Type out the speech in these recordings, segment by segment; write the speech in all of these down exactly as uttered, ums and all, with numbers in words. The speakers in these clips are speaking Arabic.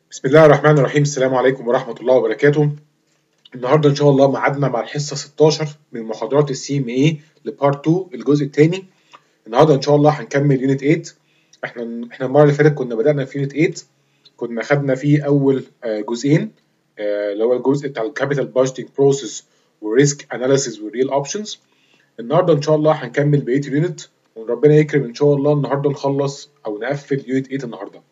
بسم الله الرحمن الرحيم. السلام عليكم ورحمة الله وبركاته. النهارده إن شاء الله ميعادنا مع الحصة ستاشر من محاضرات السي ام اي لبارت اتنين الجزء الثاني. النهارده إن شاء الله هنكمل يونت تمانية. احنا احنا المرة اللي فاتت كنا بدأنا في يونت تمانية، كنا خدنا فيه أول آه، جزئين، آه، اللي هو الجزء بتاع الكابيتال بادجيتنج بروسيس والريسك اناليسيز والريل اوبشنز. النهارده إن شاء الله هنكمل بقية اليونت، وربنا يكرم إن شاء الله النهارده نخلص أو نقفل يونت تمانية النهارده.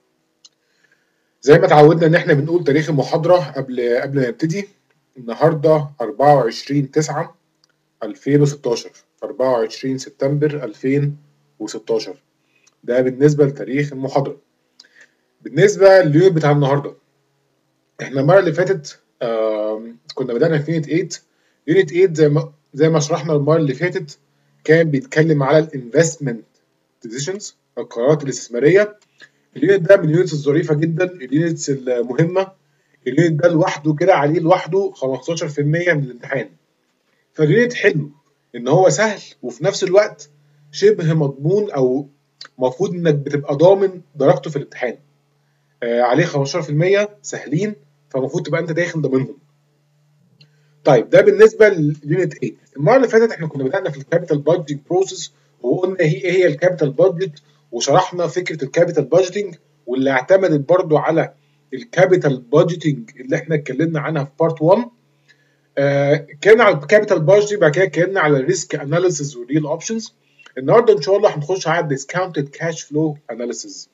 زي ما اتعودنا ان احنا بنقول تاريخ المحاضرة قبل قبل ما نبتدي. النهارده اربعة وعشرين تسعة ألفين وستاشر، اربعة وعشرين سبتمبر ألفين وستاشر. ده بالنسبة لتاريخ المحاضرة. بالنسبة لليوم بتاع النهارده، احنا المرة اللي فاتت آم، كنا بدأنا في يونت تمانية. يونت تمانية زي ما زي ما شرحنا المرة اللي فاتت كان بيتكلم على الانفستمنت ديسيشنز، القرارات الاستثمارية. اليونت ده من اليونتس الظريفة جدا، اليونتس المهمة. اليونت ده لوحده كده عليه لوحده خمستاشر في المية من الامتحان. فاليونت حلو ان هو سهل وفي نفس الوقت شبه مضمون، او المفروض انك بتبقى ضامن درجته في الامتحان. آه عليه خمستاشر في المية سهلين، فالمفروض تبقى انت داخل ضامنهم. طيب ده بالنسبه لليونت تمانية. المره اللي فاتت احنا كنا بدانا في الكابيتال بادجيتنج بروسيس، وقلنا هي ايه هي الكابيتال بادجت، وشرحنا فكره الكابيتال بادجيتنج واللي اعتمدت برضو على الكابيتال بادجيتنج اللي احنا اتكلمنا عنها في بارت واحد. آه كان على الكابيتال بادجيتنج، بعد كده اتكلمنا على الريسك اناليسيز والريل اوبشنز. النهارده ان شاء الله هنخش على الديسكاونتد كاش فلو اناليسيز.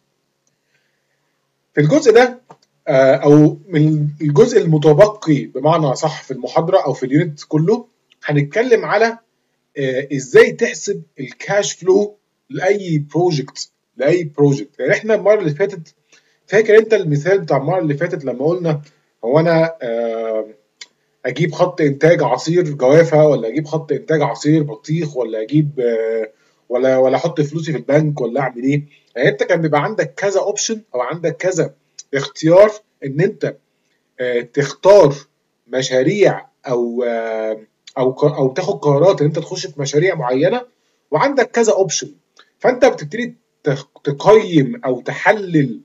في الجزء ده آه او من الجزء المتبقي بمعنى صح في المحاضره او في اليونت كله، هنتكلم على آه ازاي تحسب الكاش فلو لاي بروجكت لاي بروجكت. يعني احنا المره اللي فاتت، فاكر انت المثال بتاع المره اللي فاتت لما قلنا هو انا آه اجيب خط انتاج عصير جوافه، ولا اجيب خط انتاج عصير بطيخ، ولا اجيب آه ولا ولا احط فلوسي في البنك، ولا اعمل ايه؟ يعني انت كان بيبقى عندك كذا اوبشن او عندك كذا اختيار ان انت آه تختار مشاريع او آه او او تاخد قرارات ان انت تخش في مشاريع معينه، وعندك كذا اوبشن. فانت بتبتدي تقيم او تحلل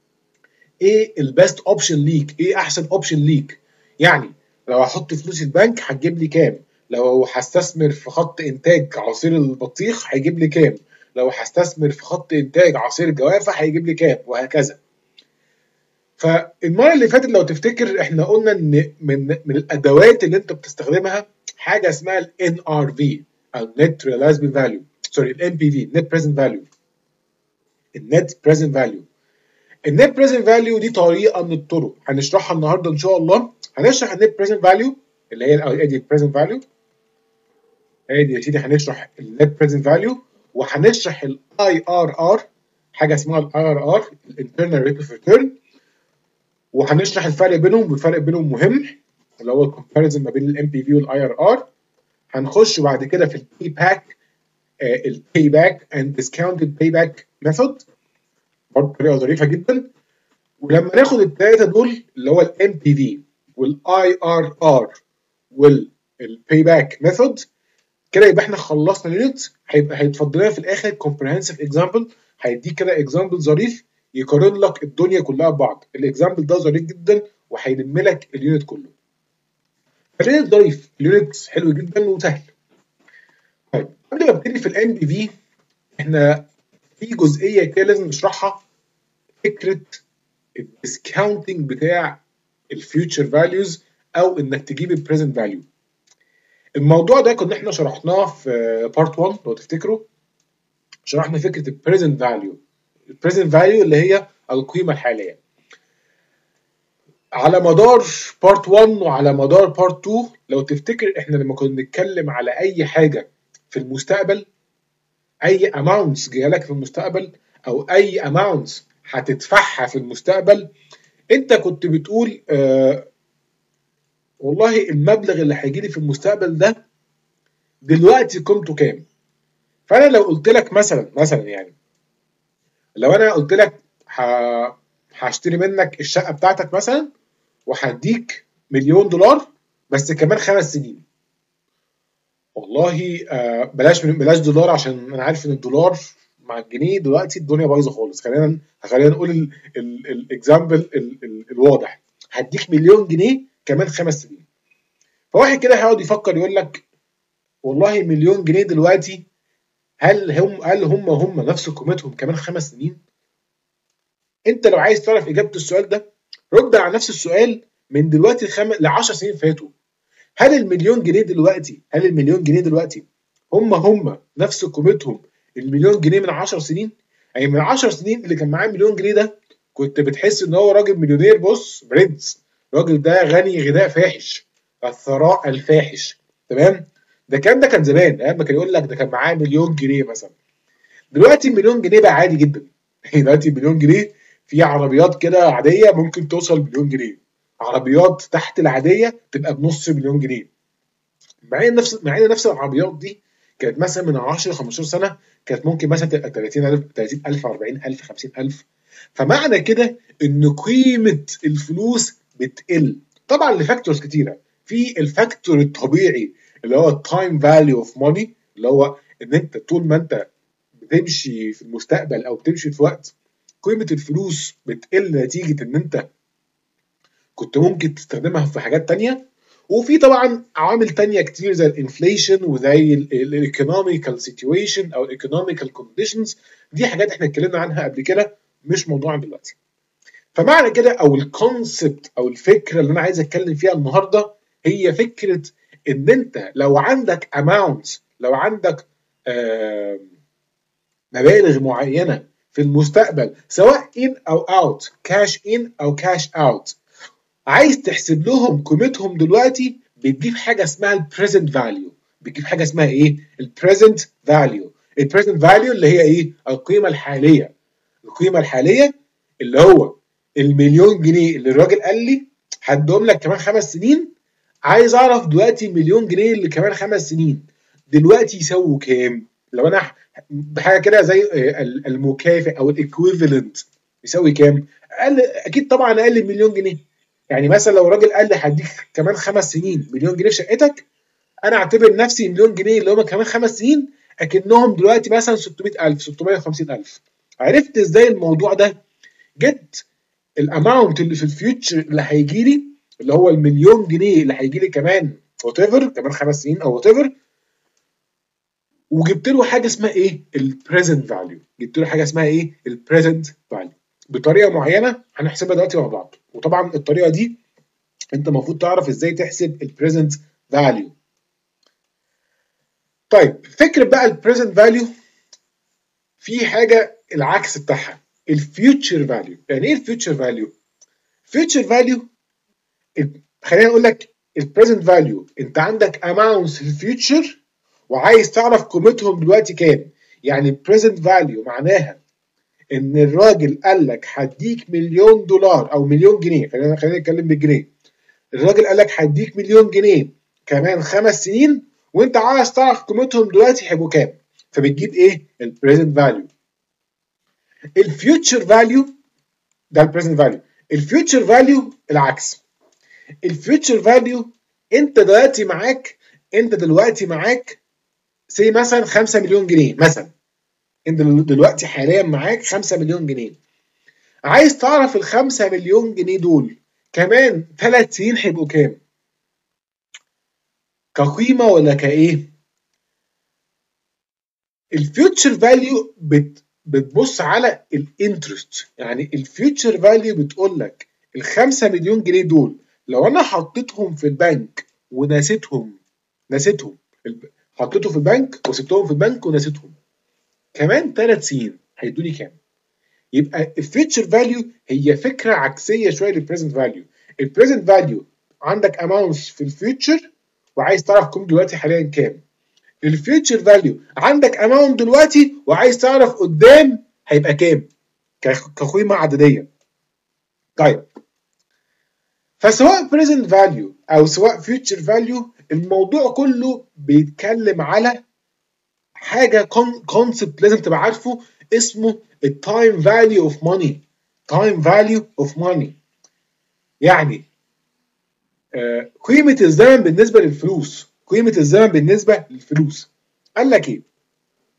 ايه البيست اوبشن ليك، ايه احسن اوبشن ليك. يعني لو هحط فلوسي البنك هتجيب لي كام، لو هستثمر في خط انتاج عصير البطيخ هيجيب لي كام، لو هستثمر في خط انتاج عصير الجوافه هيجيب لي كام، وهكذا. فالمره اللي فاتت لو تفتكر احنا قلنا ان من من الادوات اللي انت بتستخدمها حاجه اسمها ال إن آر في او Net Realizable Value، سوري ال إن بي في Net Present Value. النت بريزنت فاليو النت بريزنت فاليو دي طريقه من الطرق هنشرحها النهارده ان شاء الله. هنشرح النت بريزنت فاليو اللي هي ادي البريزنت فاليو، ادي يا سيدي هنشرح النت بريزنت فاليو، وهنشرح الاي ار ار، حاجه اسمها الاي ار ار الانترنال ريت اوف ريتيرن، وهنشرح الفرق بينهم، والفرق بينهم مهم اللي هو الكومباريزن ما بين الام بي في والاي ار ار. هنخش بعد كده في البي باك، الباي باك اند ديسكاونتد باي باك ميثود، برضه طريقه ظريفه جدا. ولما ناخد الثلاثه دول اللي هو الام بي في والاي ار ار والباي باك ميثود، كده يبقى احنا خلصنا اليونت. هيبقى هيتفضل لنا في الاخر كومبريهنسيف اكزامبل، هيديك كده اكزامبل ظريف يقارن لك الدنيا كلها ببعض. الاكزامبل ده ظريف جدا وهيلم لك اليونت كله. اليونت ظريف، اليونت حلو جدا وسهل. طيب قبل ما ابتدي في الام بي في، احنا في جزئيه كده لازم نشرحها، فكره الديسكاونتنج بتاع الفيوتشر فاليوز او انك تجيب البريزنت فاليو. الموضوع ده كنا احنا شرحناه في بارت واحد لو تفتكروا. شرحنا فكره البريزنت فاليو البريزنت فاليو اللي هي القيمه الحاليه. على مدار بارت واحد وعلى مدار بارت اتنين لو تفتكر احنا لما كنا بنتكلم على اي حاجه في المستقبل، اي اماونتس جايه لك في المستقبل او اي اماونتس هتدفعها في المستقبل، انت كنت بتقول آه والله المبلغ اللي هيجي لي في المستقبل ده دلوقتي قيمته كام. فانا لو قلت لك مثلا مثلا يعني لو انا قلت لك هشتري منك الشقه بتاعتك مثلا وهديك مليون دولار بس كمان خمس سنين. والله آه بلاش بلاش دولار عشان انا عارف ان الدولار مع الجنيه دلوقتي الدنيا بايظه خالص. خلينا خلينا نقول الاكزامبل الواضح، هديك مليون جنيه كمان خمس سنين. فواحد كده هيقعد يفكر يقول لك والله مليون جنيه دلوقتي هل هم هل هم هم نفس قيمتهم كمان خمس سنين؟ انت لو عايز تعرف اجابه السؤال ده رد على نفس السؤال من دلوقتي خم... ل عشر سنين فاتوا. هل المليون جنيه دلوقتي هل المليون جنيه دلوقتي هم هم نفس قيمتهم المليون جنيه من عشر سنين؟ يعني من عشر سنين اللي كان معاه مليون جنيه ده كنت بتحس ان هو راجل مليونير، بص برنس، الراجل ده غني غناء فاحش، الثراء الفاحش، تمام؟ ده كان ده كان زمان لما كان يقول لك ده كان معاه مليون جنيه مثلا. دلوقتي المليون جنيه بقى عادي جدا. دلوقتي المليون جنيه في عربيات كده عاديه ممكن توصل مليون جنيه، عربيات تحت العاديه تبقى بنص مليون جنيه. مع ان نفس مع ان نفس العربيات دي كانت مثلا من عشرة خمستاشر سنه كانت ممكن مثلا تبقى تلاتين ألف تلاتين ألف أربعين ألف خمسين ألف. فمعنى كده ان قيمه الفلوس بتقل طبعا لفاكتورز كتيره. في الفاكتور الطبيعي اللي هو التايم فاليو اوف ماني، اللي هو ان انت طول ما انت بتمشي في المستقبل او بتمشي في وقت قيمه الفلوس بتقل نتيجه ان انت كنت ممكن تستخدمها في حاجات تانية. وفي طبعا عوامل تانية كتير زي الانفليشن وزي الايكونوميكال سيتويشن او الايكونوميكال كونديشنز، دي حاجات احنا اتكلمنا عنها قبل كده مش موضوعنا دلوقتي. فمعنى كده او الكونسبت او الفكره اللي انا عايز اتكلم فيها النهارده هي فكره ان انت لو عندك اماونت، لو عندك آه مبالغ معينه في المستقبل سواء ان او اوت، كاش ان او كاش اوت، عايز تحسب لهم قيمتهم دلوقتي بتجيب حاجه اسمها البريزنت فاليو. بتجيب حاجه اسمها ايه؟ البريزنت فاليو. البريزنت فاليو اللي هي ايه؟ القيمه الحاليه. القيمه الحاليه اللي هو المليون جنيه اللي الراجل قال لي هديهم لك كمان خمس سنين، عايز اعرف دلوقتي المليون جنيه اللي كمان خمس سنين دلوقتي يساووا كام؟ لو انا بحاجه كده زي المكافئ او الايكويفالنت يساوي كام؟ اقل اكيد طبعا اقل من مليون جنيه. يعني مثلا لو راجل قال لي هديك كمان خمس سنين مليون جنيه في شقتك، انا اعتبر نفسي مليون جنيه اللي هم كمان خمس سنين اكنهم دلوقتي مثلا ستمائة ألف ستمائة وخمسين ألف. عرفت ازاي الموضوع ده؟ جبت الاماونت اللي في الفيوتشر اللي هيجي لي اللي هو المليون جنيه اللي هيجي لي كمان وات ايفر كمان خمس سنين او وات ايفر، وجبت له حاجه اسمها ايه؟ البريزنت فاليو. جبت له حاجه اسمها ايه؟ البريزنت فاليو بطريقه معينه هنحسبها دلوقتي مع بعض. وطبعا الطريقه دي انت المفروض تعرف ازاي تحسب البريزنت فاليو. طيب فكره بقى البريزنت فاليو في حاجه العكس بتاعها، الفيوتشر فاليو. يعني ايه الفيوتشر فاليو؟ فيوتشر فاليو خلينا نقول لك البريزنت فاليو انت عندك اماونتس في الفيوتشر وعايز تعرف قيمتهم دلوقتي كام. يعني البريزنت فاليو معناها ان الراجل قال لك هديك مليون دولار او مليون جنيه، خلينا خلينا نتكلم بالجنيه. الراجل قال لك هديك مليون جنيه كمان خمس سنين وانت عايز تعرف قيمتهم دلوقتي هيبقوا كام، فبتجيب ايه؟ البريزنت فاليو. الفيوتشر فاليو ده البريزنت فاليو. الفيوتشر فاليو العكس. الفيوتشر فاليو انت دلوقتي معاك انت دلوقتي معاك سي مثلا خمسة مليون جنيه مثلا. انت دلوقتي حاليا معاك خمسة مليون جنيه، عايز تعرف ال خمسة مليون جنيه دول كمان ثلاث سنين هيبقوا كام؟ كقيمه ولا كايه؟ الفيوتشر فاليو بت بتبص على الانترست. يعني الفيوتشر فاليو بتقول لك ال خمسة مليون جنيه دول لو انا حطيتهم في البنك ونسيتهم نسيتهم حطيتهم في البنك وسبتهم في البنك ونسيتهم كمان ثلاث سنين هيدوني كام؟ يبقى الفيوتشر فاليو هي فكره عكسيه شويه للبريزنت فاليو. البريزنت فاليو عندك اماونتس في الفيوتشر وعايز تعرف قيمته دلوقتي حاليا كام. الفيوتشر فاليو عندك اماونت دلوقتي وعايز تعرف قدام هيبقى كام كقيمه عدديه. طيب فسواء بريزنت فاليو او سواء فيوتشر فاليو الموضوع كله بيتكلم على حاجه كونسبت لازم تبقى عارفه اسمه التايم فاليو اوف ماني. تايم فاليو اوف ماني يعني آه قيمه الزمن بالنسبه للفلوس. قيمه الزمن بالنسبه للفلوس. قال لك ايه؟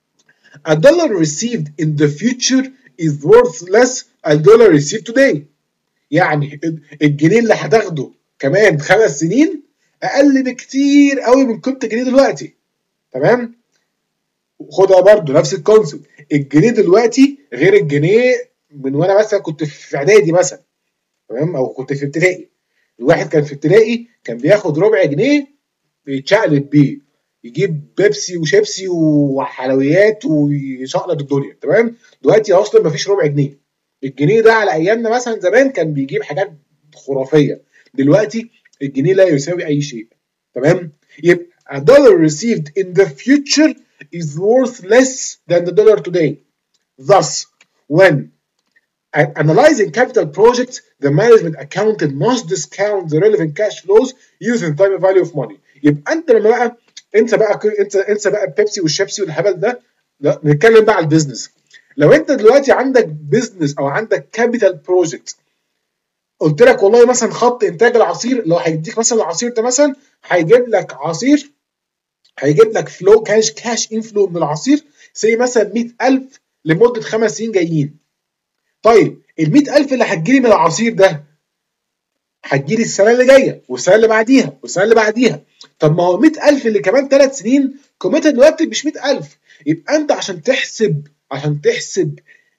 a dollar received in the future is worth less a dollar received today. يعني الجنيه اللي هتاخده كمان خمس سنين اقل بكتير قوي من قيمه الجنيه دلوقتي. تمام؟ خدها برضو نفس الكونسيبت، الجنيه دلوقتي غير الجنيه من وانا مثلا كنت في اعدادي مثلا، تمام، او كنت في ابتدائي. الواحد كان في ابتدائي كان بياخد ربع جنيه بيتشقلب بيه، يجيب بيبسي وشيبسي وحلويات ويشقلب الدنيا. تمام؟ دلوقتي اصلا مفيش ربع جنيه. الجنيه ده على ايامنا مثلا زمان كان بيجيب حاجات خرافيه، دلوقتي الجنيه لا يساوي اي شيء. تمام؟ يبقى a dollar received in the future is worth less than the dollar today. Thus, when analyzing capital projects, the management accountant must discount the relevant cash flows using time value of money. يبقى انت لما بقى انت بقى انت انسى بقى البيبسي والشيبسي والهبل ده، لا نتكلم بقى على البيزنس. لو انت دلوقتي عندك بيزنس او عندك كابيتال بروجكت، قلت لك والله مثلا خط انتاج العصير، لو هيديك مثلا العصير ده مثلا هيجيب لك عصير، هيجيب لك فلو كاش كاش انفلو من العصير زي مثلا مية ألف لمده خمس سنين جايين. طيب ال مية ألف اللي هتجيلي من العصير ده هتجيلي السنه اللي جايه والسنه اللي بعديها والسنه اللي بعديها. طب ما هو مية ألف اللي كمان ثلاث سنين قيمتها دلوقتي مش مية ألف. يبقى انت عشان تحسب عشان تحسب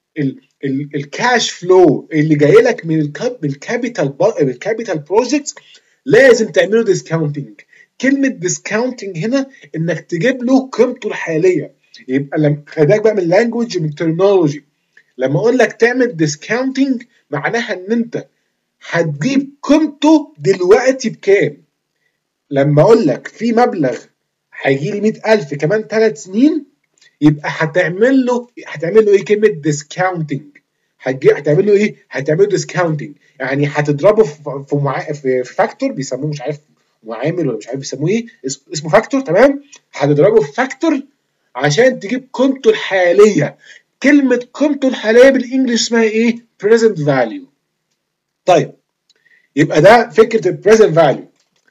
الكاش فلو اللي جاي لك من الكابيتال الكابيتال بروجكتس لازم تعمله ديسكاونتنج. كلمه ديسكاونتنج هنا انك تجيب له قيمته الحاليه. يبقى لما خلي بالك بقى من اللانجوج من الترمينولوجي، لما اقول لك تعمل ديسكاونتنج معناها ان انت هتجيب قيمته دلوقتي بكام. لما اقول لك في مبلغ هيجي لي مية ألف كمان ثلاث سنين، يبقى هتعمل له هتعمل له ايه؟ كلمه ديسكاونتنج. هتعمل له ايه؟ هتعمل له ديسكاونتنج، يعني هتضربه في في, مع... في فاكتور بيسموه مش عارف معامل ولا مش عارف بيسموه ايه، اسمه فاكتور. تمام؟ هتضربه في فاكتور عشان تجيب قيمته الحاليه. كلمه قيمته الحاليه بالانجلش اسمها ايه؟ present value. طيب يبقى ده فكره البريزنت فاليو.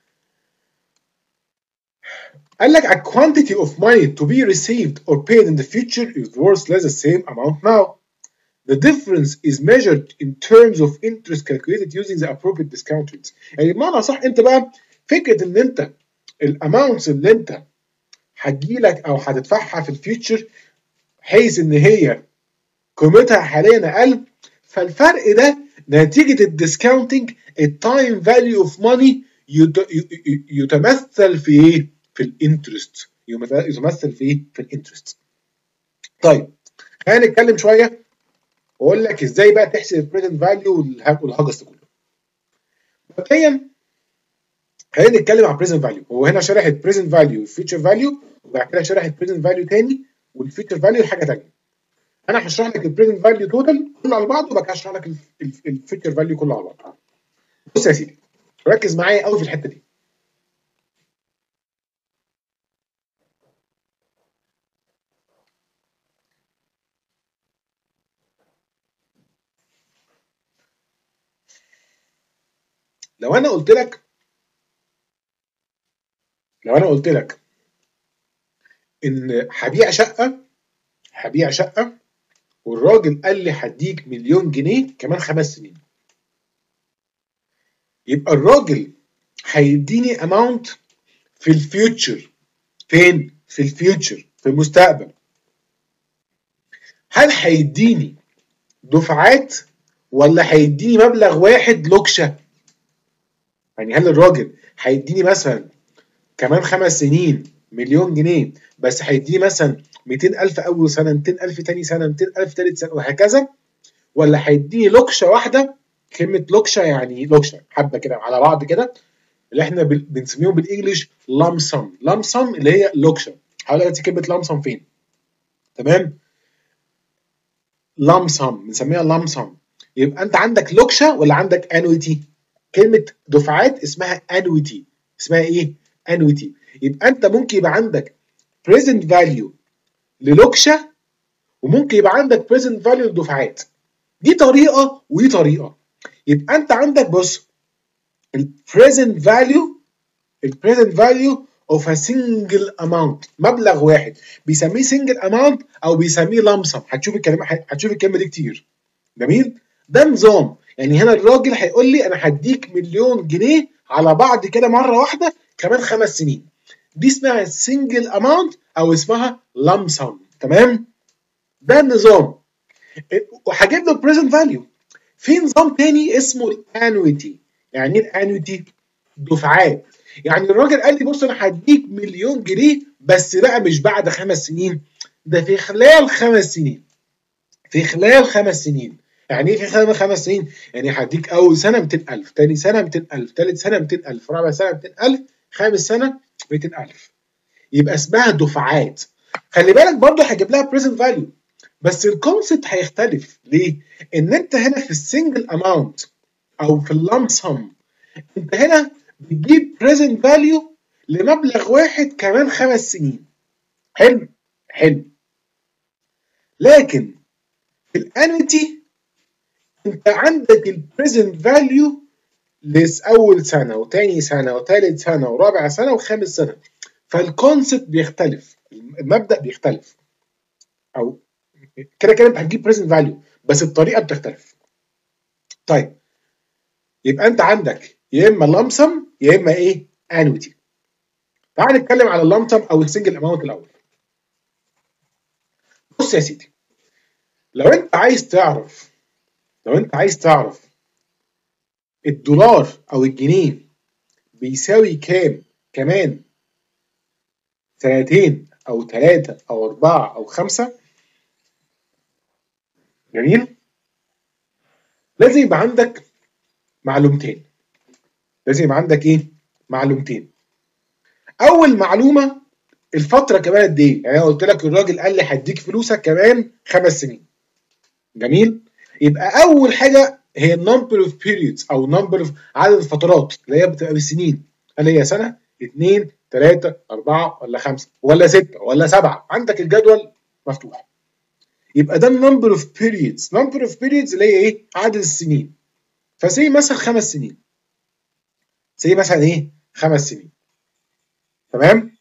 قال لك a quantity of money to be received or paid in the future is worth less the same amount now. The difference is measured in terms of interest calculated using the appropriate discount rates. يعني بمعنى صح انت بقى فكره ان انت الاماونتس اللي انت هتجيلك او هتدفعها في الفيوتشر حيث ان هي قيمتها حاليا اقل، فالفرق ده نتيجه الديسكاونتنج التايم فاليو اوف ماني يتمثل في ايه؟ في الانترست. يتمثل في ايه؟ في الانترست. طيب خلينا نتكلم شويه واقول لك ازاي بقى تحسب البريزنت فاليو والهجس ده كله. مبدئيا خلينا نتكلم عن بريزنت فاليو. هو هنا شرح البريزنت فاليو والفيوتشر فاليو، وبعد كده شرح البريزنت فاليو تاني والفيوتشر فاليو حاجه ثانيه. انا هشرح لك البريزنت فاليو توتال كله على بعضه، وبعد كده هشرح لك الفيوتشر فاليو كله على بعضه. بص يا سيدي، ركز معايا قوي في الحته دي. لو انا قلت لك لو انا قلت لك ان هبيع شقه هبيع شقه والراجل قال لي هديك مليون جنيه كمان خمس سنين، يبقى الراجل هيديني اماونت في الفيوتشر. فين؟ في الفيوتشر، في المستقبل. هل هيديني دفعات ولا هيديني مبلغ واحد لوكشه؟ يعني هل الراجل هيديني مثلا كمان خمس سنين مليون جنيه بس هيديني مثلا مئتين ألف اول سنه، مئتين ألف تاني سنه، مئتين ألف تالت سنه، وهكذا؟ ولا هيديني لوكشه واحده؟ كلمه لوكشه يعني لوكشه حبه كده على بعض كده، اللي احنا بنسميهم بالانجلش لامسم. لامسم اللي هي لوكشه. هقول لك كلمه لامسم فين. تمام؟ لامسم بنسميها لامسم. يبقى انت عندك لوكشه ولا عندك انويتي؟ كلمه دفعات اسمها انويتي. اسمها ايه؟ انويتي. يبقى انت ممكن يبقى عندك present value للوكشه وممكن يبقى عندك present value للدفعات. دي طريقه ودي طريقه. يبقى انت عندك بص ال present value ال present value of a single amount، مبلغ واحد، بيسميه single amount او بيسميه lump sum. هتشوف الكلمه هتشوف الكلمه دي كتير. جميل؟ ده نظام، يعني هنا الراجل هيقول لي انا هديك مليون جنيه على بعض كده مره واحده كمان خمس سنين. دي اسمها single amount او اسمها lump sum. تمام؟ ده النظام. وهجيب له present value. في نظام تاني اسمه الانويتي. يعني ايه الانويتي؟ دفعات. يعني الراجل قال لي بص انا هديك مليون جنيه بس بقى مش بعد خمس سنين، ده في خلال خمس سنين. في خلال خمس سنين. يعني ايه في خلال خمس سنين؟ يعني هديك اول سنه مئتين ألف، ثاني سنه مئتين ألف، ثالث سنه مئتين ألف، رابع سنه مئتين ألف، خامس سنه مئتين ألف. يبقى اسمها دفعات. خلي بالك برضه هجيب لها بريزنت فاليو، بس الكونسبت هيختلف. ليه؟ ان انت هنا في السنجل اماونت او في اللامب سم انت هنا بتجيب بريزنت فاليو لمبلغ واحد كمان خمس سنين. حلو؟ حلو. لكن في الانويتي انت عندك البريزنت فاليو لاول سنه وثاني سنه وثالث سنه ورابع سنه وخامس سنه. فالكونسبت بيختلف، المبدا بيختلف. او كده كده انت هتجيب بريزنت فاليو بس الطريقه بتختلف. طيب يبقى انت عندك يا اما لامسم يا اما ايه؟ انويتي. تعال نتكلم على اللامسم او السنجل اماونت الاول. بص يا سيدي، لو انت عايز تعرف لو انت عايز تعرف الدولار او الجنيه بيساوي كام كمان سنتين او ثلاثه او اربعه او خمسه، جميل، لازم يبقى عندك معلومتين. لازم يبقى عندك ايه؟ معلومتين. اول معلومه الفتره كمان قد ايه؟ يعني انا قلت لك الراجل قال لي هديك فلوسك كمان خمس سنين. جميل؟ يبقى اول حاجه هي النمبر اوف بيريودز او نمبر اوف عدد الفترات اللي هي بتبقى بالسنين. هل هي سنه، اثنين، ثلاثه، اربعه ولا خمسه ولا سته ولا سبعه؟ عندك الجدول مفتوح. يبقى ده النمبر اوف بيريودز. نمبر اوف بيريودز اللي هي ايه؟ عدد السنين. فسي مثلا خمس سنين. سي مثلا ايه؟ خمس سنين. تمام؟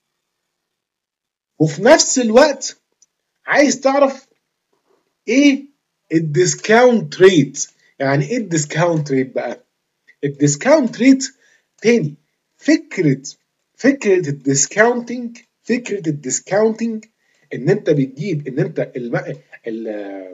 وفي نفس الوقت عايز تعرف ايه الديسكاونت ريت. يعني ايه الديسكاونت ريت بقى؟ الديسكاونت ريت تاني فكره فكره الديسكاونتنج فكره الديسكاونتنج ان انت بتجيب ان انت الم... ال...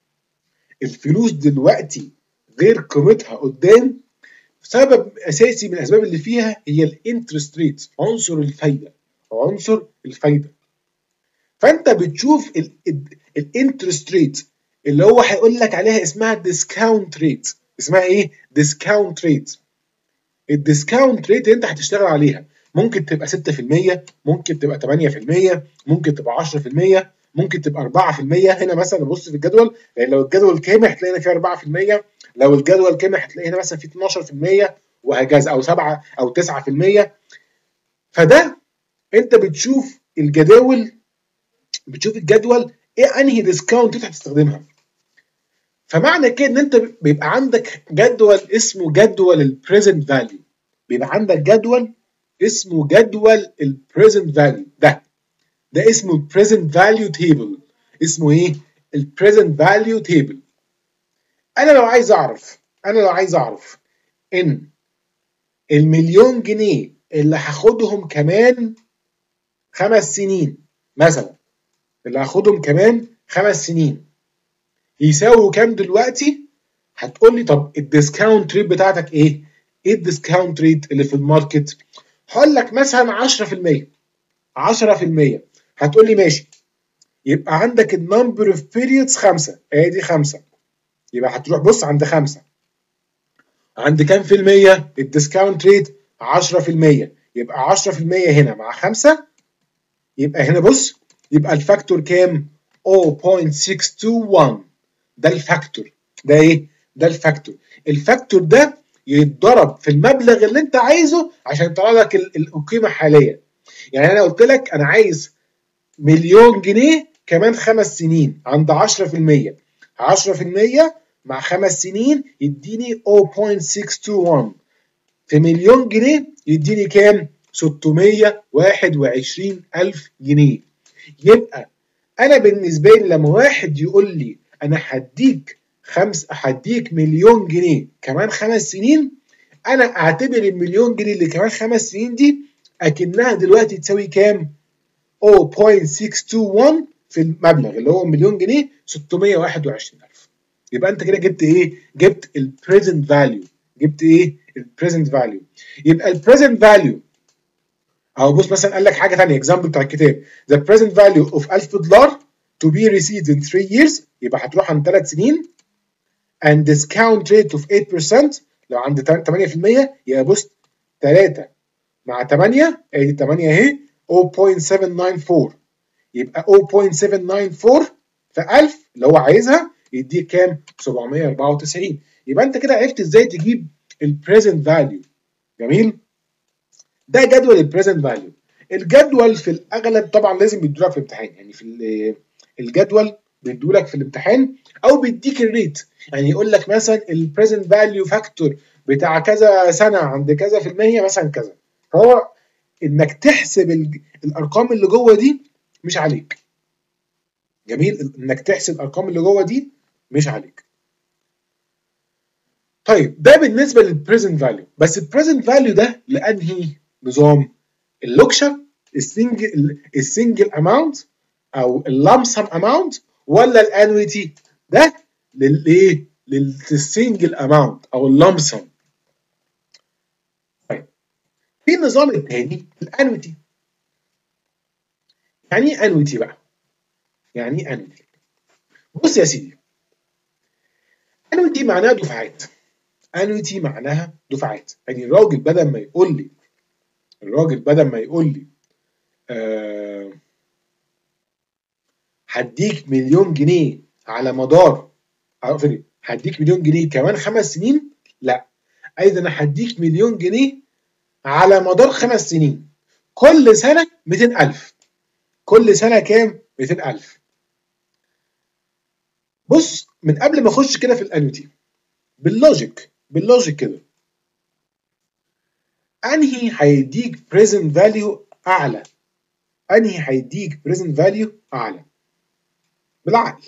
الفلوس دلوقتي غير قيمتها قدام. سبب اساسي من الاسباب اللي فيها هي الانترست ريت، عنصر الفايده او عنصر الفايده. فانت بتشوف الانترست ريت اللي هو هيقول لك عليها اسمها ديسكاونت ريت. اسمها ايه؟ ديسكاونت ريت. الديسكاونت ريت اللي انت هتشتغل عليها ممكن تبقى ستة في المية، ممكن تبقى ثمانية في المية، ممكن تبقى عشرة في المية، ممكن تبقى أربعة في المية. هنا مثلا بص في الجدول، يعني لو الجدول كامل هتلاقي هنا فيه أربعة في المية، لو الجدول كامل هتلاقي هنا مثلا فيه اتناشر في المية وهكذا، او سبعة او تسعة في المية. فده انت بتشوف الجداول، بتشوف الجدول ايه انهي ديسكاونت انت هتستخدمها. فمعنى كده ان انت بيبقى عندك جدول اسمه جدول البريزنت فاليو. بيبقى عندك جدول اسمه جدول البريزنت فاليو. ده ده اسمه البريزنت فاليو تيبل. اسمه ايه؟ البريزنت فاليو تيبل. انا لو عايز اعرف انا لو عايز اعرف ان المليون جنيه اللي هاخدهم كمان خمس سنين مثلا، اللي هاخدهم كمان خمس سنين يساووا كام دلوقتي؟ هتقول لي طب الديسكاونت ريت بتاعتك ايه؟ ايه الديسكاونت ريت اللي في الماركت؟ هقول لك مثلا عشرة في المية. عشرة في المية. هتقول لي ماشي. يبقى عندك النمبر اوف بيريودز خمسة، ادي خمسة. يبقى هتروح بص عند خمسة. عند كام في المية؟ الديسكاونت ريت عشرة في المية. يبقى عشرة في المية هنا مع خمسة، يبقى هنا بص، يبقى الفاكتور كام؟ صفر فاصلة ستة اتنين واحد. ده الفاكتور. ده ايه؟ ده الفاكتور. الفاكتور ده يتضرب في المبلغ اللي انت عايزه عشان يطلع لك القيمه الحاليه. يعني انا قلت لك انا عايز مليون جنيه كمان خمس سنين عند عشرة في المية. عشرة في المية مع خمس سنين يديني صفر فاصلة ستة اتنين واحد. في مليون جنيه يديني كام؟ ستمية وواحد وعشرين ألف جنيه. يبقى انا بالنسبه لي لما واحد يقول لي انا هديك خمس هديك مليون جنيه كمان خمس سنين، انا اعتبر المليون جنيه اللي كمان خمس سنين دي اكنها دلوقتي تساوي كام؟ صفر فاصلة ستة اتنين واحد في المبلغ اللي هو مليون جنيه ستمية وواحد وعشرين ألف. يبقى انت كده جبت ايه؟ جبت البريزنت فاليو. جبت ايه؟ البريزنت فاليو. يبقى البريزنت فاليو او بص مثلا قال لك حاجه ثانيه، اكزامبل بتاع الكتاب the present value of ألف دولار to be received in three years، يبقى هتروح عن ثلاث سنين and discount rate of eight percent لو عند ثمانية في المية يبقى بص ثلاثة مع ثمانية ادي ثمانية اهي صفر فاصلة سبعة تسعة أربعة، يبقى صفر فاصلة سبعة تسعة أربعة في ألف اللي هو عايزها يديك كام؟ سبعمية وأربعة وتسعين. يبقى انت كده عرفت ازاي تجيب البريزنت فاليو. جميل؟ ده جدول البريزنت فاليو. الجدول في الاغلب طبعا لازم بيدولك في الامتحان، يعني في الجدول بيدولك في الامتحان او بيديك الريت، يعني يقول لك مثلا البريزنت فاليو فاكتور بتاع كذا سنه عند كذا في المية مثلا كذا. فهو انك تحسب الارقام اللي جوه دي مش عليك. جميل؟ انك تحسب الارقام اللي جوه دي مش عليك. طيب ده بالنسبه للبريزنت فاليو، بس البريزنت فاليو ده لانهي نظام؟ اللوكشه، السنجل السنجل اماونت او اللامسم اماونت، ولا الانويتي؟ ده للايه؟ للسنجل اماونت او اللامسم. طيب في النظام الثاني الانويتي. يعني ايه انويتي بقى؟ يعني ايه انويتي؟ بص يا سيدي، انويتي معناها دفعات. انويتي معناها دفعات، يعني الراجل بدل ما يقول لي الراجل بدل ما يقول لي أه هديك مليون جنيه على مدار هديك مليون جنيه كمان خمس سنين، لا، ايضا انا هديك مليون جنيه على مدار خمس سنين، كل سنه مئتين ألف. كل سنه كام؟ مئتين ألف. بص من قبل ما اخش كده في الانويتي، باللوجيك باللوجيك كده، انهي هيديك بريزنت فاليو اعلى؟ انهي هيديك بريزنت فاليو اعلى؟ بالعقل.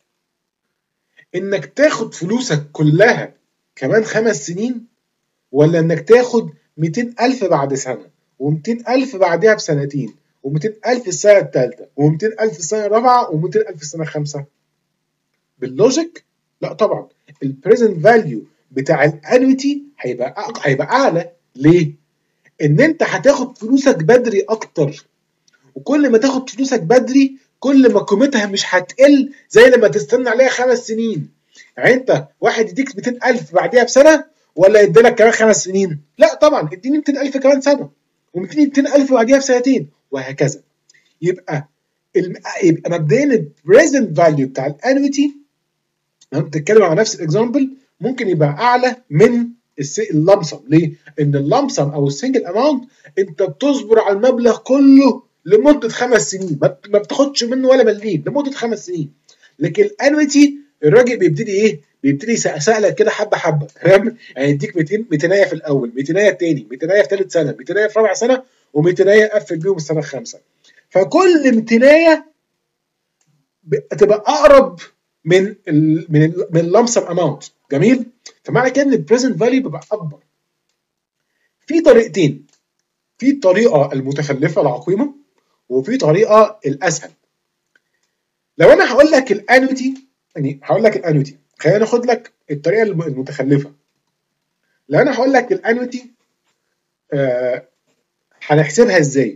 انك تاخد فلوسك كلها كمان خمس سنين، ولا انك تاخد مئتين ألف بعد سنه ومئتين ألف بعدها بسنتين ومئتين ألف السنه الثالثه ومئتين ألف السنه الرابعه ومئتين ألف السنه الخامسه؟ باللوجيك لا طبعا البريزنت فاليو بتاع الانويتي هيبقى هيبقى اعلى. ليه؟ ان انت هتاخد فلوسك بدري اكتر، وكل ما تاخد فلوسك بدري كل ما قيمتها مش هتقل زي لما تستنى عليها خمس سنين. يعني انت واحد يديك مئتين ألف بعديها بسنه، ولا يديلك كمان خمس سنين؟ لا طبعا اديني مئتين ألف كمان سنه، ومئتين ألف بعديها بسنتين، وهكذا. يبقى الم... يبقى مبدئيا البريزنت فاليو بتاع الانويتي لما بتتكلم على نفس الاكزامبل ممكن يبقى اعلى من اللمسم. ليه؟ ان اللمسم او السنجل اماونت انت بتصبر على المبلغ كله لمده خمس سنين، ما بتاخدش منه ولا مليم لمده خمس سنين. لكن الانويتي الراجل بيبتدي ايه؟ بيبتدي يسألك كده حبه حبه، فاهم؟ يعني يديك مئتين مئتين في الاول، مئتين الثاني، مئتين في ثالث سنه، مئتين في رابع سنه، ومئتين قفل بيهم السنه الخامسه. فكل مئتين بتبقى اقرب من ال من ال من اللمسم اماونت. جميل؟ فمعنى كده ان البريزنت فاليو بيبقى اكبر. في طريقتين، في الطريقه المتخلفه العقيمه، وفي طريقه الاسهل. لو انا هقول لك الانويتي، يعني هقول لك الانويتي، خلينا ناخد لك الطريقه المتخلفه. لو انا هقول لك الانويتي آه هنحسبها ازاي؟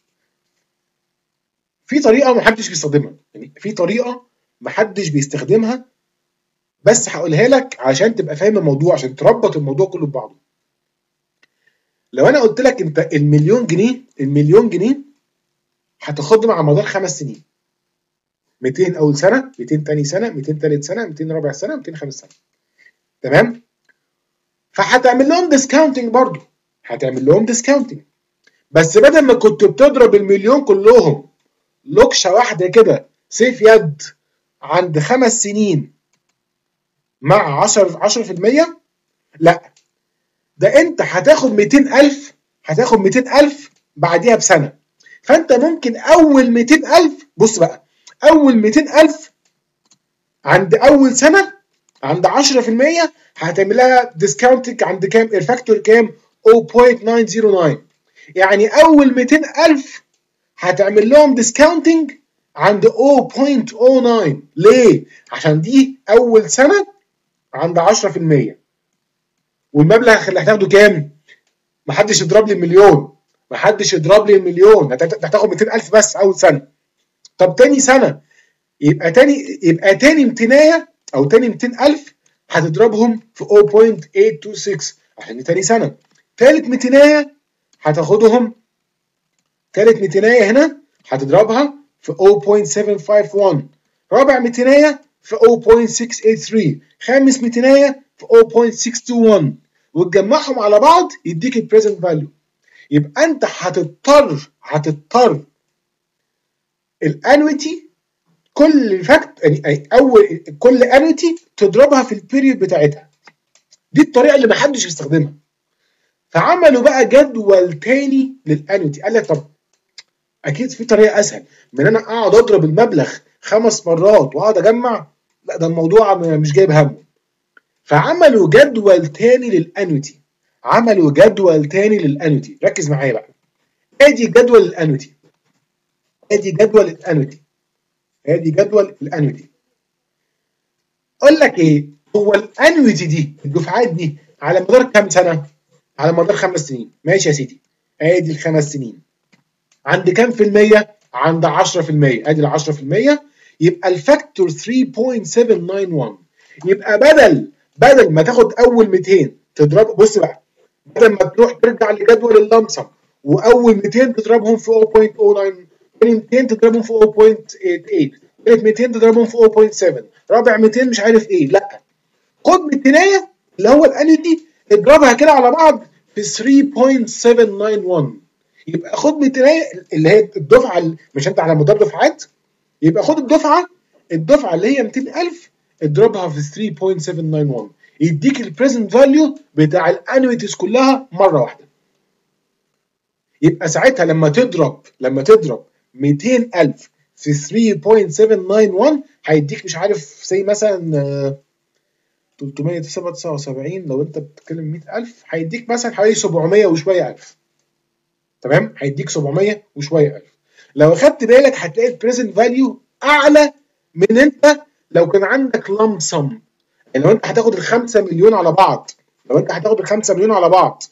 في طريقه محدش بيستخدمها، يعني في طريقه محدش بيستخدمها، بس هقولها لك عشان تبقى فاهم الموضوع، عشان تربط الموضوع كله ببعضه. لو انا قلت لك انت المليون جنيه المليون جنيه هتاخدهم على مدار خمس سنين، مئتين اول سنه، مئتين ثاني سنه، مئتين ثالث سنه، مئتين رابع سنه، مئتين خامس سنه. تمام؟ فهتعمل لهم ديسكاونتنج برضه، هتعمل لهم ديسكاونتنج، بس بدل ما كنت بتضرب المليون كلهم لوكشه واحده كده سيف يد عند خمس سنين مع عشرة في المية، لا، ده انت هتاخد مئتين ألف هتاخد مئتين ألف بعديها بسنه. فانت ممكن اول مئتين ألف، بص بقى، اول مئتين ألف عند اول سنه عند عشرة في المية هتعمل لها ديسكاونتنج عند كام؟ الفاكتور كام؟ صفر فاصلة تسعمية وتسعة. يعني اول مئتين ألف هتعمل لهم ديسكاونتنج عند صفر فاصلة صفر تسعة. ليه؟ عشان دي اول سنه عند عشرة في المية، والمبلغ اللي هتاخده كام؟ محدش يضرب لي المليون، محدش يضرب لي المليون، هتاخد مئتين ألف بس اول سنه. طب تاني سنه يبقى تاني يبقى تاني مئتين او تاني مئتين ألف هتضربهم في صفر فاصلة تمنية اتنين ستة عشان دي تاني سنه. تالت مئتين هتاخدهم، تالت مئتين هنا هتضربها في صفر فاصلة سبعة خمسة واحد، رابع مئتين في صفر فاصلة ستة ثمانية ثلاثة، خامس مئتين في صفر فاصلة ستة اتنين واحد، وتجمعهم على بعض يديك البريزنت فاليو. يبقى انت هتضطر هتضطر الانويتي كل فاكت يعني اول كل انويتي تضربها في البيريود بتاعتها. دي الطريقه اللي محدش بيستخدمها. فعملوا بقى جدول تاني للانويتي. قال لك طب اكيد في طريقه اسهل من انا اقعد اضرب المبلغ خمس مرات واقعد اجمع، لا ده الموضوع مش جايب همه. فعملوا جدول تاني للانويتي، عملوا جدول تاني للانويتي. ركز معايا بقى، ادي جدول الانويتي، ادي جدول الانويتي، ادي جدول الانويتي. اقول لك ايه، هو الانويتي دي الدفعات دي على مدار كام سنه؟ على مدار خمس سنين. ماشي يا سيدي، ادي الخمس سنين عند كام في المية؟ عند عشرة في المية. ادي ال عشرة في المية، يبقى الفاكتور ثلاثة فاصلة سبعة تسعة واحد. يبقى بدل بدل ما تاخد اول مئتين تضرب، بص بقى، بدل ما تروح ترجع لجدول اللمسم واول مئتين تضربهم في صفر فاصلة صفر تسعة، ثاني مئتين تضربهم في صفر فاصلة ثمانية، ثالث مئتين تضربهم في صفر فاصلة سبعة، رابع مئتين مش عارف ايه. لا، خد مئتين اللي هو الانويتي اضربها كده على بعض في ثلاثة فاصلة سبعة تسعة واحد. يبقى خد مئتين اللي هي الدفعه، مش انت على مدار دفعات، يبقى خد الدفعه الدفعه اللي هي مئتين ألف اضربها في ثلاثة فاصلة سبعة تسعة واحد، يديك البريزنت فاليو بتاع الانويتيز كلها مره واحده. يبقى ساعتها لما تضرب لما تضرب مئتين ألف في ثلاثة فاصلة سبعة تسعة واحد هيديك مش عارف زي مثلا ثلاثمية وتسعة وسبعين. لو انت بتتكلم مئة ألف هيديك مثلا حوالي سبعمية وشويه ألف. تمام، هيديك سبعمية وشويه ألف. لو اخدت بالك هتلاقي البريزنت فاليو اعلى من انت لو كان عندك لام سم. يعني لو انت هتاخد الخمسة مليون على بعض، لو انت هتاخد الخمسة مليون على بعض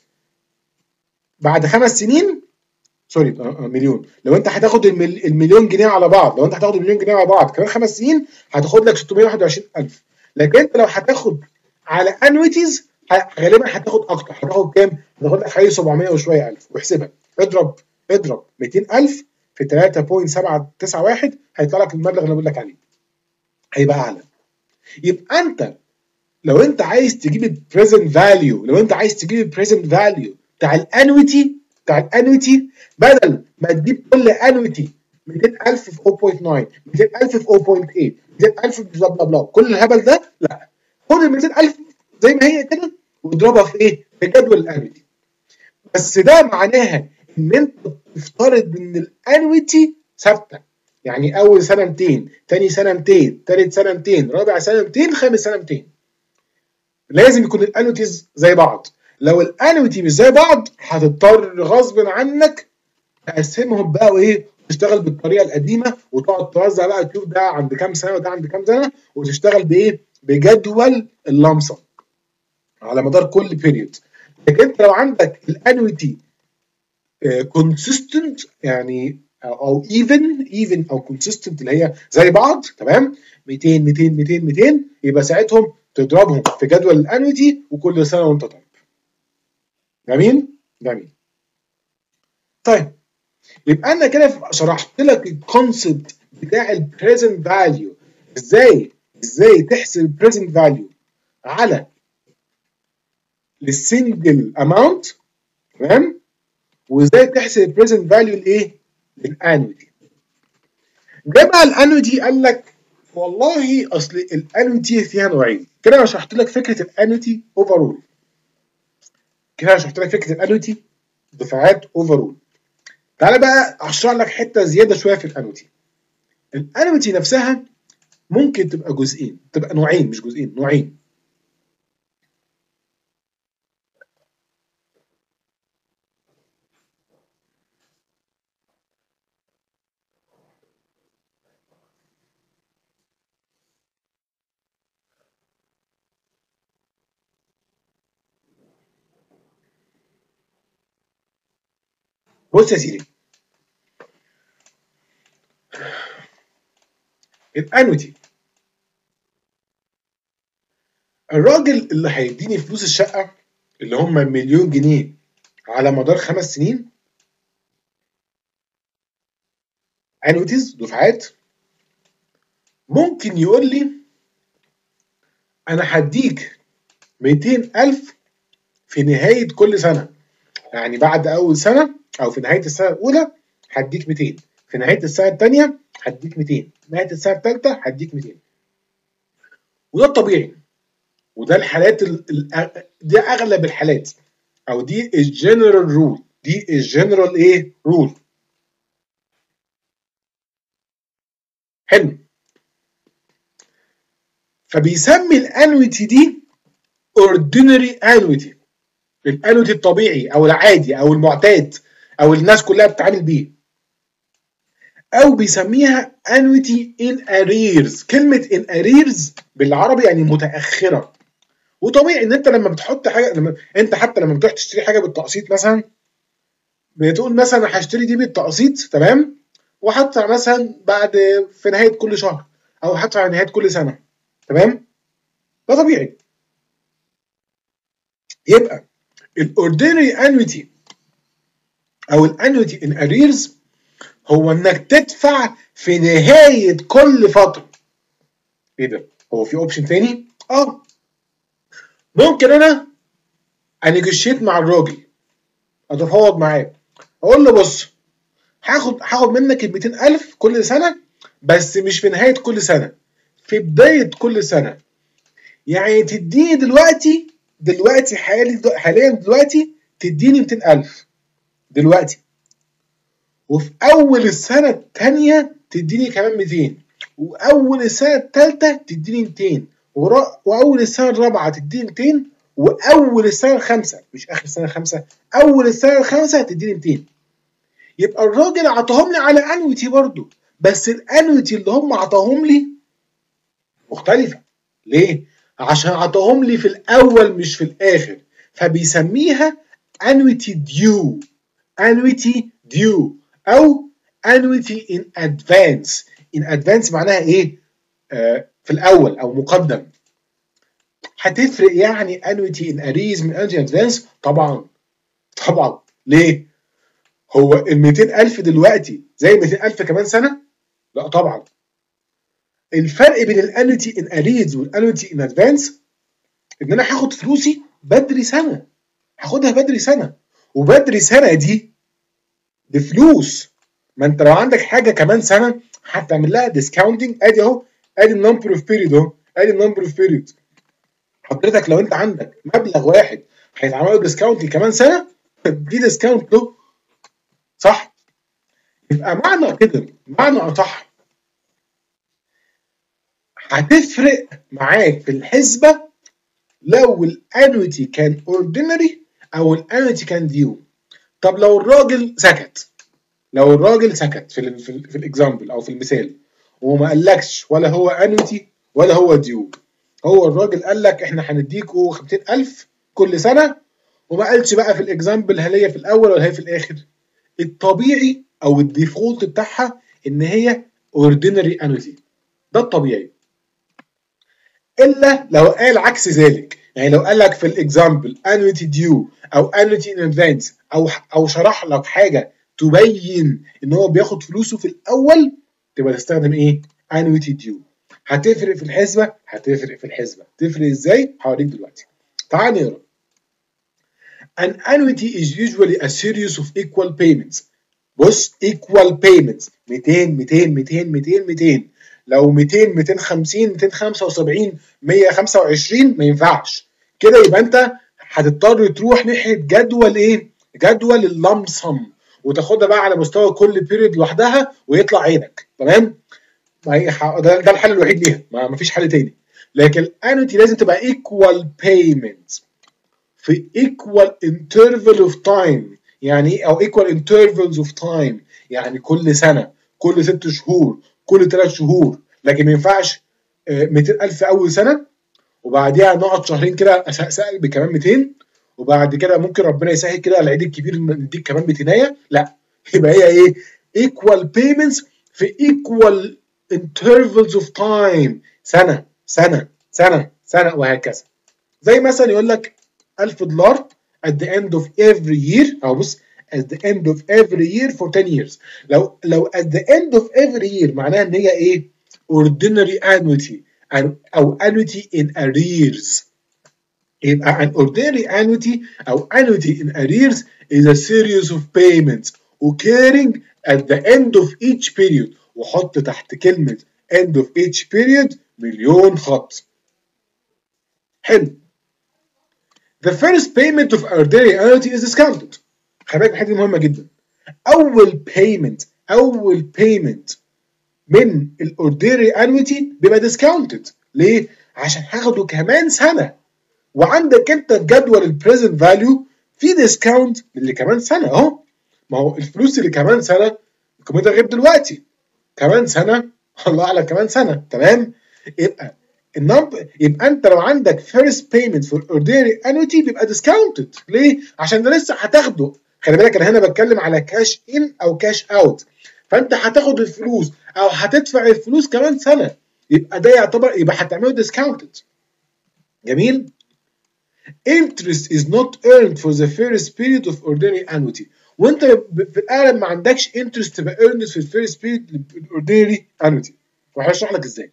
بعد خمس سنين، سوري مليون، لو انت هتاخد المل... المليون جنيه على بعض، لو انت هتاخد المليون جنيه على بعض كمان خمس سنين هتاخد لك ستمية وواحد وعشرين ألف. لكن انت لو هتاخد على انويتيز غالبا هتاخد اكتر. هتاخد كام؟ هتاخد لك حوالي سبعمية وشويه ألف. واحسبها، اضرب اضرب مئتين ألف في ثلاثة فاصلة سبعة تسعة واحد هيطلع لك المبلغ اللي بقول لك عليه، هيبقى اعلى. يبقى انت لو انت عايز تجيب البريزنت فاليو، لو انت عايز تجيب البريزنت فاليو بتاع الانويتي بتاع الانويتي بدل ما تجيب كل انويتي مئتين ألف في صفر فاصلة تسعة، مئتين ألف في صفر فاصلة ثمانية، مئتين ألف بلا بلا بلا كل الهبل ده، لا، خد ال مئتين ألف زي ما هي كده واضربها في ايه؟ في جدول الانويتي. بس ده معناها ان انت تفترض ان الانويتي ثابته، يعني اول سنه مئتين، ثاني سنه مئتين، ثالث سنه مئتين، رابع سنه مئتين، خامس سنه مئتين. لازم يكون الانويتيز زي بعض. لو الانويتي مش زي بعض هتضطر غصب عنك تقسمهم بقى وايه، تشتغل بالطريقه القديمه وتقعد توزع بقى تشوف ده عند كام سنه وده عند كام سنه، وتشتغل بايه؟ بجدول اللمسه على مدار كل بيريود. لكن انت لو عندك الانويتي كونسيستنت يعني او ايفن ايفن او كونسيستنت اللي هي زي بعض، تمام، مئتين مئتين مئتين مئتين، يبقى ساعتهم تضربهم في جدول الانويتي وكل سنه وانت طيب. جميل جميل. طيب يبقى انا كده شرحت لك الكونسبت بتاع البريزنت فاليو، ازاي ازاي تحسب البريزنت فاليو على السنجل اماونت، تمام، وازاي تحسب البريزنت فاليو لايه؟ للانويتي. جه بقى الانويتي قال لك والله اصل الانويتي فيها نوعين. كده انا شرحت لك فكره الانويتي اوفرول، كده انا شرحت لك فكره الانويتي دفعات اوفرول. تعالى بقى اشرح لك حته زياده شويه في الانوتي. الانوتي نفسها ممكن تبقى جزئين، تبقى نوعين مش جزئين، نوعين. بص يا سيدي، الانوتي الراجل اللي هيديني فلوس الشقه اللي هم مليون جنيه على مدار خمس سنين، انوتيز دفعات، ممكن يقول لي انا هديك مئتين ألف في نهايه كل سنه. يعني بعد اول سنه او في نهايه السنه الاولى هديك مئتين، في نهايه السنه الثانيه هديك مئتين، نهايه السنه الثالثه هديك مئتين. وده الطبيعي، وده الحالات ال... دي اغلب الحالات، او دي الجنرال رول، دي الجنرال ايه رول. حلو. فبيسمي الانويتي دي اوردينري انويتي، الانويتي الطبيعي او العادي او المعتاد او الناس كلها بتتعامل بيه، او بيسميها انويتي ان اريرز. كلمه ان اريرز بالعربي يعني متاخره. وطبيعي ان انت لما بتحط حاجه، لما انت حتى لما بتروح تشتري حاجه بالتقسيط مثلا، بتقول مثلا هشتري دي بالتقسيط تمام، وهدفع مثلا بعد في نهايه كل شهر، او هدفع نهايه كل سنه، تمام؟ ده طبيعي. يبقى الاوردينري انويتي او الانويتي ان اريرز هو انك تدفع في نهايه كل فتره. ايه ده؟ هو في اوبشن تاني؟ اه، ممكن انا انيجوشيت مع الراجل، اتفاوض معاه، اقول له بص، هاخد هاخد منك ال مئتين ألف كل سنه، بس مش في نهايه كل سنه، في بدايه كل سنه. يعني تديني دلوقتي دلوقتي حالي حاليا دلوقتي تديني مئتين ألف دلوقتي، وفي اول السنه الثانيه تديني كمان مئتين، واول السنه الثالثه تديني مئتين، واول السنه الرابعه تديني مئتين، واول السنه الخامسه، مش اخر السنه الخامسه، اول السنه الخامسه تديني مئتين. يبقى الراجل عطاهم لي على انويتي برضو، بس الانويتي اللي هم عطاهم لي مختلفه. ليه؟ عشان عطاهم لي في الاول مش في الاخر، فبيسميها انويتي ديو، انويتي ديو او انويتي ان ادفانس. ان ادفانس معناها ايه؟ آه في الاول او مقدم. هتفرق يعني انويتي ان اريز من انويتي ان ادفانس؟ طبعا طبعا. ليه؟ هو ال مئتين ألف دلوقتي زي مئتين ألف كمان سنه؟ لا طبعا. الفرق بين الانويتي ان اريز والانويتي ان ادفانس ان انا هاخد فلوسي بدري سنه، هاخدها بدري سنه، وبدري سنه دي بفلوس. ما انت لو عندك حاجه كمان سنه هتعمل لها ديسكاونتنج. ادي اهو، ادي النمبر اوف بيريد اهو، ادي النمبر اوف بيريد. حضرتك لو انت عندك مبلغ واحد هيتعمل له ديسكاونت كمان سنه، دي ديسكاونت له، صح؟ يبقى معنى كده، معنى اصح، هتفرق معاك في الحسبه لو الانويتي كان اوردينري او الانويتي كان ديو. طب لو الراجل سكت، لو الراجل سكت في ال في, ال في الاكزامبل او في المثال وما قالكش ولا هو انويتي ولا هو ديو، هو الراجل قال لك احنا هنديكوا مئتين ألف كل سنه، وما قالش بقى في الاكزامبل هل هي في الاول ولا هي في الاخر. الطبيعي او الديفولت بتاعها ان هي اوردينري انويتي، ده الطبيعي. الا لو قال عكس ذلك، يعني لو قال لك في الاكزامبل انويتي ديو او انويتي ان ادفانس، او او شرح لك حاجه تبين ان هو بياخد فلوسه في الاول، تبقى تستخدم ايه؟ انويتي ديو. هتفرق في الحسبه؟ هتفرق في الحسبه. تفرق ازاي؟ هوريك دلوقتي. تعال نقرا. An annuity is usually a series of equal payments. بص، equal payments، مئتين مئتين مئتين مئتين مئتين. لو مئتين مئتين وخمسين مئتين وخمسة وسبعين مئة وخمسة وعشرين ما ينفعش كده. يبقى انت هتضطر تروح ناحيه جدول ايه؟ جدول اللمسم وتاخدها بقى على مستوى كل بيريد لوحدها ويطلع عينك، تمام؟ ما هي ده, ده الحل الوحيد ليها، ما فيش حل تاني. لكن الانويتي لازم تبقى equal payment في equal interval of time. يعني ايه او equal intervals of time؟ يعني كل سنه، كل ست شهور، كل ثلاث شهور. لكن ما ينفعش مئتين ألف اول سنه وبعديها نقعد شهرين كده اسقسق بكمان مئتين وبعد كده ممكن ربنا يسهل كده العيد الكبير نديك كمان مئتين. لا، يبقى هي ايه؟ equal payments في equal intervals of time، سنه سنه سنه سنه وهكذا. زي مثلا يقول لك ألف دولار at the end of every year، او بص at the end of every year for ten years. لو لو at the end of every year معناها ان هي ايه؟ ordinary annuity او annuity in arrears. يبقى an ordinary annuity او annuity in arrears is a series of payments occurring at the end of each period. وحط تحت كلمة end of each period مليون خط. حلو. The first payment of ordinary annuity is discounted. خلي بالك الحته دي مهمه جدا. اول payment اول payment من الاوردينري annuity بيبقى discounted. ليه؟ عشان هاخده كمان سنه. وعندك انت جدول البريزنت فاليو في ديسكاونت اللي كمان سنه اهو. ما هو الفلوس اللي كمان سنه قيمتها غير دلوقتي. كمان سنه الله اعلم كمان سنه، تمام؟ يبقى النمبر يبقى انت لو عندك فيرست بيمنت في الاوردينري انويتي بيبقى ديسكاونتد. ليه؟ عشان ده لسه هتاخده. خلي بالك انا هنا بتكلم على كاش ان او كاش اوت، فانت هتاخد الفلوس او هتدفع الفلوس كمان سنه، يبقى ده يعتبر يبقى هتعمله ديسكاونتد. جميل؟ interest is not earned for the first period of ordinary annuity. وانت في الاغلب ما عندكش interest تبقى earned في الفيرست period الاوردينري انويتي. وهشرح لك ازاي.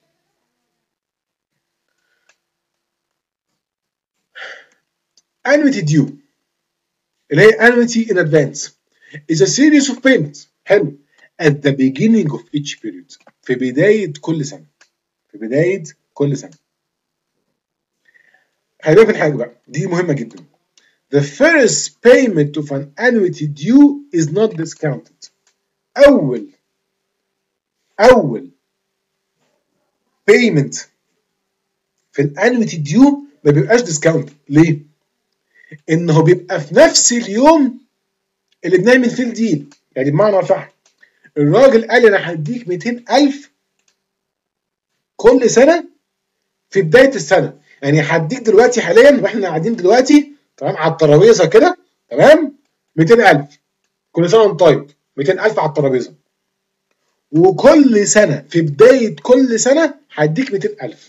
annuity due اللي هي annuity in advance is a series of payments. حلو. at the beginning of each period، في بداية كل سنة. في بداية كل سنة. خلي بالك من حاجة بقى دي مهمة جدا. The first payment of an annuity due is not discounted. أول أول payment في الانويتي ديو ما بيبقاش ديسكاونت. ليه؟ انه بيبقى في نفس اليوم اللي بنعمل فيه الديل. يعني بمعنى صح، الراجل قال انا هديك مئتين ألف كل سنه في بدايه السنه. يعني هديك دلوقتي حاليا واحنا قاعدين دلوقتي تمام على الترابيزه كده، تمام؟ مئتين ألف كل سنه وانت طيب، مئتين ألف على الترابيزه. وكل سنه في بدايه كل سنه هديك مئتين ألف.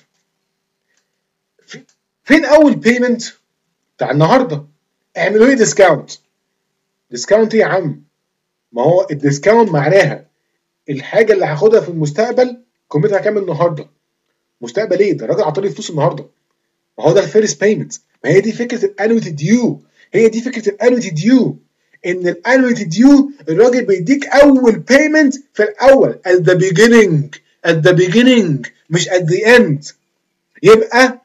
فين اول بيمنت؟ بتاع النهارده. اعملوا لي ديسكاونت. ديسكاونت ايه يا عم؟ ما هو الديسكاونت معناها الحاجه اللي هاخدها في المستقبل قيمتها كام النهارده؟ مستقبل ايه؟ ده الراجل عطاني فلوس النهارده. ما هو ده الفيرست بيمنت. ما هي دي فكره الانويتي ديو. هي دي فكره الانويتي ديو. ان الانويتي ديو الراجل بيديك اول بيمنت في الاول at the beginning at the beginning مش at the end. يبقى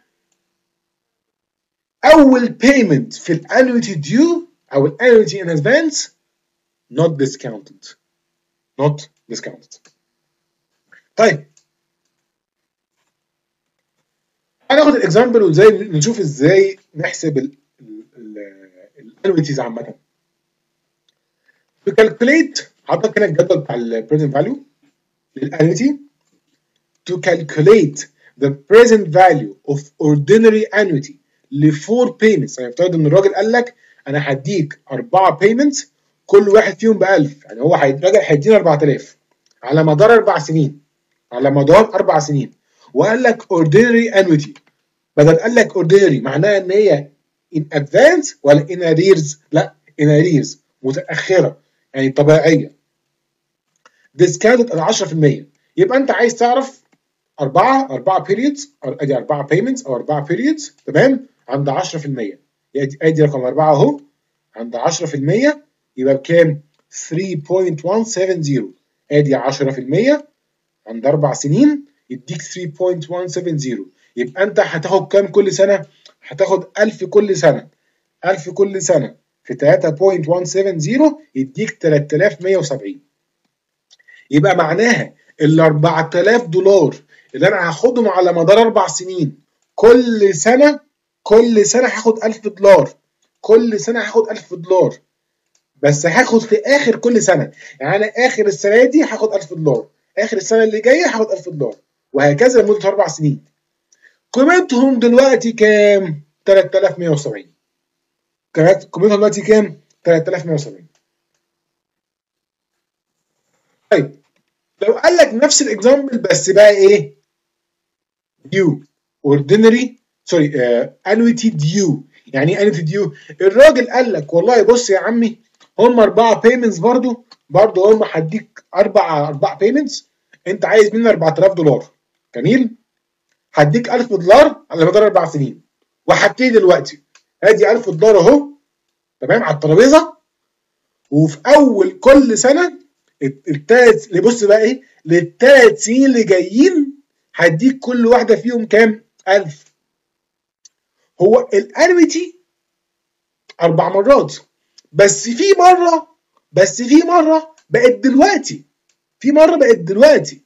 اول بيمنت في الانويتي ديو او الانويتي ان ادفانس not discounted not discounted. طيب هناخد الاكزامبل وازاي نشوف ازاي نحسب الانويتيز عامه. to calculate عطاك هنا الجدول بتاع البريزنت فاليو للانويتي. to calculate the present value of ordinary annuity لفور payments. يعني افترض ان الراجل قال لك انا هديك اربعه payments كل واحد فيهم ب ألف. يعني هو الراجل هيدينا أربعة آلاف على مدار اربع سنين، على مدار اربع سنين. وقال لك ordinary annuity، بدل قال لك ordinary معناها ان هي in advance ولا in arrears؟ لا in arrears متاخره يعني طبيعيه. discounted على عشرة في المية. يبقى انت عايز تعرف أربعة أربعة periods ادي أربعة payments أو أربعة periods، تمام؟ عند عشرة في المية. ادي ادي رقم أربعة أهو عند عشرة في المية يبقى بكام؟ ثلاثة فاصلة واحد سبعة صفر. ادي عشرة في المية عند أربع سنين يديك ثلاثة فاصلة واحد سبعة صفر. يبقى أنت هتاخد كام كل سنة؟ هتاخد ألف كل سنة. ألف كل سنة في تلاتة فاصلة واحد سبعين يديك تلاتة آلاف ومية وسبعين. يبقى معناها ال أربعة آلاف دولار اللي انا هاخدهم على مدار اربع سنين، كل سنه كل سنه هاخد ألف دولار، كل سنه هاخد ألف دولار، بس هاخد في اخر كل سنه. يعني انا اخر السنه دي هاخد ألف دولار، اخر السنه اللي جايه هاخد ألف دولار، وهكذا لمده اربع سنين. قيمتهم دلوقتي كام؟ تلاتة آلاف ومية وسبعين. قيمتهم دلوقتي كام؟ تلاتة آلاف ومية وسبعين. طيب لو قال لك نفس الاكزامبل بس بقى ايه؟ ديو اوردينري سوري انويتي ديو. يعني ايه انويتي ديو؟ الراجل قال لك والله بص يا عمي هم اربعه بيمنتس، برضو برضو هم هديك اربع اربع بيمنتس، انت عايز مني أربعة آلاف دولار. جميل؟ هديك ألف دولار على مدار اربع سنين، وهبتدي دلوقتي ادي ألف دولار اهو تمام على الترابيزه، وفي اول كل سنه التلات اللي بص بقى ايه للثلاث سنين اللي جايين هديك كل واحده فيهم كام؟ ألف. هو الانويتي اربع مرات، بس في مره بس في مره بقت دلوقتي في مره بقت دلوقتي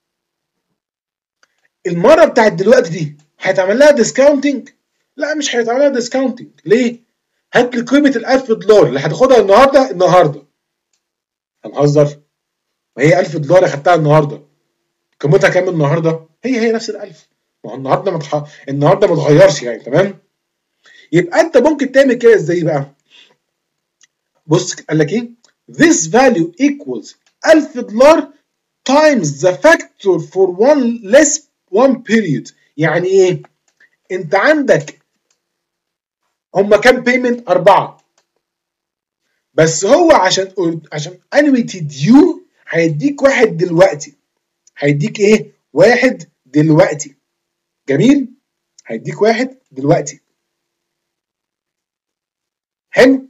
المره بتاعت دلوقتي دي هيتعمل لها ديسكاونتنج؟ لا مش هيتعمل لها ديسكاونتنج. ليه؟ هات لي قيمه ال ألف دولار اللي هتاخدها النهارده النهارده. هنهزر؟ ما هي ألف دولار اخدتها النهارده، قيمتها كام النهارده؟ هي هي نفس الألف. ما هو النهارده ما متح... النهارده ما اتغيرش يعني. تمام؟ يبقى انت ممكن تعمل كده ازاي بقى؟ بص قال لك ايه؟ This value equals ألف دولار times the factor for one less one period. يعني ايه؟ انت عندك هما كام بيمنت؟ أربعة، بس هو عشان عشان annuity due هيديك واحد دلوقتي. هيديك ايه؟ واحد دلوقتي. جميل؟ هيديك واحد دلوقتي. حلو؟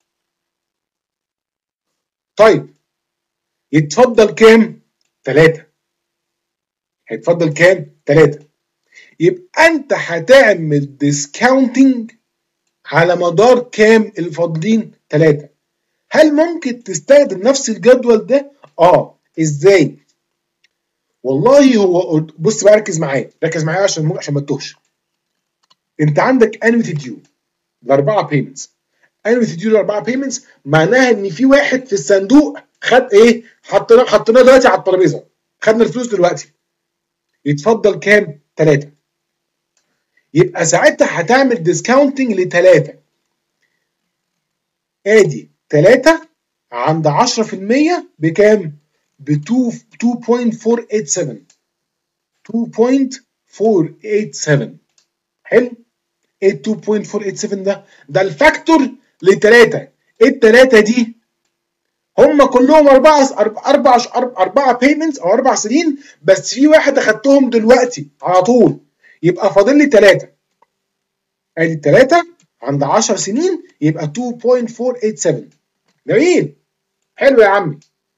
طيب يتفضل كام؟ تلاتة. هيتفضل كام؟ تلاتة. يبقى انت هتعمل ديسكاونتنج على مدار كام الفاضلين؟ تلاتة. هل ممكن تستخدم نفس الجدول ده؟ اه. ازاي؟ والله هو بص بقى ركز معايا ركز معايا عشان عشان ما تتوهش. انت عندك انويتي ديو الاربعه بيمنتس. انويتي ديو الاربعه بيمنتس معناها ان في واحد في الصندوق خد ايه؟ حطيناه حطيناه دلوقتي على الترابيزه، خدنا الفلوس دلوقتي. يتفضل كام؟ تلاتة. يبقى ساعتها هتعمل ديسكاونتنج لتلاتة. ادي تلاتة عند عشرة في المية بكام؟ ب اتنين فاصلة أربعة سبعة. اتنين فاصلة أربعة سبعة. حلو؟ ايه اتنين فاصلة أربعة سبعة ده؟ ده الفاكتور لتلاتة. ايه التلاتة دي؟ هم كلهم أربعة أربعة أربعة بيمنتس أو أربع سنين، بس في واحد أخدتهم دلوقتي على طول. يبقى فاضل لي تلاتة. ادي التلاتة عند عشر سنين يبقى اتنين فاصلة أربعة سبعة. جميل؟ حلو يا عمي.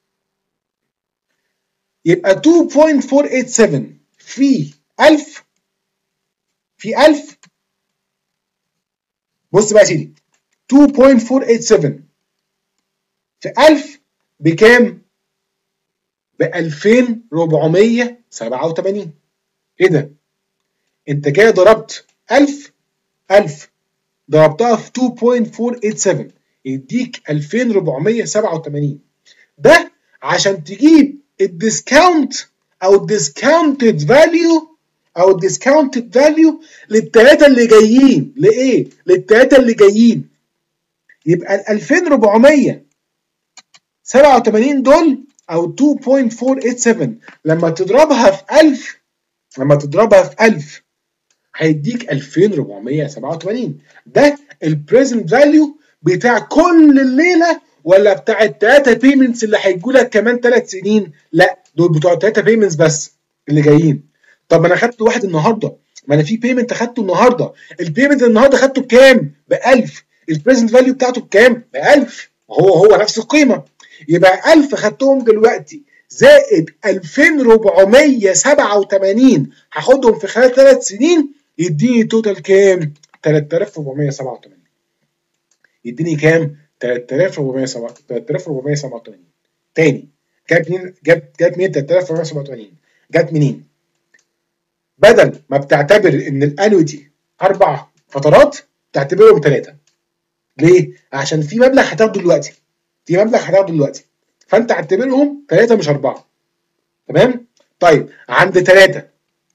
يبقى اتنين فاصلة أربعة سبعة في ألف في ألف. بص بقى يا سيدي، اتنين فاصلة أربعة سبعة في ألف بكام؟ ب ألفين وأربعمية وسبعة وتمانين. ايه ده؟ انت كده ضربت ألف ألف ضربتها في اتنين فاصلة أربعة سبعة يديك ألفين وأربعمية وسبعة وتمانين. ده عشان تجيب الديسكاونت او الديسكاونتد فاليو او الديسكاونتد فاليو للثلاثه اللي جايين. لايه؟ للثلاثه اللي جايين. يبقى ال ألفين وأربعمية وسبعة وتمانين دول او اتنين فاصلة أربعة سبعة لما تضربها في ألف لما تضربها في ألف هيديك ألفين وأربعمية وسبعة وتمانين. ده البريزنت فاليو بتاع كل الليله، ولا بتاع الثلاثه بيمنتس اللي هيجوا لك كمان ثلاث سنين؟ لا، دول بتوع الثلاثه بيمنتس بس اللي جايين. طب ما انا خدت واحد النهارده، ما انا في بيمنت اخدته النهارده. البيمنت النهارده خدته بكام؟ ب ألف. البريزنت فاليو بتاعته بكام؟ ب ألف. هو هو نفس القيمه. يبقى ألف خدتهم دلوقتي زائد ألفين وأربعمية وسبعة وتمانين هاخدهم في خلال ثلاث سنين يديني توتال كام؟ تلاتة آلاف وأربعمية وسبعة وتمانين. يديني كام؟ تلاتة آلاف وأربعمية وسبعة وتمانين. تاني جت منين؟ جت جت منين تلاتة آلاف وأربعمية وسبعة وتمانين؟ جت منين؟ بدل ما بتعتبر ان الانويتي اربع فترات تعتبرهم ثلاثه. ليه؟ عشان في مبلغ هتاخده دلوقتي. في مبلغ هتاخده دلوقتي. فانت اعتبرهم ثلاثه مش اربعه. تمام؟ طيب عند ثلاثه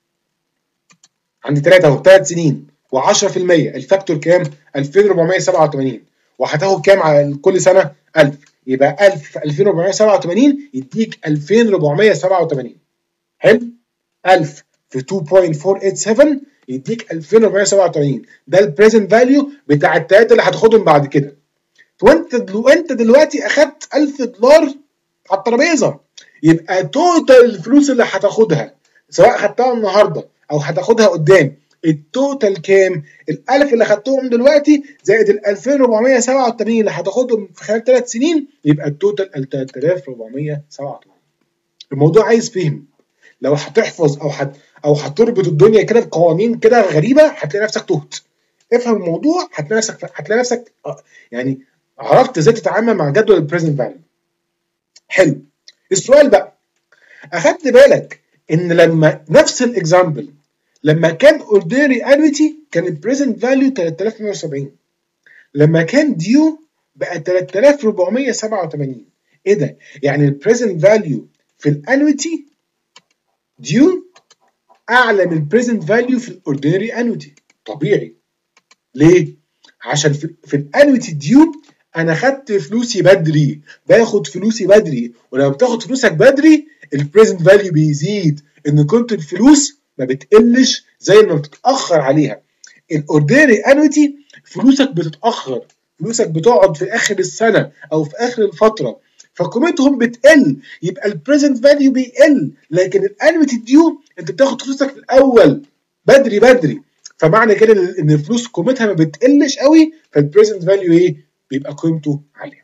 عند ثلاثه اهو ثلاث سنين و10% الفاكتور كام؟ ألفين وأربعمية وسبعة وتمانين. وهتاخد كام على كل سنه؟ ألف. يبقى ألف في ألفين وأربعمية وسبعة وتمانين يديك ألفين وأربعمية وسبعة وتمانين. حلو؟ ألف في اتنين فاصلة أربعمية وسبعة يديك ألفين وأربعمية وسبعة وتمانين. ده البريزنت فاليو بتاع الثلاثه اللي هتاخدهم بعد كده. وانت دلو انت دلوقتي اخدت ألف دولار على الترابيزه، يبقى توتال الفلوس اللي هتاخدها سواء خدتها النهارده او هتاخدها قدام، التوتال كام؟ الألف اللي خدتهم دلوقتي زائد ال ألفين وأربعمية وسبعة وتمانين اللي هتاخدهم في خلال ثلاث سنين، يبقى التوتال تلاتة آلاف وأربعمية وسبعة وتمانين. الموضوع عايز فهم. لو هتحفظ او هت او هتربط الدنيا كده بقوانين كده غريبه هتلاقي نفسك تهت. افهم الموضوع هتلاقي نفسك هتلاقي نفسك يعني عرفت ازاي تتعامل مع جدول البريزنت فاليو. حلو. السؤال بقى، اخدت بالك ان لما نفس الاكزامبل لما كان اوردينري انويتي كان البريزنت فاليو تلاتة آلاف ومية وسبعين، لما كان ديو بقى تلاتة آلاف وأربعمية وسبعة وتمانين. ايه ده؟ يعني البريزنت فاليو في الانويتي ديو اعلى من البريزنت فاليو في الاوردينري انويتي. طبيعي. ليه؟ عشان في, في الانويتي ديو انا خدت فلوسي بدري، باخد فلوسي بدري، ولما بتاخد فلوسك بدري البريزنت فاليو بيزيد، ان كنت الفلوس ما بتقلش زي ما بتتاخر عليها. الاوردينري انويتي فلوسك بتتاخر، فلوسك بتقعد في اخر السنه او في اخر الفتره فقيمتهم بتقل، يبقى البريزنت فاليو بيقل. لكن الانويتي ديو انت بتاخد فلوسك في الاول بدري بدري، فمعنى كده ان الفلوس قيمتها ما بتقلش قوي، فالبريزنت فاليو ايه؟ بيبقى قيمته عاليه.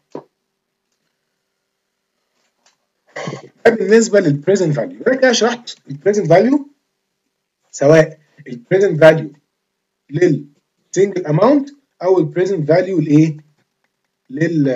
بالنسبه للبريزنت فاليو انا كده شرحت البريزنت فاليو، سواء البريزنت فاليو للسنجل اماونت او البريزنت فاليو لايه؟ لل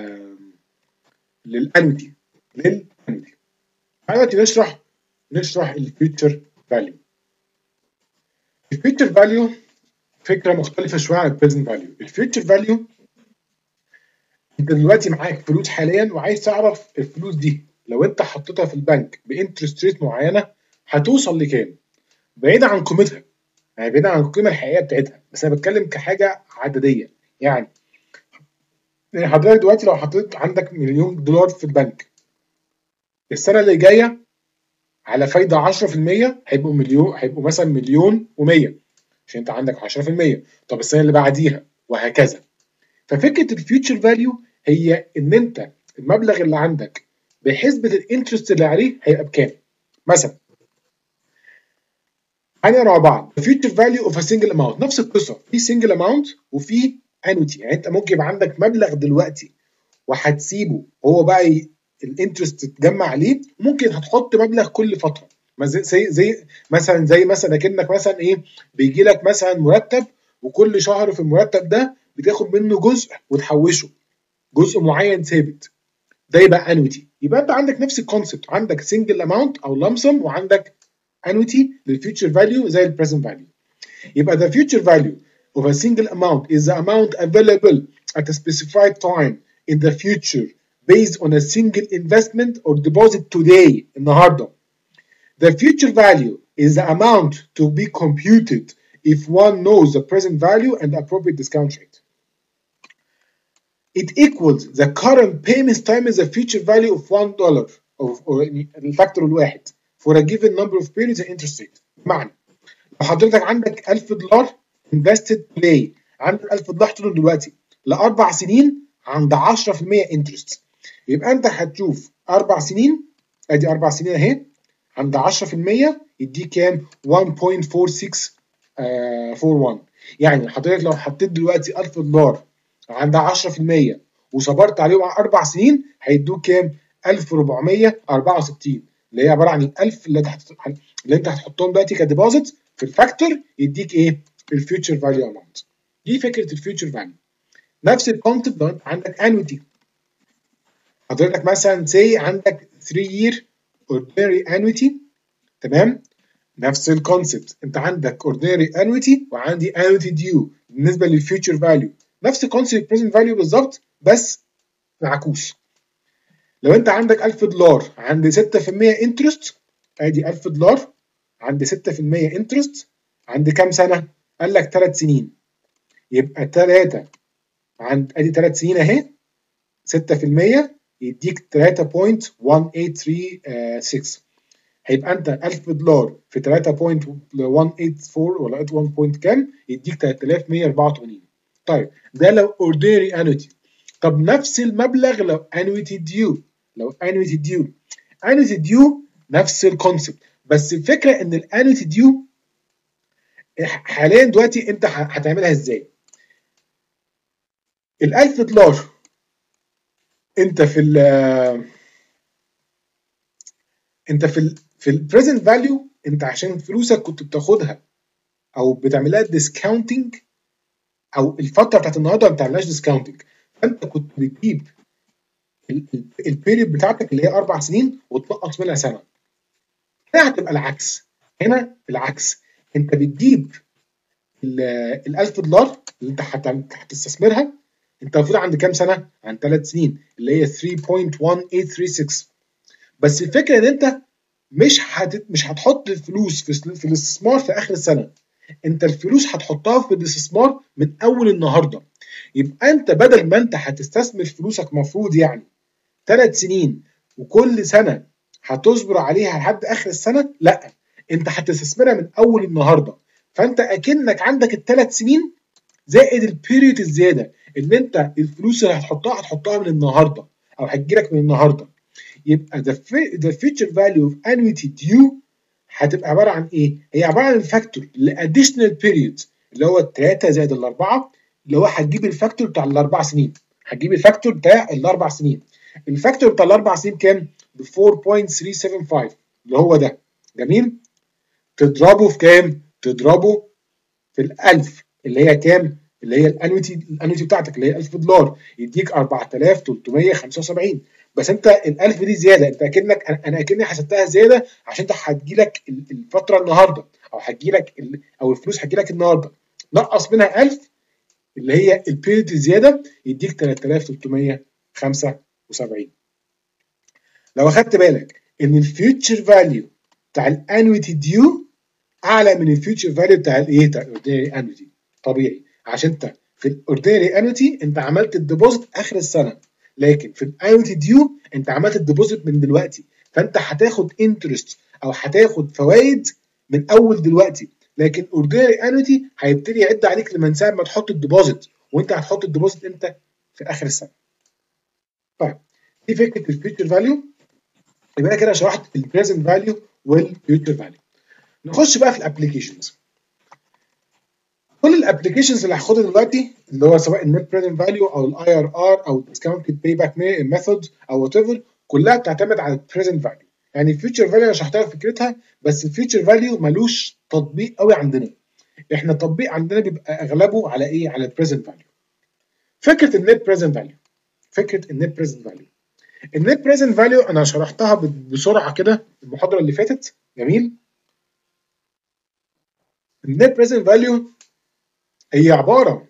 للانويتي للانويتي. دلوقتي نشرح نشرح الفيوتشر فاليو. الفيوتشر فاليو فكره مختلفه شويه عن البريزنت فاليو. الفيوتشر فاليو انت دلوقتي معاك فلوس حاليا وعايز تعرف الفلوس دي لو انت حطيتها في البنك بانترست ريت معينه هتوصل لكام؟ بعيدا عن قيمتها، يعني بعيدا عن القيمه الحقيقيه بتاعتها، بس انا بتكلم كحاجه عدديه. يعني يعني حضرتك دلوقتي لو حطيت عندك مليون دولار في البنك، السنه اللي جايه على فايده عشرة في المية هيبقوا مليون، هيبقوا مثلا مليون و100 عشان انت عندك عشرة في المية. طب السنه اللي بعديها وهكذا. ففكره الفيوتشر فاليو هي ان انت المبلغ اللي عندك بحسبه الانترست اللي عليه هيبقى بكام. مثلا هنقرا مع بعض الفيوتشر فاليو اوف ا سنجل اماونت، نفس القصه، في سنجل اماونت وفي انويتي. يعني انت ممكن يبقى عندك مبلغ دلوقتي وهتسيبه هو بقى الانترست تتجمع عليه، ممكن هتحط مبلغ كل فتره زي زي مثلا زي مثلا كأنك مثلا ايه بيجي لك مثلا مرتب وكل شهر في المرتب ده بتاخد منه جزء وتحوشه، جزء معين ثابت، ده يبقى انويتي. يبقى انت عندك نفس الكونسبت، عندك سنجل اماونت او لامسم وعندك annuity للفيوتشر فاليو زي البريزنت فاليو. يبقى the future value of a single amount is the amount available at a specified time in the future based on a single investment or deposit today النهارده. The future value is the amount to be computed if one knows the present value and appropriate discount rate. It equals the current payment time is the future value of one dollar or الفاكتور الواحد for a given number of periods and interest rate. بمعنى لو حضرتك عندك ألف دولار invested today، عندك ألف دولار حطيتهم دلوقتي لأربع سنين عند عشرة في المية انترست، يبقى أنت هتشوف أربع سنين، أدي أربع سنين أهي عند عشرة في المية يديك كام؟ واحد فاصلة أربعة ستة أربعة واحد. يعني حضرتك لو حطيت دلوقتي ألف دولار عند عشرة في المية وصبرت عليهم أربع سنين هيدوك كام؟ ألف وأربعمية وأربعة وستين، اللي هي عبارة عن الألف اللي انت اللي انت هتحطهم دلوقتي كديبوزيت في الفاكتور يديك ايه؟ الفيوتشر فاليو اماونت. دي فكره الفيوتشر فاليو. نفس الكونسبت لو انت عندك انويتي، حضرتك مثلا سي عندك ثري year ordinary annuity، تمام؟ نفس الكونسبت، انت عندك ordinary annuity وعندي annuity due بالنسبه للفيوتشر فاليو، نفس الكونسبت present value بالظبط بس معكوس. لو انت عندك ألف دولار عند ستة في المية انترست، ادي ألف دولار عند ستة في المية انترست عند كام سنه؟ قال لك ثلاث سنين، يبقى ثلاثة عند ادي ثلاث سنين اهي، ستة في المية يديك ثلاثة فاصلة واحد ثمانية ثلاثة ستة، هيبقى انت ألف دولار في ثلاثة فاصلة واحد ثمانية أربعة ولا واحد بوينت كام يديك ثلاثة آلاف ومية وأربعة وثمانين. طيب ده لو اوردينري انويتي. طب نفس المبلغ لو انويتي ديو، لو انويتي ديو، انويتي ديو نفس الكونسبت، بس الفكره ان الانويتي ديو حاليا دلوقتي انت هتعملها ازاي؟ ال ألف دولار انت في ال انت في ال في البريزنت فاليو، انت عشان فلوسك كنت بتاخدها او بتعملها ديسكاونتنج، او الفتره بتاعت النهارده ما بتعملهاش ديسكاونتنج، فانت كنت بتجيب البيريود بتاعتك اللي هي اربع سنين وتنقص منها سنه. هنا هتبقى العكس، هنا العكس، انت بتجيب ال ألف دولار اللي انت هتستثمرها، انت المفروض عند كام سنه؟ عند ثلاث سنين اللي هي ثلاثة فاصلة واحد ثمانية ثلاثة ستة. بس الفكره ان انت مش هت... مش هتحط الفلوس في, في الاستثمار في اخر السنه، انت الفلوس هتحطها في الاستثمار من اول النهارده. يبقى انت بدل ما انت هتستثمر فلوسك مفروض يعني ثلاث سنين وكل سنه هتصبر عليها لحد اخر السنه، لا، انت هتستثمرها من اول النهارده. فانت اكنك عندك الثلاث سنين زائد البيريود الزياده، ان انت الفلوس اللي هتحطها هتحطها من النهارده او هتجيلك من النهارده. يبقى the the future value of annuity due هتبقى عباره عن ايه؟ هي عباره عن الفاكتور الاديشنال بيريود اللي هو الثلاثه زائد الاربعه، اللي هو هتجيب الفاكتور بتاع الاربع سنين، هتجيب الفاكتور بتاع الاربع سنين. الفاكتور بتاع الاربع سنين كام؟ ب أربعة فاصلة ثلاثة سبعة خمسة اللي هو ده، جميل؟ تضربه في كام؟ تضربه في الألف اللي هي كام؟ اللي هي الانويتي الانويتي بتاعتك اللي هي ألف دولار، يديك أربعة آلاف وثلاثمية وخمسة وسبعين. بس انت الألف دي زياده، انت اكنك انا اكني حسبتها زياده عشان انت هتجيلك الفتره النهارده، او هتجيلك او الفلوس هتجيلك النهارده، نقص منها ألف اللي هي البيريود الزياده يديك ثلاثة آلاف وثلاثمية وخمسة وسبعين. لو اخدت بالك ان الفيوتشر فاليو بتاع الانويتي ديو اعلى من الفيوتشر فاليو بتاع الايه؟ بتاع الاوردينري انويتي، طبيعي، عشان انت في الاوردينري انويتي انت عملت الديبوزيت اخر السنه، لكن في الانويتي ديو انت عملت الديبوزيت من دلوقتي، فانت هتاخد انترست او هتاخد فوائد من اول دلوقتي. لكن اوردينري انويتي هيبتدي يعد عليك لما ساعه ما تحط الديبوزيت، وانت هتحط الديبوزيت امتى؟ في اخر السنه. طيب دي فكره الفيوتشر فاليو. يبقى انا كده شرحت البريزنت فاليو والفيوتشر فاليو. نخش بقى في الابلكيشنز. كل الابلكيشنز اللي هاخدها دلوقتي اللي هو سواء النت بريزنت فاليو او الاي ار ار او الديسكاونتد باي باك ميثود او وات ايفر، كلها بتعتمد على البريزنت فاليو. يعني الفيوتشر فاليو انا شرحتها فكرتها، بس الفيوتشر فاليو ملوش تطبيق قوي عندنا. احنا التطبيق عندنا بيبقى اغلبه على ايه؟ على البريزنت فاليو. فكره النت بريزنت فاليو، فكره النت بريزنت فاليو النت بريزنت فاليو انا شرحتها بسرعه كده المحاضره اللي فاتت، جميل؟ النت بريزنت فاليو هي عباره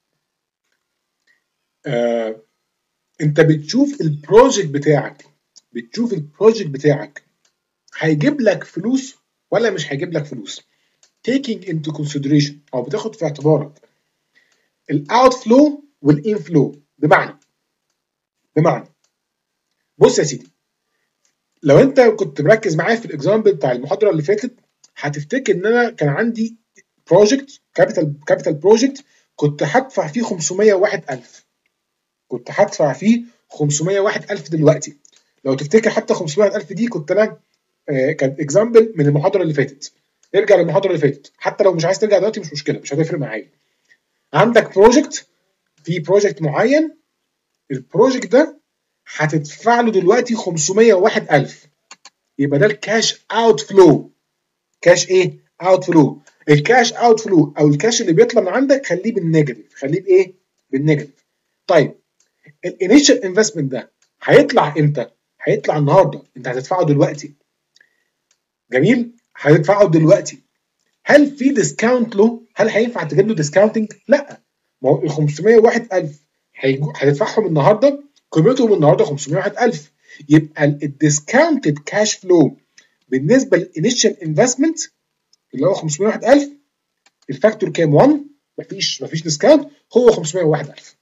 آه انت بتشوف البروجكت بتاعك، بتشوف البروجكت بتاعك هيجيب لك فلوس ولا مش هيجيب لك فلوس، taking into consideration او بتاخد في اعتبارك الاوت فلو والان فلو. بمعنى بمعنى بص يا سيدي، لو انت كنت مركز معايا في الاكزامبل بتاع المحاضره اللي فاتت هتفتكر ان انا كان عندي بروجكت كابيتال كابيتال بروجكت كنت هدفع فيه خمسمية وواحد ألف، كنت هدفع فيه خمسمية وواحد ألف دلوقتي. لو تفتكر حتى خمسمية وواحد ألف دي كنت انا آه كان اكزامبل من المحاضره اللي فاتت، ارجع للمحاضره اللي فاتت، حتى لو مش عايز ترجع دلوقتي مش مشكله، مش هتفرق معايا. عندك بروجكت، في بروجكت معين، البروجكت ده هتدفع له دلوقتي خمسمية وواحد ألف، يبقى ده الكاش اوت فلو. كاش ايه؟ اوت فلو. الكاش اوت فلو او الكاش اللي بيطلع من عندك خليه بالنيجاتيف، خليه بايه؟ بالنيجاتيف. طيب الانيشال انفستمنت ده هيطلع امتى؟ هيطلع النهارده، انت هتدفعه دلوقتي. جميل؟ هتدفعه دلوقتي. هل في ديسكاونت له؟ هل هينفع تجيب له ديسكاونتنج؟ لا. ما هو ال خمسمية وواحد ألف هتدفعهم النهارده، قيمتهم النهارده خمسمية وواحد ألف. يبقى الديسكاونتد كاش فلو بالنسبه للانيشال انفستمنت اللي هو خمسمية وواحد ألف، الفاكتور كام؟ واحد. مفيش مفيش ديسكاونت، هو خمسمية وواحد ألف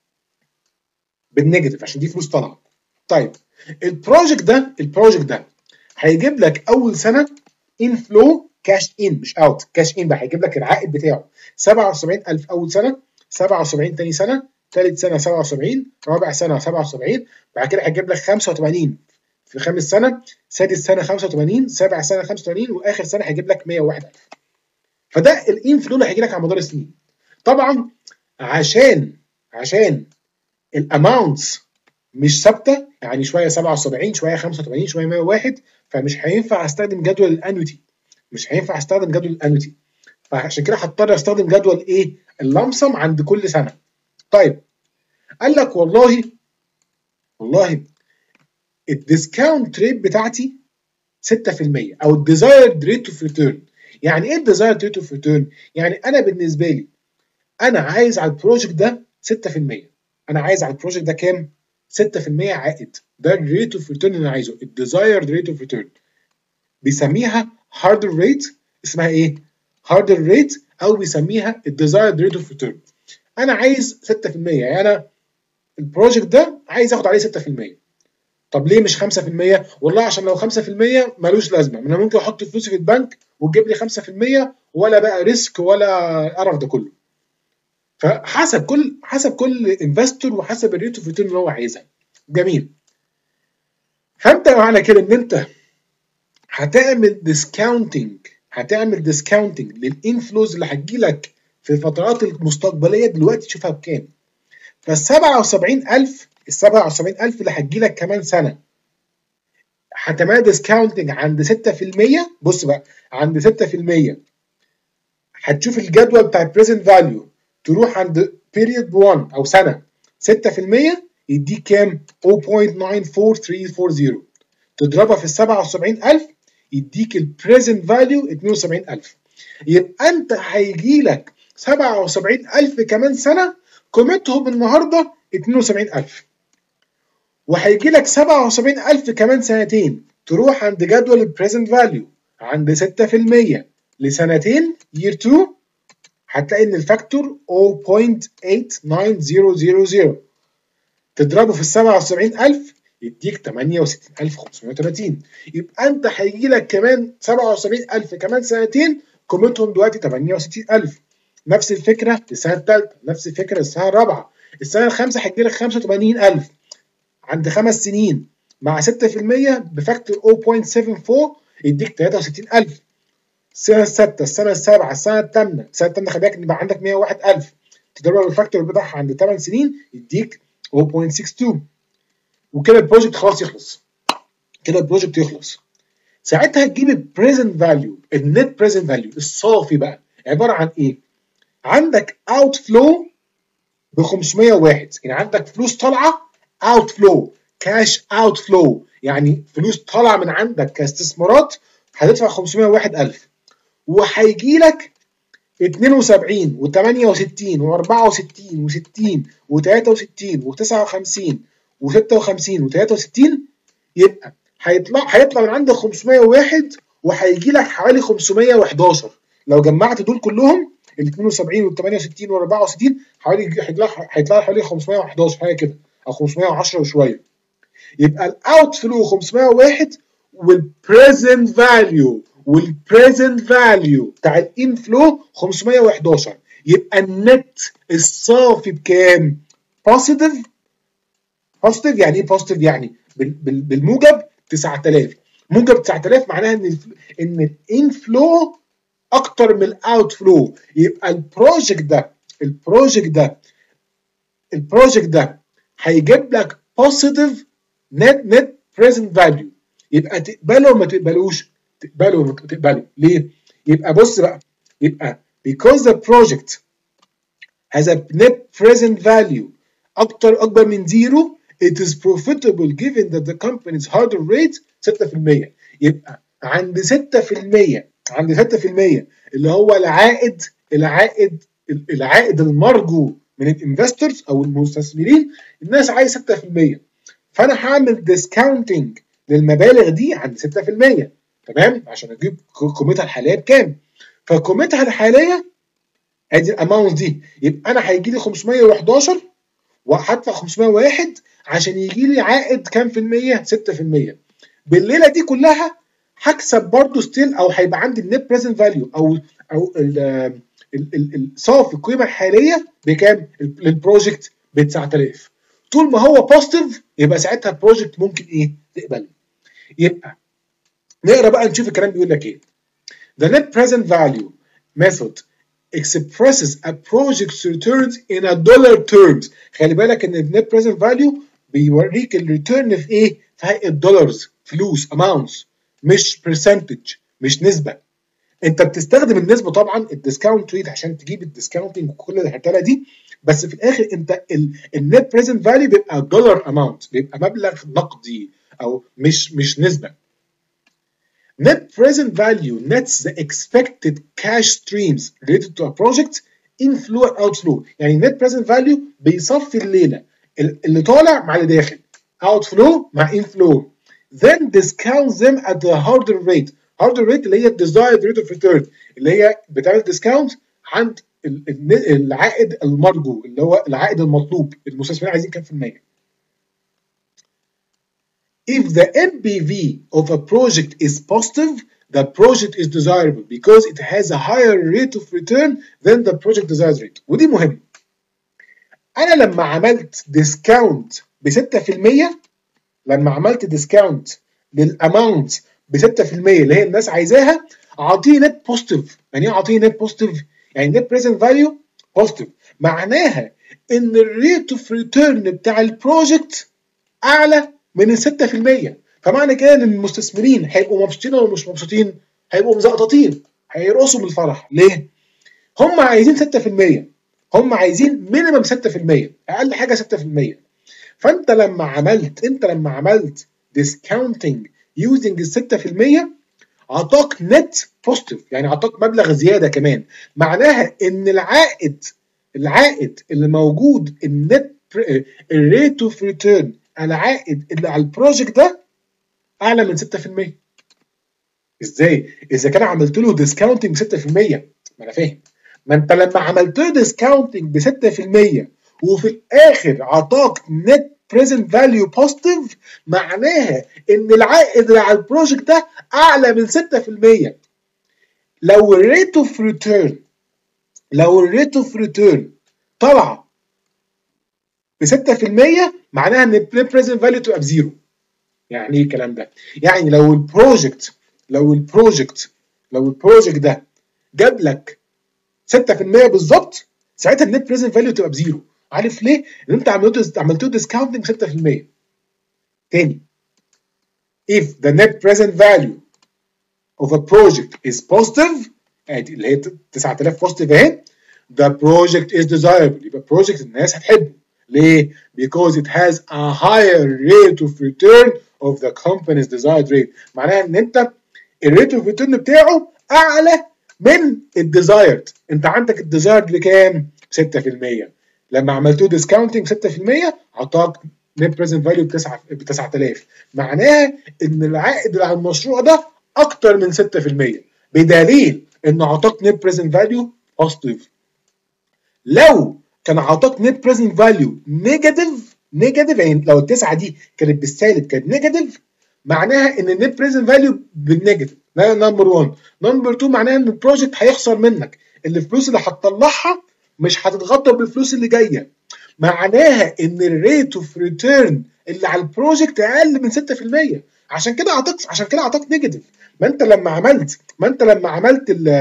بالنيجاتيف عشان دي فلوس طالعه. طيب البروجكت ده البروجكت ده هيجيب لك اول سنه ان فلو كاش ان، مش اوت، كاش ان بقى هيجيب لك العائد بتاعه سبعة وسبعين ألف اول سنه، سبعة وسبعين ثاني سنه، ثالث سنه سبعة وسبعين، رابع سنه سبعة وسبعين، بعد كده هيجيب لك خمسة وثمانين في خامس سنه، سادس سنه خمسة وثمانين، سابع سنه خمسة وثمانين، واخر سنه هيجيب لك مية وواحد ألف. فده الان فلو اللي هيجي لك على مدار السنين. طبعا عشان عشان الاماونتس مش ثابته، يعني شويه سبعة وسبعين، شويه خمسة وثمانين، شويه مية وواحد، فمش هينفع استخدم جدول الانويتي، مش هينفع استخدم جدول الانويتي، فعشان كده هضطر استخدم جدول ايه؟ اللمسم عند كل سنه. طيب قال لك والله والله الديسكاونت ريت بتاعتي ستة في المية او الديزايرد ريت اوف ريتيرن. يعني ايه الديزايرد ريت اوف ريتيرن؟ يعني انا بالنسبه لي انا عايز على البروجكت ده ستة في المية. انا عايز على البروجكت ده كام؟ ستة في المية عائد. ده الريت اوف ريتيرن اللي انا عايزه، الديزايرد ريت اوف ريتيرن. بيسميها هاردر ريت، اسمها ايه؟ هاردر ريت، او بيسميها الديزايرد ريت اوف ريتيرن. انا عايز ستة في المية، يعني انا البروجكت ده عايز اخد عليه ستة في المية. طب ليه مش خمسة في المية؟ والله عشان لو خمسة في المية ملوش لازمه، انا ممكن احط فلوسي في البنك وتجيب لي خمسة في المية ولا بقى ريسك ولا قرف ده كله. فحسب كل حسب كل انفستور وحسب الريت اوف ريتيرن اللي هو عايزها. جميل. فانت معنى كده ان انت هتعمل ديسكاونتنج هتعمل ديسكاونتنج للانفلوز اللي هتجيلك في الفترات المستقبليه دلوقتي، تشوفها بكام. فال سبعة وسبعين ألف ال سبعة وسبعين ألف اللي هتجيلك كمان سنه هتعمل ديسكاونتنج عند ستة في المية. بص بقى، عند ستة في المية هتشوف الجدول بتاع البريزنت فاليو، تروح عند بيريود واحد او سنه ستة في المية يديك كام؟ صفر فاصلة تسعة أربعة ثلاثة أربعة صفر. تضربها في ال سبعة وسبعين ألف يديك البريزنت فاليو اتنين وسبعين ألف. يبقى انت هيجي لك سبعة وسبعين ألف كمان سنه قيمتهم النهارده اتنين وسبعين ألف، وهيجي لك سبعة وسبعين ألف كمان سنتين. تروح عند جدول البريزنت فاليو عند ستة في المية لسنتين year اتنين، هتلاقي ان الفاكتور صفر فاصلة تمانية تسعة صفر صفر صفر. تضربه في ال سبعة وسبعين ألف يديك تمانية وستين ألف وخمسمية وتلاتين. يبقى انت هيجي لك كمان سبعة وسبعين ألف كمان سنتين قيمتهم دلوقتي تمانية وستين ألف. نفس الفكره للسنه الثالثه، نفس الفكره للسنه الرابعه. السنه الخامسه هيجي لك خمسة وتمانين ألف عند خمس سنين مع ستة في المية بفاكتور صفر فاصلة سبعة أربعة يديك تلاتة وستين ألف. السنه السادسه، السنه السابعه، السنه الثامنه، السنه الثامنه خلي بالك ان يبقى عندك مية وواحد ألف، تضربها بالفاكتور بتاعها عند ثمان سنين يديك صفر فاصلة ستة اتنين. وكده البروجكت خلاص يخلص، كده البروجكت يخلص. ساعتها تجيب البريزنت فاليو، النت بريزنت فاليو الصافي بقى عباره عن ايه؟ عندك اوت فلو ب خمسمية وواحد، يعني عندك فلوس طالعه اوت فلو، كاش اوت فلو، يعني فلوس طالعه من عندك كاستثمارات هتدفع خمسمية وواحد ألف، وهيجي لك اتنين وسبعين وتمانية وستين واربعة وستين وستين وتلاتة وستين وتسعة وخمسين وستة وخمسين وتلاتة وستين. يبقى هيطلع هيطلع من عندك خمسمية وواحد وهيجي لك حوالي خمسمية وحداشر. لو جمعت دول كلهم ال اتنين وسبعين وال تمانية وستين وال اربعة وستين حوالي هيطلع هيطلع حوالي خمسمية وحداشر حاجه كده، او خمسمية وعشرة وشويه. يبقى الاوت فلو خمسمية وواحد والبريزنت فاليو والبريزنت فاليو بتاع الانفلو خمسمية وحداشر. يبقى النت الصافي بكام؟ بوزيتيف. بوزيتيف يعني ايه بوزيتيف؟ يعني بالموجب تسعة آلاف. موجب تسعة آلاف معناها ان ان الانفلو اكتر من الاوت فلو. يبقى البروجكت ده البروجكت ده البروجكت ده هيجيب لك بوزيتيف نت نت بريزنت فاليو. يبقى تقبله وما تقبلوش؟ تقبله وما تقبله. ليه؟ يبقى بص بقى، يبقى because the project has a net present value اكتر اكبر من زيرو it is profitable given that the company's hurdle rate ستة في المية. يبقى عند ستة في المية عند ستة في المية اللي هو العائد العائد العائد المرجو من الانفستورز او المستثمرين، الناس عايزه ستة في المية، فانا هعمل ديسكاونتنج للمبالغ دي عند ستة في المية. تمام، عشان اجيب قيمتها الحاليه بكام. فقيمتها الحاليه ادي الاماونت دي، يبقى انا هيجي لي خمسمية وحداشر وهدفع خمسمية وواحد عشان يجي لي عائد كام في المية؟ ستة في المية. بالليله دي كلها هكسب برضه ستيل، او هيبقى عندي النت بريزنت فاليو او او صافي القيمه الحاليه بكام؟ للبروجكت ب تسعة آلاف. طول ما هو بوزيتيف يبقى ساعتها البروجكت ممكن ايه؟ تقبل. يبقى نقرا بقى نشوف الكلام بيقول لك ايه. The net present value method expresses a project's returns in a dollar terms. خلي بالك ان ال net present value بيوريك الريتيرن في ايه؟ في هيئه دولارز، فلوس، amounts، مش percentage، مش نسبه. انت بتستخدم النسبه طبعا الديسكاونت ريت عشان تجيب الديسكاونتنج وكل الهرتله دي، بس في الاخر انت النت بريزنت فاليو بيبقى دولار اماونت، بيبقى مبلغ نقدي او مش مش نسبه. Net present value nets the expected cash streams related to a project inflow and outflow. يعني net present value بيصفي الليله اللي طالع مع اللي داخل، outflow مع inflow. Then discounts them at the hurdle rate. hurdle rate اللي هي desired rate of return، اللي هي بتعمل ديسكاونت عند العائد المرجو، اللي هو العائد المطلوب، المستثمرين عايزين كام في المية. If the N P V of a project is positive, the project is desirable because it has a higher rate of return than the project desired rate. ودي مهم. أنا لما عملت ديسكاونت ب ستة في المية، لما عملت ديسكاونت للأماونت ب ستة في المية اللي هي الناس عايزاها، أعطيه نت بوزيتيف. يعني إيه أعطيه نت بوزيتيف؟ يعني نت بريزنت فاليو بوزيتيف، معناها إن الريت اوف ريتيرن بتاع البروجكت أعلى من ال ستة في المية. فمعنى كده ان المستثمرين هيبقوا مبسوطين ولا مش مبسوطين؟ هيبقوا مزقططين، هيرقصوا من الفرح. ليه؟ هم عايزين ستة في المية، هم عايزين مينيمم ستة في المية، اقل حاجه ستة في المية. فانت لما عملت انت لما عملت ديسكاونتنج يوزنج ال ستة في المية عطاك نت بوزيتيف، يعني عطاك مبلغ زياده كمان، معناها ان العائد العائد اللي موجود النت الريت اوف ريتيرن العائد اللي على البروجكت ده اعلى من ستة في المية. ازاي؟ اذا كان عملت له ديسكاونتنج ب ستة في المية. ما انا فاهم، ما انت لما عملت له ديسكاونتنج ب ستة في المية وفي الاخر عطاك نت بريزنت فاليو بوزيتيف، معناها ان العائد اللي على البروجكت ده اعلى من ستة في المية. لو الريت اوف ريتيرن لو الريت اوف ريتيرن طالعه ب ستة في المية معناها ان النت بريزنت فاليو تبقى بزيرو. يعني ايه الكلام ده؟ يعني لو البروجكت لو البروجكت لو البروجكت ده جاب لك ستة في المية بالظبط، ساعتها النت بريزنت فاليو تبقى بزيرو. عارف ليه؟ لان انت عملت عملت له ديسكاونتنج ستة في المية. تاني، if the net present value of a project is positive، ادي اللي هي تسعة آلاف بوزيتيف اهي، the project is desirable، يبقى project الناس هتحبه. ليه؟ because it has a higher rate of return of the company's desired rate. معناها ان انت الريت اوف ريتيرن بتاعه اعلى من الديزايرد. انت عندك الديزايرد بكام؟ ستة في المية. لما عملتوه ديسكاونتنج ستة في المية عطاك نت بريزنت فاليو ب تسعة آلاف، معناها ان العائد على المشروع ده اكتر من ستة في المية، بدليل انه عطاك نت بريزنت فاليو بوزيتيف. لو كان عطاك نت بريزنت فاليو نيجاتيف نيجاتيف يعني لو التسعه دي كانت بالسالب كانت نيجاتيف، معناها ان النت بريزنت فاليو بالنيجاتيف. ده نمبر واحد. نمبر اتنين معناها ان البروجكت هيخسر منك، الفلوس اللي هتطلعها مش هتتغطى بالفلوس اللي جايه، معناها ان الريت اوف ريتيرن اللي على البروجكت اقل من ستة في المية. عشان كده اعطاك عشان كده اعطاك نيجاتيف. ما انت لما عملت ما انت لما عملت ال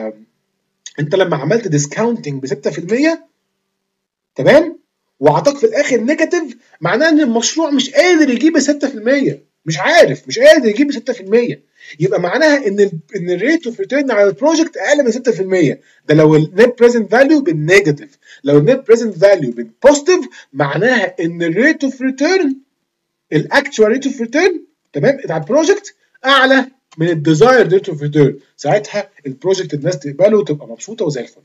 انت لما عملت ديسكاونتنج ب ستة في المية تمام، وعطاك في الاخر نيجاتيف، معناه ان المشروع مش قادر يجيب ستة في المية، مش عارف مش قادر يجيب ستة في المية. يبقى معناها ان ال ان الريت اوف ريتيرن على البروجكت اقل من ستة في المية. ده لو النت بريزنت فاليو بالنيجاتيف. لو النت بريزنت فاليو بالبوزيتيف معناها ان الريت اوف ريتيرن الاكتوال ريت اوف ريتيرن تمام بتاع البروجكت اعلى من الديزايرد ريت اوف ريتيرن. ساعتها البروجكت الناس تقبله وتبقى مبسوطه وزي الفل.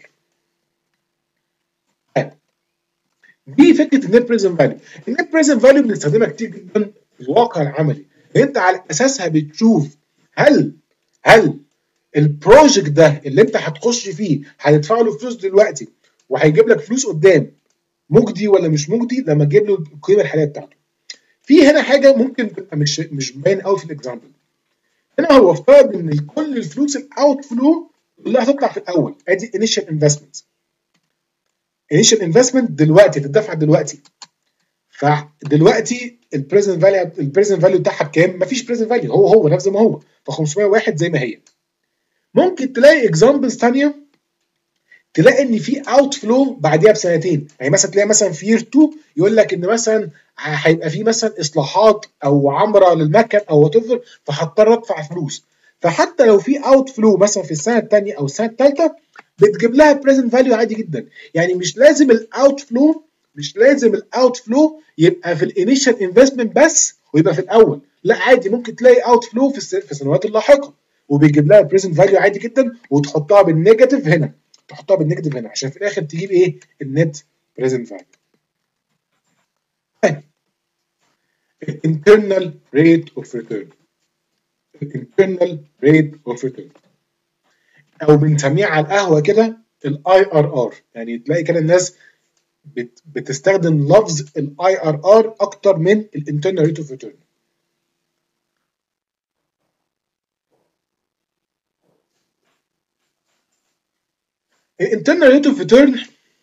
دي فكره النت بريزنت فاليو. النت بريزنت فاليو بنستخدمها كتير جدا في الواقع العملي. انت على اساسها بتشوف هل هل البروجكت ده اللي انت هتخش فيه هتدفع له فلوس دلوقتي وهيجيب لك فلوس قدام مجدي ولا مش مجدي لما تجيب له القيمه الحاليه بتاعته. في هنا حاجه ممكن تبقى مش مش باين قوي في الاكزامبل. هنا هو افترض ان كل الفلوس الاوت فلو كلها هتطلع في الاول. ادي انيشال انفستمنت. انيشال انفستمنت دلوقتي تدفع دلوقتي. فدلوقتي البريزنت فاليو البريزنت فاليو بتاعها بكام؟ مفيش بريزنت فاليو، هو هو نفس ما هو، ف خمسمية وواحد زي ما هي. ممكن تلاقي اكزامبلز ثانيه تلاقي ان في اوت فلو بعديها بسنتين. يعني مثلا تلاقي مثلا في يير اتنين يقول لك ان مثلا هيبقى في مثلا اصلاحات او عمره للمكن او وات ايفر فهضطر ادفع فلوس. فحتى لو في اوت فلو مثلا في السنه الثانيه او السنه الثالثه بتجيب لها بريزنت فاليو عادي جدا. يعني مش لازم الاوت فلو مش لازم الاوت فلو يبقى في الانيشال انفستمنت بس ويبقى في الاول. لا عادي ممكن تلاقي اوت فلو في في السنوات اللاحقه وبيجيب لها بريزنت فاليو عادي جدا وتحطها بالنيجاتيف هنا. تحطها بالنيجاتيف هنا عشان في الاخر تجيب ايه؟ النت بريزنت فاليو. الانترنال ريت اوف ريتيرن. الانترنال ريت اوف ريتيرن او بنسميه على القهوه كده الاي ار ار. يعني تلاقي كده الناس بت بتستخدم لفظ الاي ار ار اكتر من الانترنال ريت اوف ريتيرن. الانترنال ريت اوف ريتيرن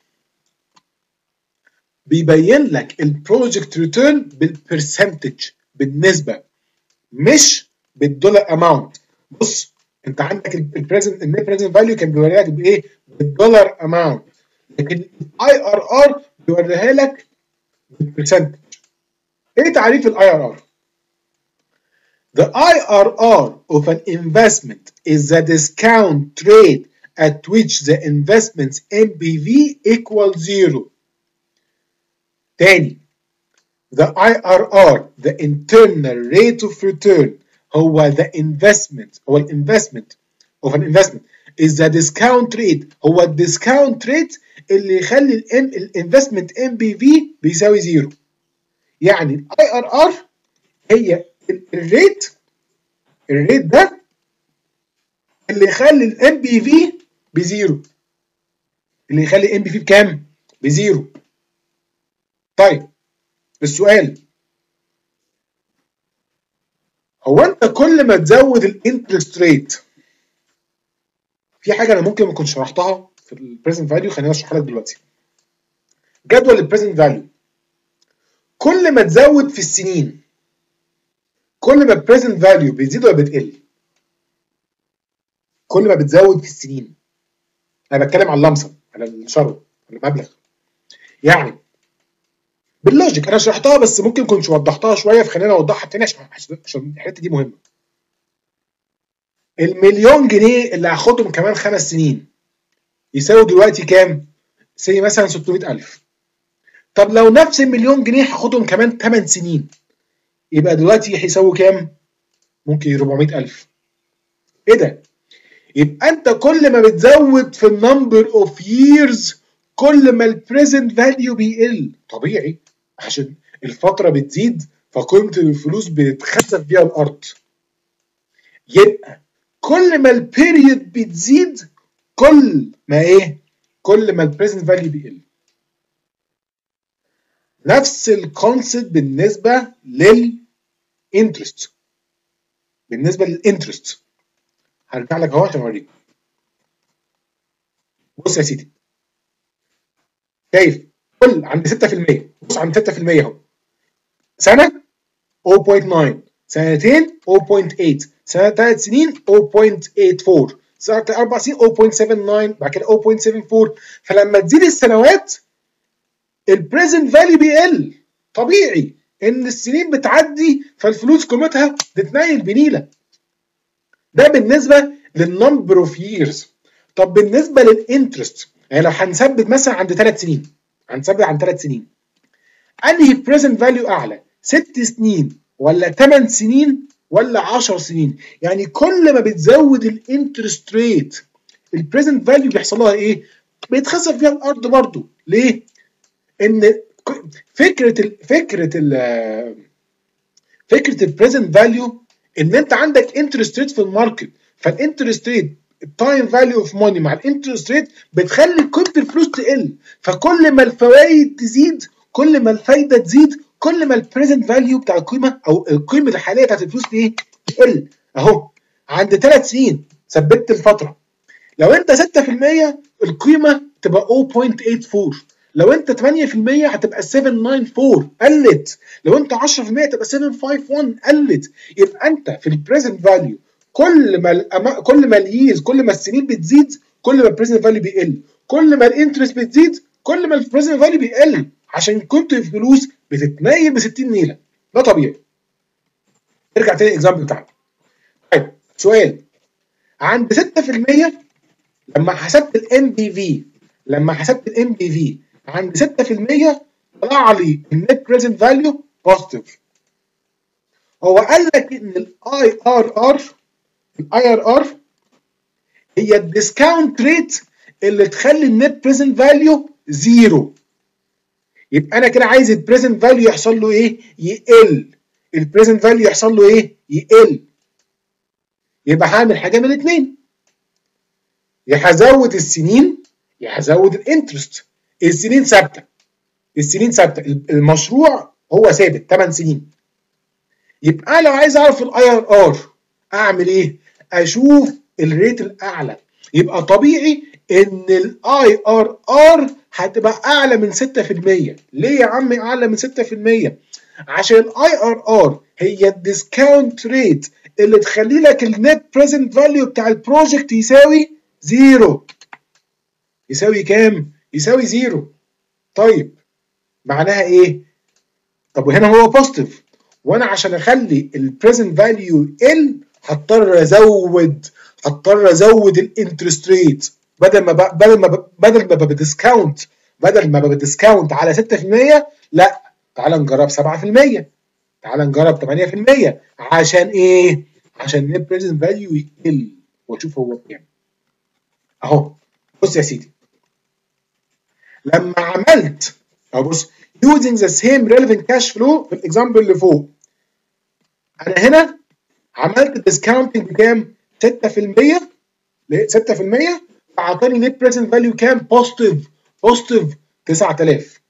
بيبين لك البروجكت ريتيرن بالبرسنتج بالنسبه مش بالدولار اماونت. بص انت عندك البريزنت النت بريزنت فاليو كان بيوريها لك بايه؟ بالدولار اماونت. لكن الاي ار ار بيوريها لك بالبرسنتج. ايه تعريف الاي ار ار؟ The I R R of an investment is the discount rate at which the investment's N P V equals zero. تاني The I R R the internal rate of return هو the investment هو الانفستمنت of an investment is the discount rate هو الديسكاونت ريت اللي يخلي الانفستمنت N P V بيساوي زيرو. يعني الاي ار ار هي الريت الريت ده اللي يخلي الام بي في بزيرو. اللي يخلي الام بي في بكام؟ بزيرو. طيب السؤال هو انت كل ما تزود الانترست ريت في حاجه انا ممكن ما كنتش شرحتها في البريزنت فاليو خليني اشرحها لك دلوقتي. جدول البريزنت فاليو كل ما تزود في السنين كل ما البريزنت فاليو بتزيد ولا بتقل؟ كل ما بتزود في السنين. انا بتكلم على اللمسه على الشرط على المبلغ. يعني باللوجيك انا شرحتها بس ممكن كنتش وضحتها شويه فخلينا اوضحها تاني عشان عشان الحته دي مهمه. المليون جنيه اللي هاخدهم كمان خمس سنين يساوي دلوقتي كام؟ سي مثلا ستمية ألف. طب لو نفس المليون جنيه هاخدهم كمان ثمان سنين يبقى دلوقتي هيساوي كام؟ ممكن أربعمية ألف. ايه ده؟ يبقى انت كل ما بتزود في النمبر اوف ييرز كل ما البريزنت فاليو بيقل. طبيعي عشان الفتره بتزيد فقيمه الفلوس بتخسف بيها الارض. يبقى كل ما البيريود بتزيد كل ما ايه؟ كل ما البريزنت فاليو بيقل. نفس الكونسيبت بالنسبه للانترست. بالنسبه للانترست هرجع لك اهو عشان اوريك. بص يا سيدي شايف كل عند ستة في المية. بص عند ستة في المية اهو. سنه صفر فاصلة تسعة، سنتين صفر فاصلة تمانية، سنه ثلاث سنين صفر فاصلة ثمانية وثمانين، سنه اربع سنين صفر فاصلة سبعة تسعة، بعد كده صفر فاصلة سبعة أربعة. فلما تزيد السنوات البريزنت فاليو بيقل. طبيعي ان السنين بتعدي فالفلوس قيمتها بتتنيل بنيله. ده بالنسبه للنمبر اوف ييرز. طب بالنسبه للانترست، يعني لو هنثبت مثلا عند ثلاث سنين، هنثبت عند ثلاث سنين، انهي بريزنت فاليو اعلى؟ ست سنين ولا ثمان سنين ولا عشر سنين؟ يعني كل ما بتزود الانترست ريت البريزنت فاليو بيحصل لها ايه؟ بيتخسر فيها الارض برضه. ليه؟ ان فكره ال فكره ال فكره البريزنت فاليو ان انت عندك انترست ريت في الماركت، فالانترست ريت التايم فاليو اوف ماني مع الانترست ريت بتخلي قيمه الفلوس تقل، فكل ما الفوائد تزيد كل ما الفايده تزيد كل ما البريزنت فاليو بتاع القيمه او القيمه الحاليه بتاعت الفلوس ايه؟ تقل. اهو عند ثلاث سنين ثبت الفتره، لو انت ستة في المية القيمه تبقى صفر فاصلة ثمانية أربعة، لو انت ثمانية في المية هتبقى سبعة فاصلة تسعة أربعة قلت، لو انت عشرة في المية تبقى سبعة فاصلة خمسة واحد قلت. يبقى انت في البريزنت فاليو كل ما الأما... كل ما الييز كل ما السنين بتزيد كل ما البريزنت فاليو بيقل، كل ما الانترست بتزيد كل ما البريزنت فاليو بيقل، عشان كنت الفلوس بتتنيل ب ستين نيله. ده طبيعي. نرجع تاني الاكزامبل بتاعنا. طيب سؤال، عند ستة في المية لما حسبت الام بي في لما حسبت الام بي في عند ستة في المية طلع لي النت بريزنت فاليو بوزيتيف. هو قال لك ان الاي ار ار الاي ار ار هي الديسكاونت ريت اللي تخلي النت بريزنت فاليو زيرو. يبقى انا كده عايز البريزنت فاليو يحصل له ايه؟ يقل. البريزنت فاليو يحصل له ايه؟ يقل. يبقى هعمل حاجه من الاثنين، يا هزود السنين يا هزود الانترست. السنين ثابته السنين ثابته المشروع هو ثابت ثمان سنين. يبقى لو عايز اعرف الاي ار ار اعمل ايه؟ اشوف الريت الاعلى. يبقى طبيعي ان الاي ار ار هتبقى اعلى من ستة في المية. ليه يا عم اعلى من ستة في المية؟ عشان الاي ار ار هي الديسكاونت ريت اللي تخلي لك النت بريزنت فاليو بتاع البروجكت يساوي زيرو. يساوي كام؟ يساوي زيرو. طيب معناها ايه؟ طب وهنا هو بوزيتيف، وانا عشان اخلي البريزنت فاليو يقل هضطر ازود هضطر ازود الانترست ريت. بدل ما ب... بدل ما ب... بدل ما بديسكاونت بدل ما بديسكاونت على ستة في المية، لا تعال نجرب سبعة في المية، تعال نجرب ثمانية في المية. عشان ايه؟ عشان النت بريزنت فاليو يقل واشوف هو كام. اهو بص يا سيدي، لما عملت اهو بص using the same relevant cash flow في الاكزامبل اللي فوق، انا هنا عملت ديسكاونتنج بكام؟ ستة في المية ستة في المية فاعطاني نت بريزنت فاليو كام؟ بوزيتيف بوزيتيف تسعة آلاف.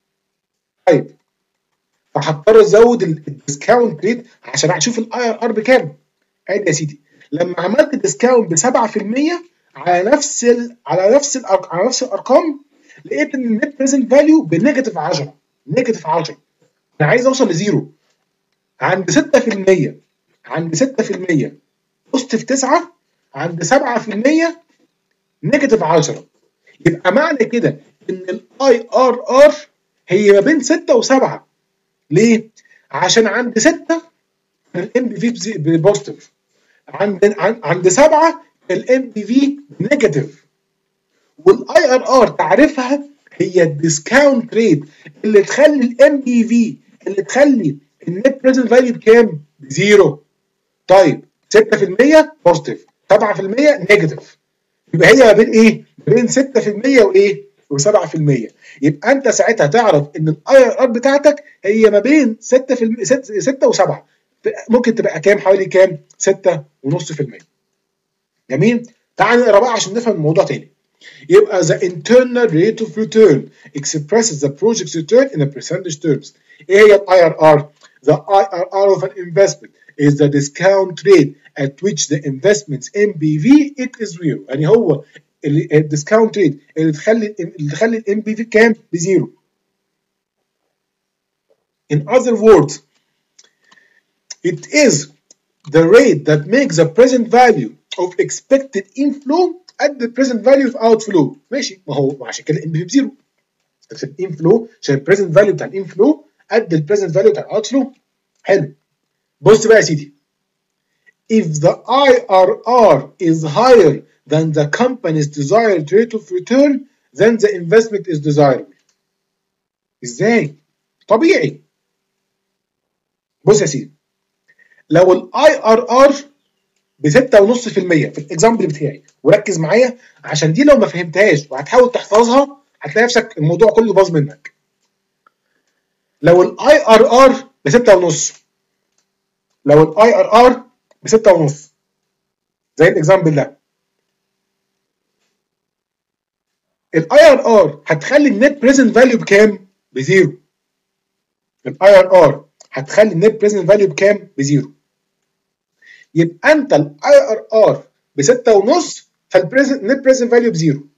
طيب فهضطر ازود الديسكاونت ريت عشان اشوف الاي ار ار بكام. ادي يا سيدي لما عملت ديسكاونت ب سبعة في المية على نفس ال على نفس ال على نفس الارقام لقيت ان النت بريزنت فاليو بنيجاتيف عشرة نيجاتيف عشرة. انا عايز اوصل لزيرو. عند ستة في المية عند ستة في المية بوزيتيف تسعة، عند سبعة في المية نيجاتيف عشرة. يبقى معنى كده ان الاي ار ار هي ما بين ستة وسبعة. ليه؟ عشان عند ستة الام بي في بوزيتيف، عند عند سبعة الام بي في نيجاتيف. والاي ار ار تعرفها هي الديسكاونت ريت اللي تخلي الام بي في اللي تخلي النت بريزنت فاليو بكام؟ بزيرو. طيب ستة في المية بوزيتيف، سبعة في المية نيجاتيف، يبقى هي ما بين ايه؟ ما بين ستة في المية وايه؟ وسبعة في المية. يبقى انت ساعتها تعرف ان الاي ار ار بتاعتك هي ما بين ستة في المية ستة و7. ممكن تبقى كام؟ حوالي كام؟ ستة ونص في المية. جميل؟ تعال نقرا بقى عشان نفهم الموضوع تاني. يبقى the internal rate of return expresses the project's return in a percentage terms. ايه هي الاي ار ار؟ The I R R of an investment is the discount rate at which the investment's M B V it is zero. يعني هو الديسكاونت ريت اللي تخلي اللي تخلي الام بي في كام؟ بزيرو. In other words, it is the rate that makes the present value of expected inflow at the present value of outflow. ماشي، ما هو عشان كده الام بي في بزيرو. عشان الانفلو عشان البريزنت فاليو بتاع الانفلو قد البريزنت فاليو بتاع الاوتفلو. حلو. بص بقى يا سيدي، if the I R R is higher than the company's desired rate of return then the investment is desirable. ازاي؟ طبيعي. بص يا سيدي، لو الاي ار ار ب ستة فاصلة خمسة بالمية في الاكزامبل بتاعي، وركز معايا عشان دي لو ما فهمتهاش وهتحاول تحفظها هتلاقي نفسك الموضوع كله باظ منك. لو الاي ار ار ب ستة فاصلة خمسة، لو الاي ار ار ب ستة فاصلة خمسة زي الاكزامبل ده، الاي ار ار هتخلي النت بريزنت فاليو بكام؟ بزيرو. الاي ار ار هتخلي النت بريزنت فاليو بكام؟ بزيرو. يبقى انت الاي ار ار ب ستة فاصلة خمسة فالبريزنت نت بريزنت فاليو بزيرو.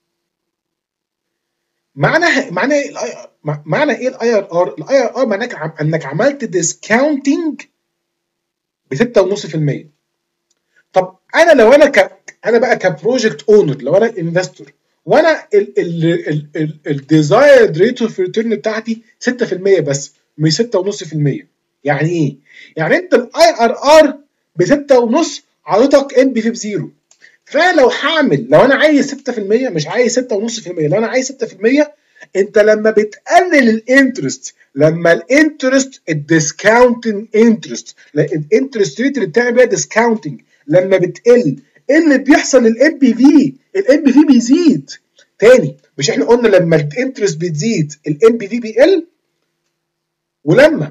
معنى معنى ايه الاي معنى ايه الاي ار ار؟ الاي ار ار معناه انك عملت ديسكاونتنج ب ستة فاصلة خمسة بالمية. طب انا لو انا ك انا بقى كبروجكت اونر، لو انا انفستور وانا الديزايرد ريت اوف ريتيرن بتاعتي ستة بالمية بس مش ستة فاصلة خمسة بالمية. يعني ايه؟ يعني انت الاي ار ار ب ستة فاصلة خمسة عرضتك ام بي في بزيرو. فانا لو هعمل، لو انا عايز ستة بالمية مش عايز ستة فاصلة خمسة بالمية، لو انا عايز ستة بالمية، انت لما بتقلل الانترست، لما الانترست الديسكاونتنج انترست، الانترست ريت اللي بتعمل بيها ديسكاونتنج لما بتقل، ايه اللي بيحصل للام بي في؟ الام بي في بيزيد. تاني، مش احنا قلنا لما الانترست بتزيد الام بي في بيقل، ولما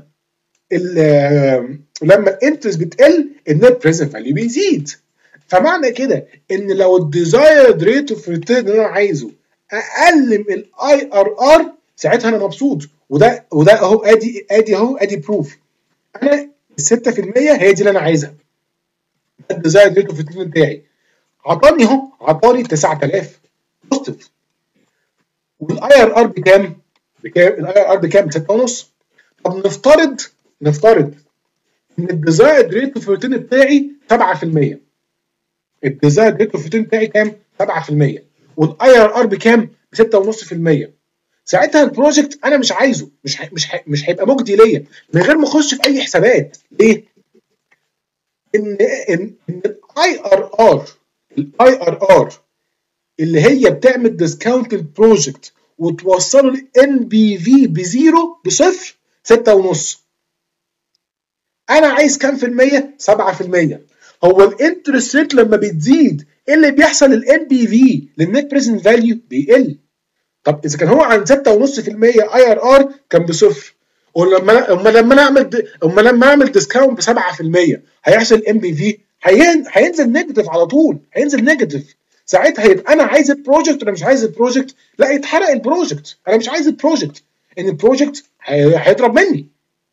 لما الانترست بتقل النت بريزنت فاليو بيزيد. فمعنى كده ان لو الديزايرد ريت اوف ريتيرن اللي انا عايزه اقل من الاي ار ار ساعتها انا مبسوط. وده وده اهو، ادي ادي اهو ادي بروف. انا ال ستة بالمية هي دي اللي انا عايزها. ده الديزايرد ريت اوف ريتيرن بتاعي. عطاني اهو، عطاني تسعة آلاف بوزيتيف. والاي ار ار بكام؟ بكام؟ الاي ار ار بكام؟ ستة ونص. طب نفترض نفترض ان الديزايرد ريت اوف ريتيرن بتاعي سبعة بالمية. الديزايرد ريت اوف ريتيرن بتاعي كام؟ سبعة بالمية. والاي ار ار بكام؟ ب ستة فاصلة خمسة بالمية. ساعتها البروجكت انا مش عايزه، مش ح... مش ح... مش هيبقى مجدي ليا من غير ما اخش في اي حسابات. ليه؟ ان ان ان الاي ار ار الاي ار ار اللي هي بتعمل ديسكاونت البروجكت وتوصله الان بي في بزيرو، بصفر، ستة ونص. انا عايز كام في المية؟ سبعة بالمية. هو الانترست ريت لما بتزيد ايه اللي بيحصل للان بي في؟ للنت بريزنت فاليو بيقل. طب اذا كان هو عن ستة فاصلة خمسة بالمية اي ار ار كان بصفر، ولما اما لما انا اعمل اما لما اعمل ديسكاونت ب سبعة بالمية هيحصل ام بي في هينزل نيجاتيف على طول، هينزل نيجاتيف. ساعتها يبقى انا عايز البروجكت ولا مش عايز البروجكت؟ لا، يتحرق البروجكت. انا مش عايز البروجكت، ان البروجكت هيضرب مني.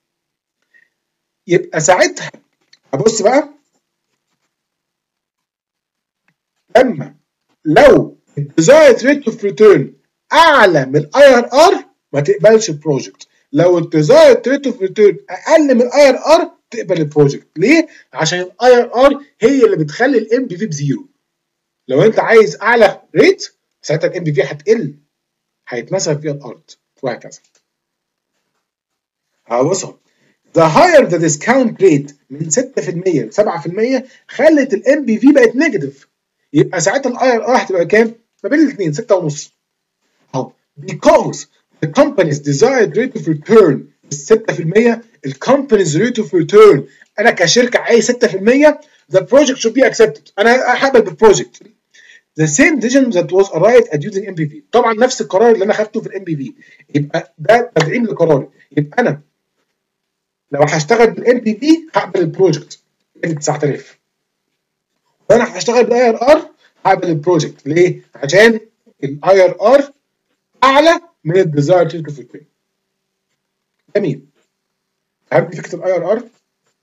يبقى ساعتها هبص بقى، اما لو الديزايرد ريت اوف ريتيرن اعلى من الاي ار ار ما تقبلش البروجكت. لو الديزايرد ريت اوف ريتيرن اقل من الاي ار ار تقبل البروجكت. ليه؟ عشان الاي ار ار هي اللي بتخلي الام بي في بزيرو. لو انت عايز اعلى ريت ساعتها الام بي في هتقل، هيتمسك فيها الارض، وهكذا. هبص، the higher the discount rate من ستة بالمية ل سبعة بالمية خلت الام بي في بقت نيجاتيف. يبقى ساعتها الاي ار ار هتبقى كام؟ ما بين الاثنين، ستة ونص. اهو because the company's desired rate of return ستة بالمية، الكومبانيز ريت اوف ريتيرن انا كشركه عايز ستة بالمية، the project should be accepted. انا هقبل بالبروجكت. the same decision that was arrived at using ام بي في. طبعا نفس القرار اللي انا خدته في الام بي في، يبقى ده تدعيم لقراري. يبقى انا لو هشتغل بالام بي في هقبل البروجكت ب تسعة آلاف، وانا هشتغل بالاي ار ار هقبل البروجكت. ليه؟ عشان الاي ار ار اعلى من الديزاير ريت اوف ريتيرن. جميل. فهمت فكره الاي ار ار؟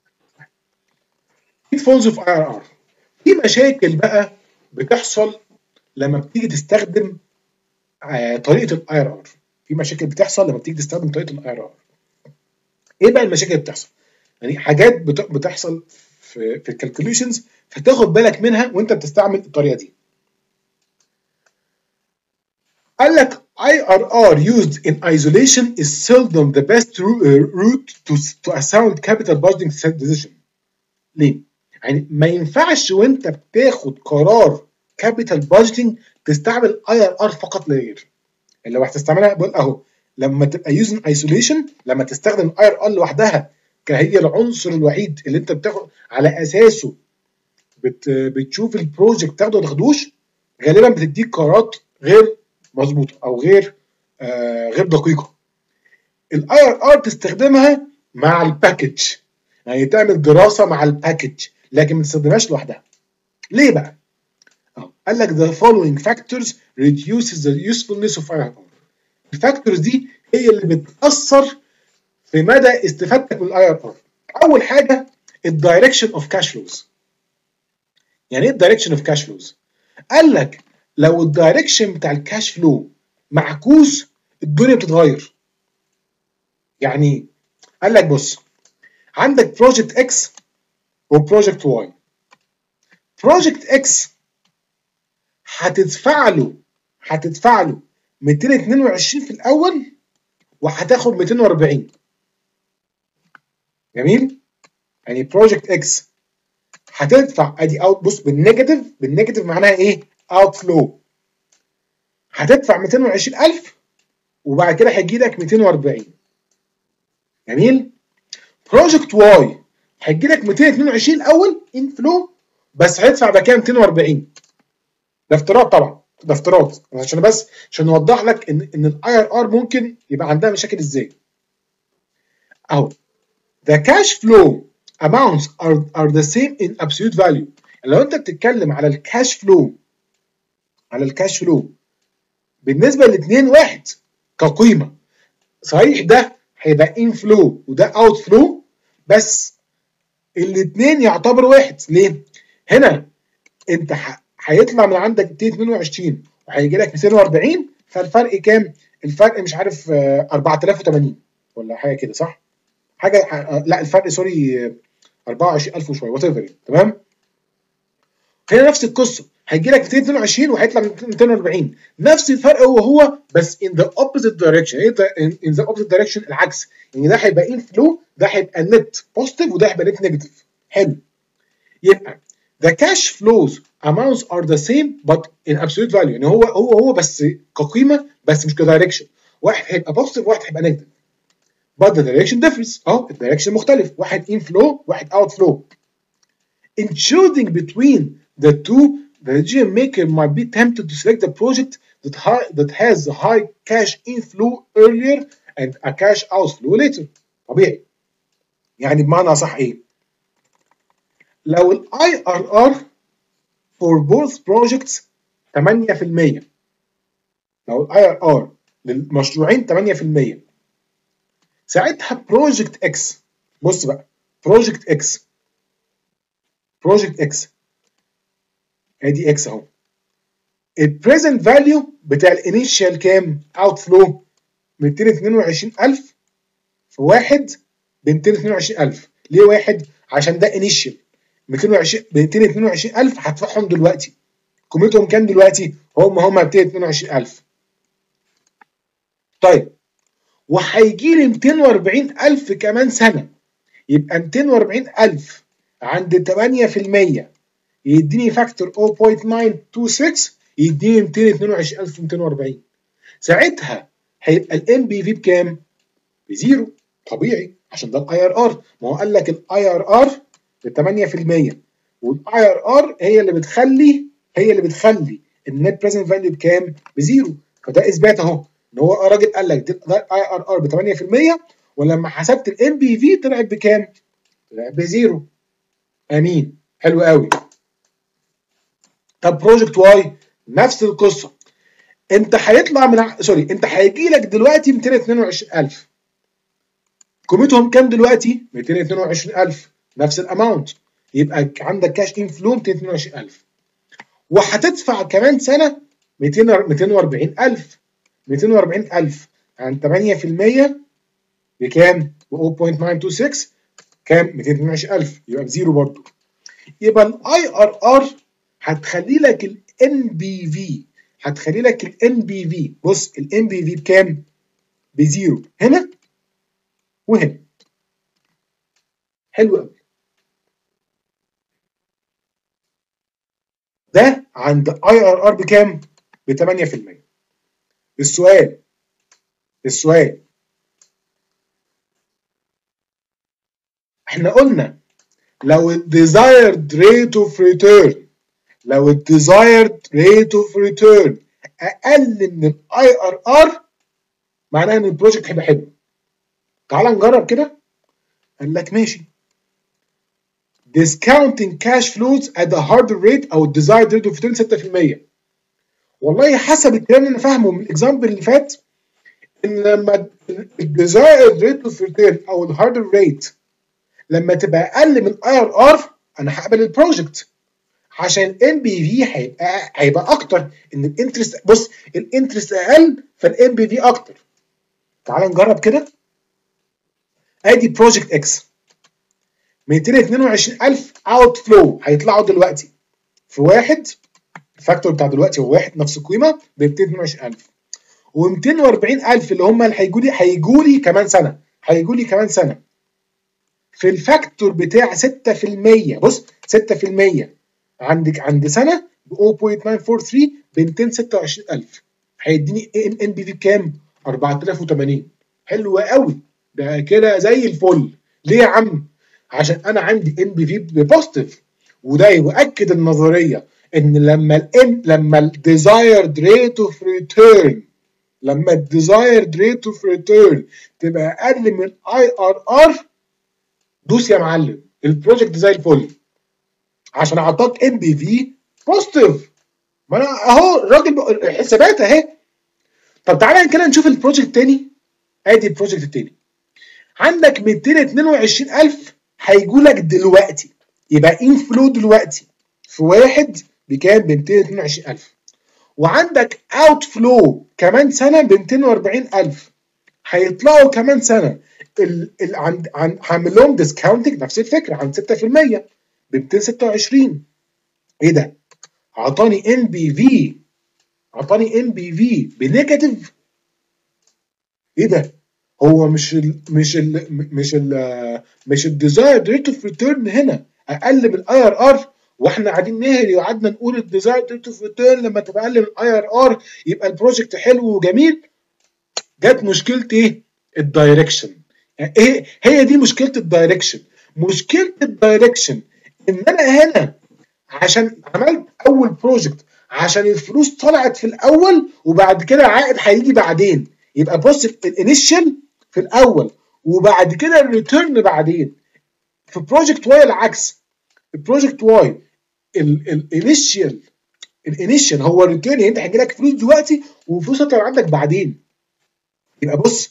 فولز اوف اي ار ار. في مشاكل بقى بتحصل لما بتيجي تستخدم آه طريقه الاي ار ار. في مشاكل بتحصل لما بتيجي تستخدم طريقه الاي ار ار. ايه بقى المشاكل اللي بتحصل؟ يعني حاجات بتحصل في في الكالكوليشنز فتاخد بالك منها وانت بتستعمل الطريقه دي. قال لك اي ار ار used in isolation is seldom the best route to to a sound capital budgeting decision. ليه؟ يعني ما ينفعش وانت بتاخد قرار كابيتال بادجيتنج تستعمل اي ار ار فقط لا غير. اللي لو هتستعملها بقول اهو لما تبقى يوزن ايسوليشن، لما تستخدم الاي ار ار لوحدها كهي العنصر الوحيد اللي انت بتاخد على اساسه بت بتشوف البروجكت تاخده ولا تاخدوش، غالبا بتديك قرارات غير مظبوطه او غير آه غير دقيقه. الاي ار ار تستخدمها مع الباكج، يعني تعمل دراسه مع الباكج لكن ما تستخدمهاش لوحدها. ليه بقى؟ اه قال لك the following factors reduces the usefulness of اي ار ار. الفاكتورز دي هي اللي بتاثر في مدى استفادتك من الاي ار ار. اول حاجه الدايركشن اوف كاش فلوز. يعني ايه الدايركشن اوف كاش فلوز؟ قال لك لو الدايركشن بتاع الكاش فلو معكوس الدنيا بتتغير. يعني قال لك بص، عندك بروجكت اكس وبروجكت واي. بروجكت اكس هتدفع له هتدفع له مئتين واثنين وعشرين في الاول وهتاخد مئتين واربعين. جميل؟ يعني بروجكت اكس هتدفع ادي اوت، بص بالنيجاتيف، بالنيجاتيف معناها ايه؟ اوت فلو. هتدفع مئتين وعشرين ألف وبعد كده هيجي لك مئتين واربعين. جميل؟ بروجكت واي هيجي لك مئتين واثنين وعشرين الاول ان فلو، بس هيدفع بقى كام؟ مئتين واربعين. ده افتراض طبعا، ده افتراض عشان بس عشان نوضح لك ان ان الاي ار ار ممكن يبقى عندها مشاكل ازاي. اهو the cash flow amounts are are the same in absolute value. لو انت بتتكلم على الكاش فلو على الكاش فلو بالنسبه للاثنين واحد كقيمه، صحيح ده هيبقى ان فلو وده اوت فلو، بس الاثنين يعتبروا واحد. ليه؟ هنا انت هيطلع من عندك مئتين واثنين وعشرين وهيجي لك مئتين واربعين، فالفرق كام؟ الفرق مش عارف اربعة آلاف وثمانين ولا حاجه كده، صح؟ حاجه لا الفرق سوري اربعة وعشرين ألف وشويه وات ايفر. تمام؟ هنا نفس القصه، هيجي لك مئتين واثنين وعشرين وهيطلع مئتين واربعين، نفس الفرق هو هو بس in the opposite direction. ايه in the opposite direction؟ العكس. يعني ده هيبقى in flow، ده هيبقى net positive وده هيبقى net negative. حلو. يبقى the cash flows amounts are the same but in absolute value. يعني هو هو هو بس كقيمه بس مش كدايركشن. واحد هيبقى positive وواحد هيبقى negative. but the direction differs. اه الدايركشن مختلف، واحد in flow واحد out flow. In choosing between the two, the decision maker might be tempted to select the project that, high, that has a high cash inflow earlier and a cash outflow later. طبيعي. يعني بمعنى صح ايه؟ لو ال I R R for both projects ثمانية في المية، لو ال I R R للمشروعين ثمانية في المية، ساعتها بروجكت اكس، بص بقى بروجكت اكس بروجكت اكس ادي اكس اهو، البريزنت فاليو بتاع الانيشال كام؟ اوت فلو مئتين واثنين وعشرين ألف في واحد ب مئتين واثنين وعشرين ألف. ليه واحد؟ عشان ده انيشال. مئتين واثنين وعشرين ألف هدفعهم دلوقتي، قيمتهم كام دلوقتي؟ هم هم مئتين واثنين وعشرين ألف. طيب وهيجي لي مئتين واربعين ألف كمان سنه، يبقى مئتين واربعين ألف عند ثمانية في المية يديني فاكتور صفر فاصلة تسعة اتنين ستة، يديني مئتين واثنين وعشرين ألف ومئتين واربعين. ساعتها هيبقى الام بي في بكام؟ بزيرو. طبيعي عشان ده الاي ار ار. ما هو قال لك الاي ار ار ب ثمانية في المية، والاي ار ار هي اللي بتخلي هي اللي بتخلي النت بريزنت فاليو بكام؟ بزيرو. فده اثبات اهو ان هو راجل قال لك ده الاي ار ار ب ثمانية في المية، ولما حسبت الام بي في طلعت بكام؟ طلعت بزيرو. امين. حلو قوي. طب بروجكت واي نفس القصه، انت هيطلع من ع... سوري انت هيجي لك دلوقتي مئتين واثنين وعشرين ألف، قيمتهم كام دلوقتي؟ مئتين واثنين وعشرين ألف، نفس الاماونت، يبقى عندك كاش انفلو مئتين واثنين وعشرين ألف، وهتدفع كمان سنه مئتين مئتين واربعين ألف. مئتين واربعين ألف عن ثمانية في المية بكام؟ ب صفر فاصلة تسعة اتنين ستة، كام؟ مئتين واثنين وعشرين ألف، يبقى بزيرو برضه. يبقى الاي ار ار هتخلي لك الان بي في هتخلي لك الان بي في بص الان بي في بكام؟ بزيرو هنا وهنا. حلو قوي. ده عند اي ار ار بكام؟ ب ثمانية في المية. السؤال السؤال احنا قلنا لو الديزايرد ريت اوف ريتيرن لو الديزايرد ريت اوف ريتيرن اقل من الاي ار ار معناها ان البروجكت هيبقى حلو. تعال نجرب كده. قال لك ماشي. discounting cash flows at a harder rate او desired rate of return ستة في المية. والله حسب الكلام اللي انا فاهمه من الاكزامبل اللي فات ان لما الديزايرد ريت اوف ريتيرن او الهاردر ريت لما تبقى اقل من اي ار ار انا هقبل البروجكت عشان الام بي في هيبقى هيبقى اكتر. ان الانترست بص الانترست اقل فالام بي في اكتر. تعال نجرب كده. ادي بروجكت اكس مئتين واثنين وعشرين ألف اوت فلو هيطلعوا دلوقتي في واحد. الفاكتور بتاع دلوقتي هو واحد نفس القيمه ب مئتين واثنين وعشرين ألف ومئتين وأربعين ألف اللي هم اللي هيجوا لي هيجوا لي كمان سنه هيجوا لي كمان سنه في الفاكتور بتاع ستة في المية. بص ستة في المية عندك عند سنه ب صفر فاصلة تسعة أربعة ثلاثة ب مئتين وستة وعشرين ألف هيديني ان ان بي في بكام؟ أربعة آلاف وثمانين. حلو قوي ده كده زي الفل. ليه يا عم؟ عشان انا عندي ان بي في بوزيتيف وده يؤكد النظريه ان لما الان لما الديزايرد ريت اوف ريتيرن لما الديزايرد ريت اوف ريتيرن تبقى اقل من اي ار ار دوس يا معلم البروجكت زي الفل عشان اعطاك ام بي في بوزيتيف. ما انا اهو الراجل حسابات اهي. طب تعالى كده نشوف البروجكت الثاني. ادي البروجكت الثاني عندك مئتين واثنين وعشرين ألف هيجوا لك دلوقتي يبقى ان فلو دلوقتي في واحد بكام؟ ب مئتين واثنين وعشرين ألف وعندك اوت فلو كمان سنه ب مئتين وأربعين ألف هيطلعوا كمان سنه ال ال عند عن هعمل لهم ديسكاونتنج نفس الفكره عن ستة في المية ب مئتين وستة وعشرين. ايه ده؟ عطاني ان بي في عطاني ان بي في بنيجاتيف. ايه ده؟ هو مش ال مش ال مش ال مش الديزايرد ريت اوف ريتيرن هنا اقل من الاي ار ار واحنا قاعدين نهري وقعدنا نقول الديزايرد ريت اوف ريتيرن لما تبقى اقل من الاي ار ار يبقى البروجكت حلو وجميل. جت مشكله ايه؟ الدايركشن. يعني ايه هي دي مشكله الدايركشن؟ مشكله الدايركشن ان انا هنا عشان عملت اول بروجكت عشان الفلوس طلعت في الاول وبعد كده العائد هيجي بعدين. يبقى بص الانيشال في الاول وبعد كده الريتيرن بعدين. في بروجكت واي العكس. البروجكت واي الانيشال الانيشال هو الريتيرن. يعني انت هيجي لك فلوس دلوقتي وفلوس هتطلع عندك بعدين. يبقى بص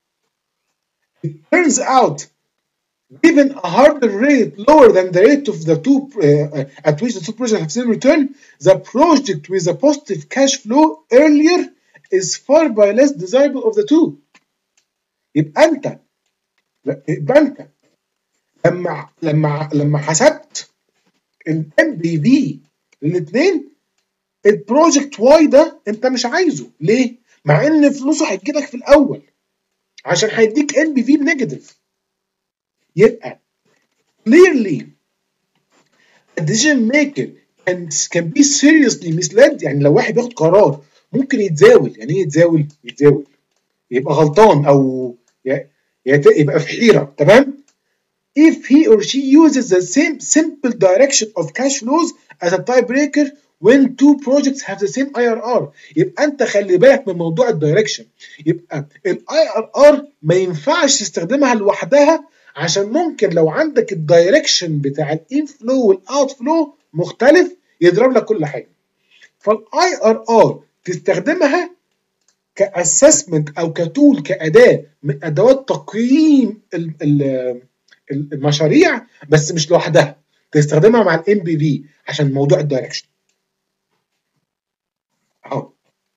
it turns out given a hardware rate lower than the rate of the two uh, at which the two projects have seen return, the project with a positive cash flow earlier is far by less desirable of the two. يبقى انت يبقى انت لما لما لما حسبت الام بي في للاثنين البروجكت واي ده انت مش عايزه. ليه؟ مع ان فلوسه هتجيلك في الاول عشان هيديك ان بي في نيجاتيف. يبقى clearly a decision maker can, can be seriously misled. يعني لو واحد بياخد قرار ممكن يتزاول. يعني ايه يتزاول؟ يتزاول يبقى غلطان او يبقى في حيرة. تمام؟ if he or she uses the same simple direction of cash flows as a tiebreaker when two projects have the same اي ار ار. يبقى انت خلي بالك من موضوع الدايركشن. يبقى الاي ار ار ما ينفعش تستخدمها لوحدها عشان ممكن لو عندك الدايركشن بتاع الان فلو والاوت فلو مختلف يضرب لك كل حاجه. فالاي ار ار تستخدمها كاسسمنت او كتول كاداه من ادوات تقييم المشاريع بس مش لوحدها. تستخدمها مع الام بي في عشان موضوع الدايركشن. اهو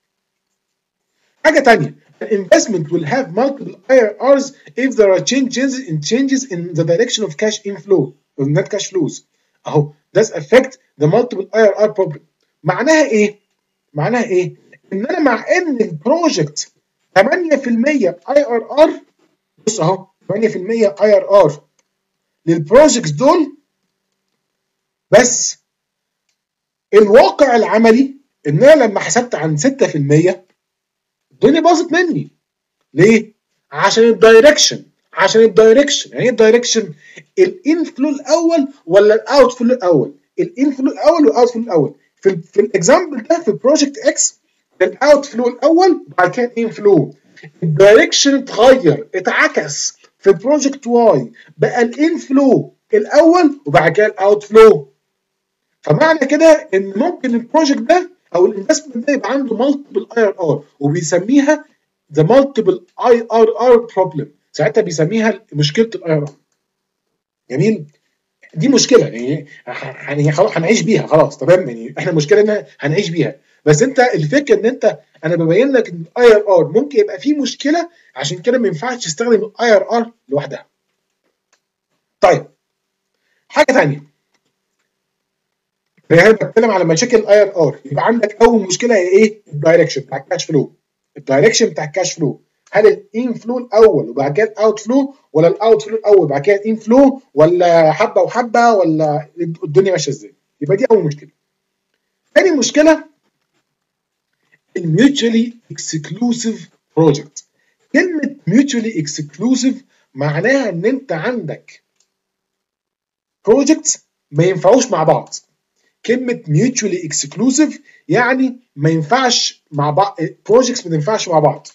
حاجه ثانيه. investment will have multiple I R Rs if there are changes in changes in the direction of cash inflow or net cash flows. اهو does affect the multiple I R R problem. معناها ايه؟ معناها ايه؟ ان انا مع ان البروجكت ثمانية في المية اي ار ار. بص اهو ثمانية في المية اي ار ار للبروجكتس دول بس الواقع العملي ان انا لما حسبت عن ستة في المية الدنيا باظت مني. ليه؟ عشان الدايركشن. عشان الدايركشن يعني ايه الدايركشن؟ الانفلو الاول ولا الاوت فلو الاول؟ الانفلو الاول والاوت فلو الاول. في ال في الاكزامبل ده في بروجكت اكس الاوت فلو الاول وبعد كده الانفلو. الدايركشن اتغير اتعكس في بروجكت واي بقى الانفلو الاول وبعد كده الاوت فلو. فمعنى كده ان ممكن البروجكت ده او الانفستمنت ده يبقى عنده مالتيبل اي ار ار وبيسميها ذا مالتيبل اي ار ار بروبلم. ساعتها بيسميها مشكله الاي ار ار. جميل. دي مشكله يعني يعني خلاص هنعيش بيها خلاص تمام. يعني احنا المشكله ان هنعيش بيها. بس انت الفكره ان انت انا ببين لك ان الاي ار ار ممكن يبقى فيه مشكله عشان كده ما ينفعش تستخدم الاي ار ار لوحدها. طيب حاجه ثانيه انا بتكلم على مشاكل الاي ار ار. يبقى عندك اول مشكله هي ايه؟ الدايركشن بتاع الكاش فلو. الدايركشن بتاع الكاش فلو هل الان فلو الاول وبعد كده الاوت فلو ولا الاوت فلو الاول وبعد كده الان فلو ولا حبه وحبه ولا الدنيا ماشيه ازاي؟ يبقى دي اول مشكله. ثاني مشكله الميوتشولي اكسكلوسيف بروجكت. كلمه ميوتشولي اكسكلوسيف معناها ان انت عندك بروجكتس ما ينفعوش مع بعض. كلمه ميوتشولي اكسكلوسيف يعني ما ينفعش مع بعض. بروجكتس ما تنفعش مع بعض.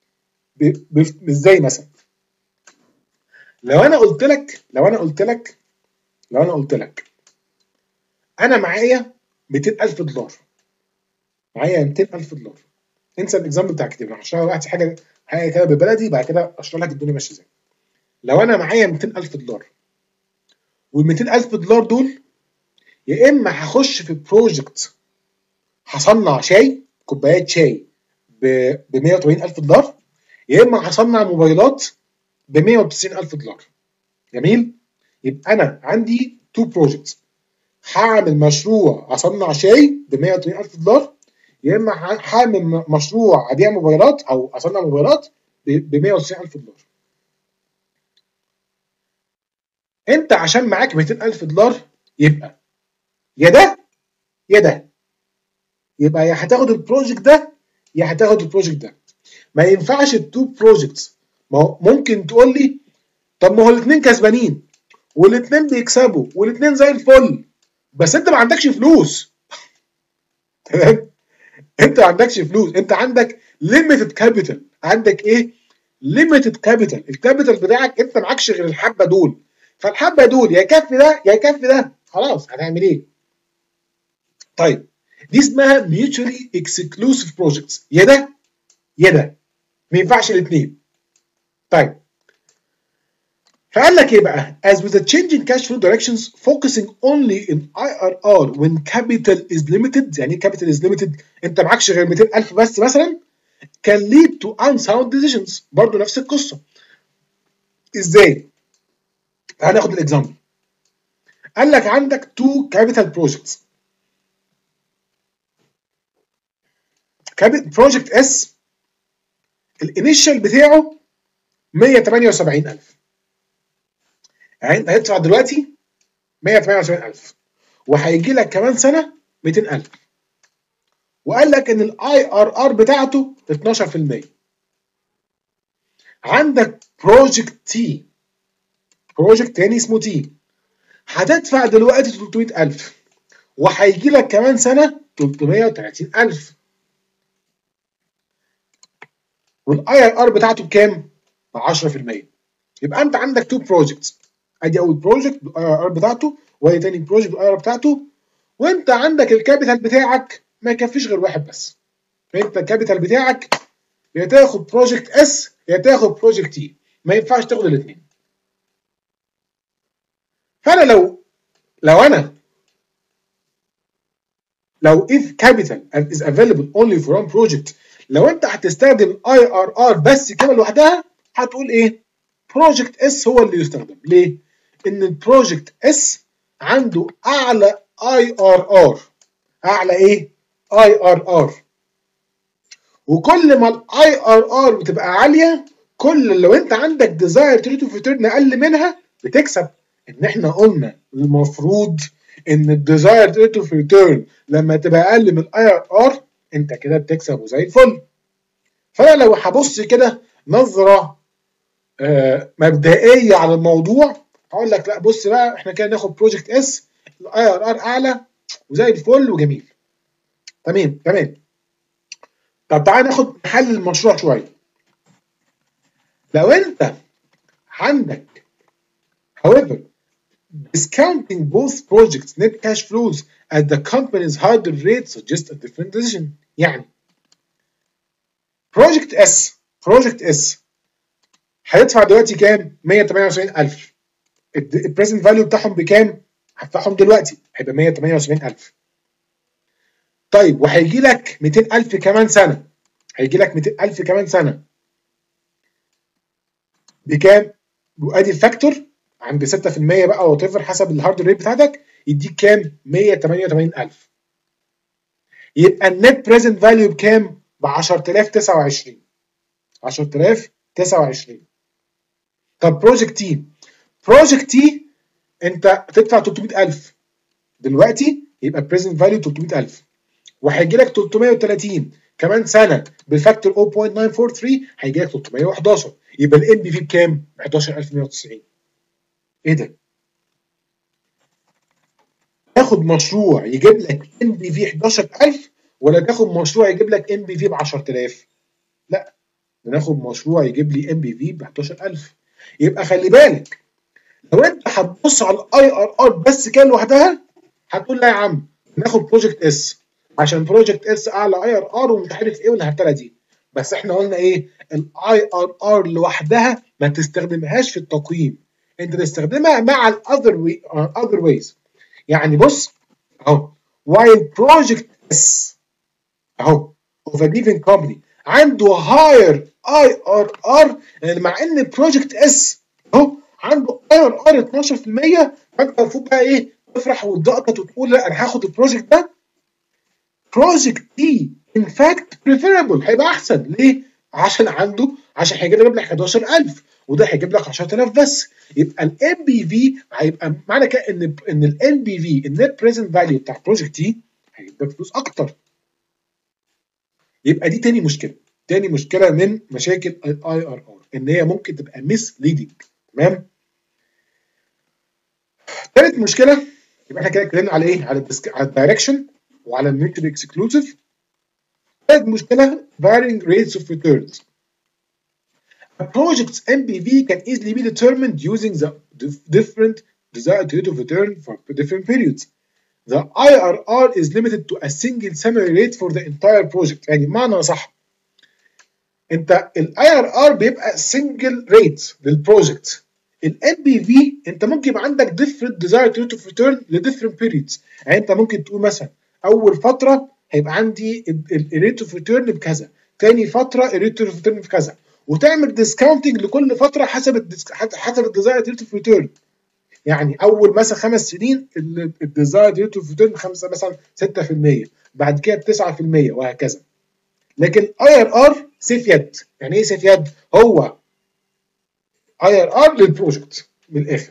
ازاي مثلا؟ لو انا قلت لك لو انا قلت لك لو انا قلت لك انا معايا مئتين ألف دولار. معايا مئتين ألف دولار. انسى الاكزامبل بتاع كتير. انا هشرح لك حاجه حاجه كده ببلدي بعد كده اشرح لك الدنيا ماشيه ازاي. لو انا معايا مئتين ألف دولار وال مئتين ألف دولار دول يا اما هخش في بروجكت هصنع شاي كوبايات شاي ب مئة وثمانين ألف دولار يا اما هصنع موبايلات ب مئة وتسعين ألف دولار. جميل. يبقى انا عندي تو بروجكتس. هعمل مشروع اصنع شاي ب مئة وثمانين ألف دولار يا اما هعمل مشروع ابيع موبايلات او اصنع موبايلات ب مئة وتسعين ألف دولار. انت عشان معاك مئتين ألف دولار يبقى يا ده يا ده. يبقى يا هتاخد البروجكت ده يا هتاخد البروجكت ده. ما ينفعش التو بروجكتس. ما هو ممكن تقول لي طب ما هو الاثنين كسبانين والاثنين بيكسبوا والاثنين زي الفل بس انت ما عندكش فلوس. تمام. انت ما عندكش فلوس. انت عندك ليميتد كابيتال. عندك ايه؟ ليميتد كابيتال. الكابيتال بتاعك انت معكش غير الحبه دول. فالحبه دول يا يكفي ده يا يكفي ده. خلاص هنعمل ايه؟ طيب دي اسمها mutually exclusive projects. يا ده يا ده. ما ينفعش الاثنين. طيب فقال لك ايه بقى؟ As with the changing cash flow directions focusing only in I R R when capital is limited. يعني ايه capital is limited؟ انت معكش غير مئتين ألف بس مثلا can lead to unsound decisions. برضه نفس القصه. ازاي؟ هناخد الاكزامبل. قال لك عندك two capital projects. بروجكت اس الانيشال بتاعه مئة وثمانية وسبعين ألف. يعني انت هتدفع دلوقتي مئة وثمانية وسبعين ألف وهيجي لك كمان سنه مئتين ألف. وقال لك ان الاي ار ار بتاعته اتناشر في المية. عندك بروجكت تي. بروجكت تاني اسمه تي. هتدفع دلوقتي ثلاثمئة ألف وهيجي لك كمان سنه ثلاثمئة وثلاثين ألف. والاي ار ار بتاعته بكام؟ ب عشرة في المية. يبقى انت عندك تو بروجكتس. ادي اول بروجكت بالاي ار ار بتاعته وادي تاني بروجكت بالاي ار ار بتاعته. وانت عندك الكابيتال بتاعك ما يكفيش غير واحد بس. فانت الكابيتال بتاعك يا تاخد بروجكت اس يا تاخد بروجكت تي. ما ينفعش تاخد الاثنين. فانا لو لو انا لو if capital is available only for one project لو انت هتستخدم اي ار ار بس كده لوحدها هتقول ايه؟ بروجكت اس هو اللي يستخدم. ليه؟ ان البروجكت اس عنده اعلى اي ار ار. اعلى ايه؟ اي ار ار. وكل ما الاي ار ار بتبقى عاليه كل لو انت عندك ديزاير ريت اوف ريتيرن اقل منها بتكسب. ان احنا قلنا المفروض ان الديزايرد ريت اوف ريتيرن لما تبقى اقل من الاي ار ار انت كده بتكسب وزي الفل. فانا لو هبص كده نظره آه مبدئيه على الموضوع هقول لك لا بص بقى احنا كده ناخد بروجكت اس الاي ار ار اعلى وزي الفل وجميل. تمام تمام. طب تعالى ناخد حل المشروع شويه. لو انت عندك however discounting both projects net cash flows at the company's higher rate suggests a different decision. يعني بروجكت اس بروجكت اس هيدفع دلوقتي كام؟ مية وتمانية وسبعين ألف. البريزنت فاليو بتاعهم بكام؟ هدفعهم دلوقتي هيبقى مية وتمانية وسبعين ألف. طيب وهيجي لك ميتين ألف كمان سنه، هيجي لك ميتين ألف كمان سنه بكام؟ وادي الفاكتور عند ستة في المية بقى وات ايفر حسب الهارد ريت بتاعتك يديك كام؟ مية وتمانية وتمانين ألف. يبقى النت بريزنت فاليو بكام؟ ب عشرة آلاف وتسعة وعشرين. عشرة آلاف وتسعة وعشرين. طب بروجكت تي، بروجكت تي انت تدفع تلتمية ألف دلوقتي يبقى بريزنت فاليو تلتمية ألف، وهيجي لك تلتمية وتلاتين كمان سنه بالفاكتور صفر فاصلة تسعة أربعة تلاتة هيجي لك تلتمية وحداشر. يبقى الام بي في بكام؟ حداشر ألف ومية وتسعين. ايه ده؟ تاخد مشروع يجيب لك ام بي في حداشر ألف ولا تاخد مشروع يجيب لك ام بي في ب عشرة آلاف؟ لا، ناخد مشروع يجيب لي ام بي في ب حداشر ألف. يبقى خلي بالك لو انت هتبص على الاي ار ار بس كده لوحدها هتقول لا يا عم ناخد بروجكت اس عشان بروجكت اس اعلى اي ار ار ومش عارف ايه والهرتله دي. بس احنا قلنا ايه؟ الاي ار ار لوحدها ما تستخدمهاش في التقييم، انت تستخدمها مع الاذر اذر ويز. يعني بص اهو while project S اهو of a given company عنده higher اي ار ار، يعني مع ان بروجكت اس اهو عنده اي ار ار اتناشر في المية، فانت المفروض بقى ايه؟ تفرح وتزقطط وتقول لا انا هاخد البروجكت ده. بروجكت دي ان فاكت بريفيربل هيبقى احسن ليه؟ عشان عنده عشان هيجيب لك حداشر ألف وده هيجيب لك عشرة آلاف بس. يبقى الام بي في هيبقى معنى كده ان ان الام بي في النت بريزنت فاليو بتاع بروجكت دي هيجيب لك فلوس اكتر. يبقى دي تاني مشكله، تاني مشكله من مشاكل الاي ار ار ان هي ممكن تبقى ميس ليدنج. تمام. تالت مشكله يبقى احنا كده اتكلمنا على ايه؟ على الديسك... على الدايركشن وعلى الميوتشوال اكسكلوسيف. تالت مشكله varying rates of returns. A project's M P V can easily be determined using the different desired rate of return for different periods. The I R R is limited to a single summary rate for the entire project. يعني بمعنى صح انت الاي ار ار بيبقى سنجل ريت للبروجكت. الام بي في انت ممكن يبقى عندك ديفرنت ديزايرد ريت اوف ريتيرن لديفرنت بيريدز. يعني انت ممكن تقول مثلا اول فتره هيبقى عندي الريت اوف ريتيرن بكذا، تاني فتره الريت اوف ريتيرن بكذا، وتعمل ديسكاونتنج لكل فتره حسب حسب الديزايرد ريت اوف ريتيرن. يعني اول مثلا خمس سنين الديزايرد ريت اوف ريتيرن خمسه مثلا ستة في المية، بعد كده تسعة في المية وهكذا. لكن اي ار ار سيف يد. يعني ايه سيف يد؟ هو اي ار ار للبروجكت من الاخر.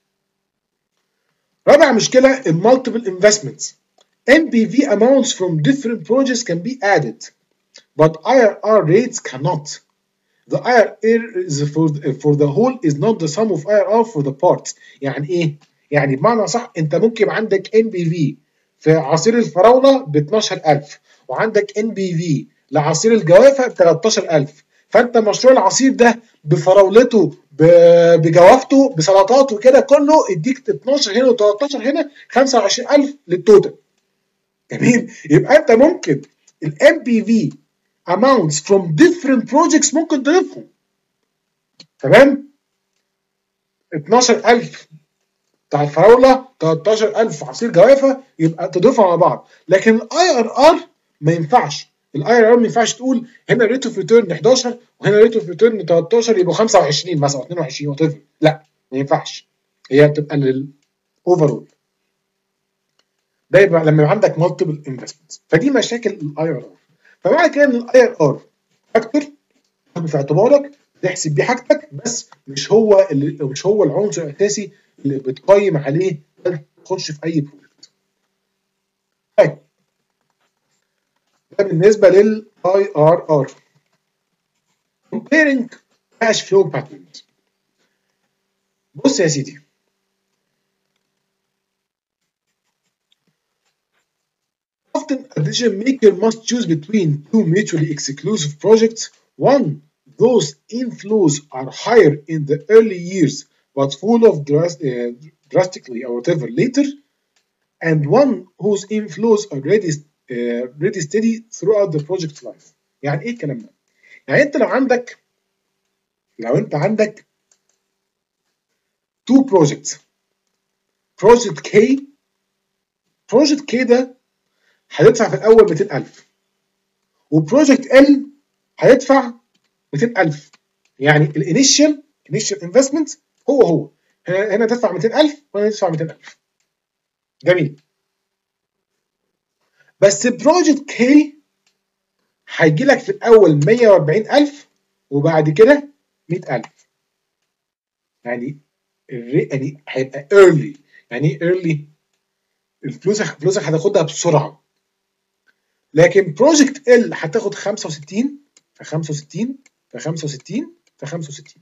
رابع مشكله المالتيبل انفستمنتس. M P V amounts from different projects can be added but I R R rates cannot. The I R R is for the, for the whole is not the sum of I R R for the parts. يعني ايه؟ يعني بمعنى صح انت ممكن يبقى عندك M P V في عصير الفراوله ب اتناشر ألف وعندك M P V لعصير الجوافه ب تلتاشر ألف، فانت مشروع العصير ده بفراولته بجوافته بسلطاته كده كله يديك اتناشر هنا و13 هنا خمسة وعشرين ألف للتوتال. جميل. يبقى انت ممكن الام بي في amounts from different projects ممكن تضيفهم. تمام. اتناشر ألف بتاع الفراوله تلتاشر ألف عصير جوافه يبقى تضيفهم على بعض. لكن الاي ار ار ما ينفعش. الاي ار ار ما ينفعش تقول هنا ريت اوف ريتيرن حداشر وهنا ريت اوف ريتيرن تلتاشر يبقوا خمسة وعشرين مثلا اتنين وعشرين وات ايفر. لا ما ينفعش. هي بتبقى للاوفرول. ده يبقى لما يبقى عندك مالتيبل انفستمنتس. فدي مشاكل الاي ار ار. فمعنى كده ان الاي ار ار فاكتور في اعتبارك تحسب بيه حاجتك بس مش هو اللي مش هو العنصر الاساسي اللي بتقيم عليه تخش في اي بروجكت. طيب ده بالنسبه للاي ار ار. comparing cash flow patterns. بص يا سيدي، often a decision maker must choose between two mutually exclusive projects. One, those inflows are higher in the early years but full of dras- uh, drastically or whatever later, and one whose inflows are ready uh, ready steady throughout the project life. يعني ايه الكلام ده؟ يعني انت لو عندك لو انت عندك two projects، project K project K ده هيدفع في الاول مئتين ألف، وبروجكت L هيدفع مئتين ألف. يعني الانيشال انيشال انفستمنت هو هو هنا هنا تدفع مئتين ألف وهنا تدفع مئتين ألف. جميل. بس بروجكت K هيجي لك في الاول مئة وأربعين ألف وبعد كده مئة ألف. يعني يعني هيبقى early. يعني ايه early؟ الفلوس فلوسك هتاخدها بسرعه. لكن بروجكت ال هتاخد خمسة وستين في خمسة وستين في خمسة وستين في خمسة وستين.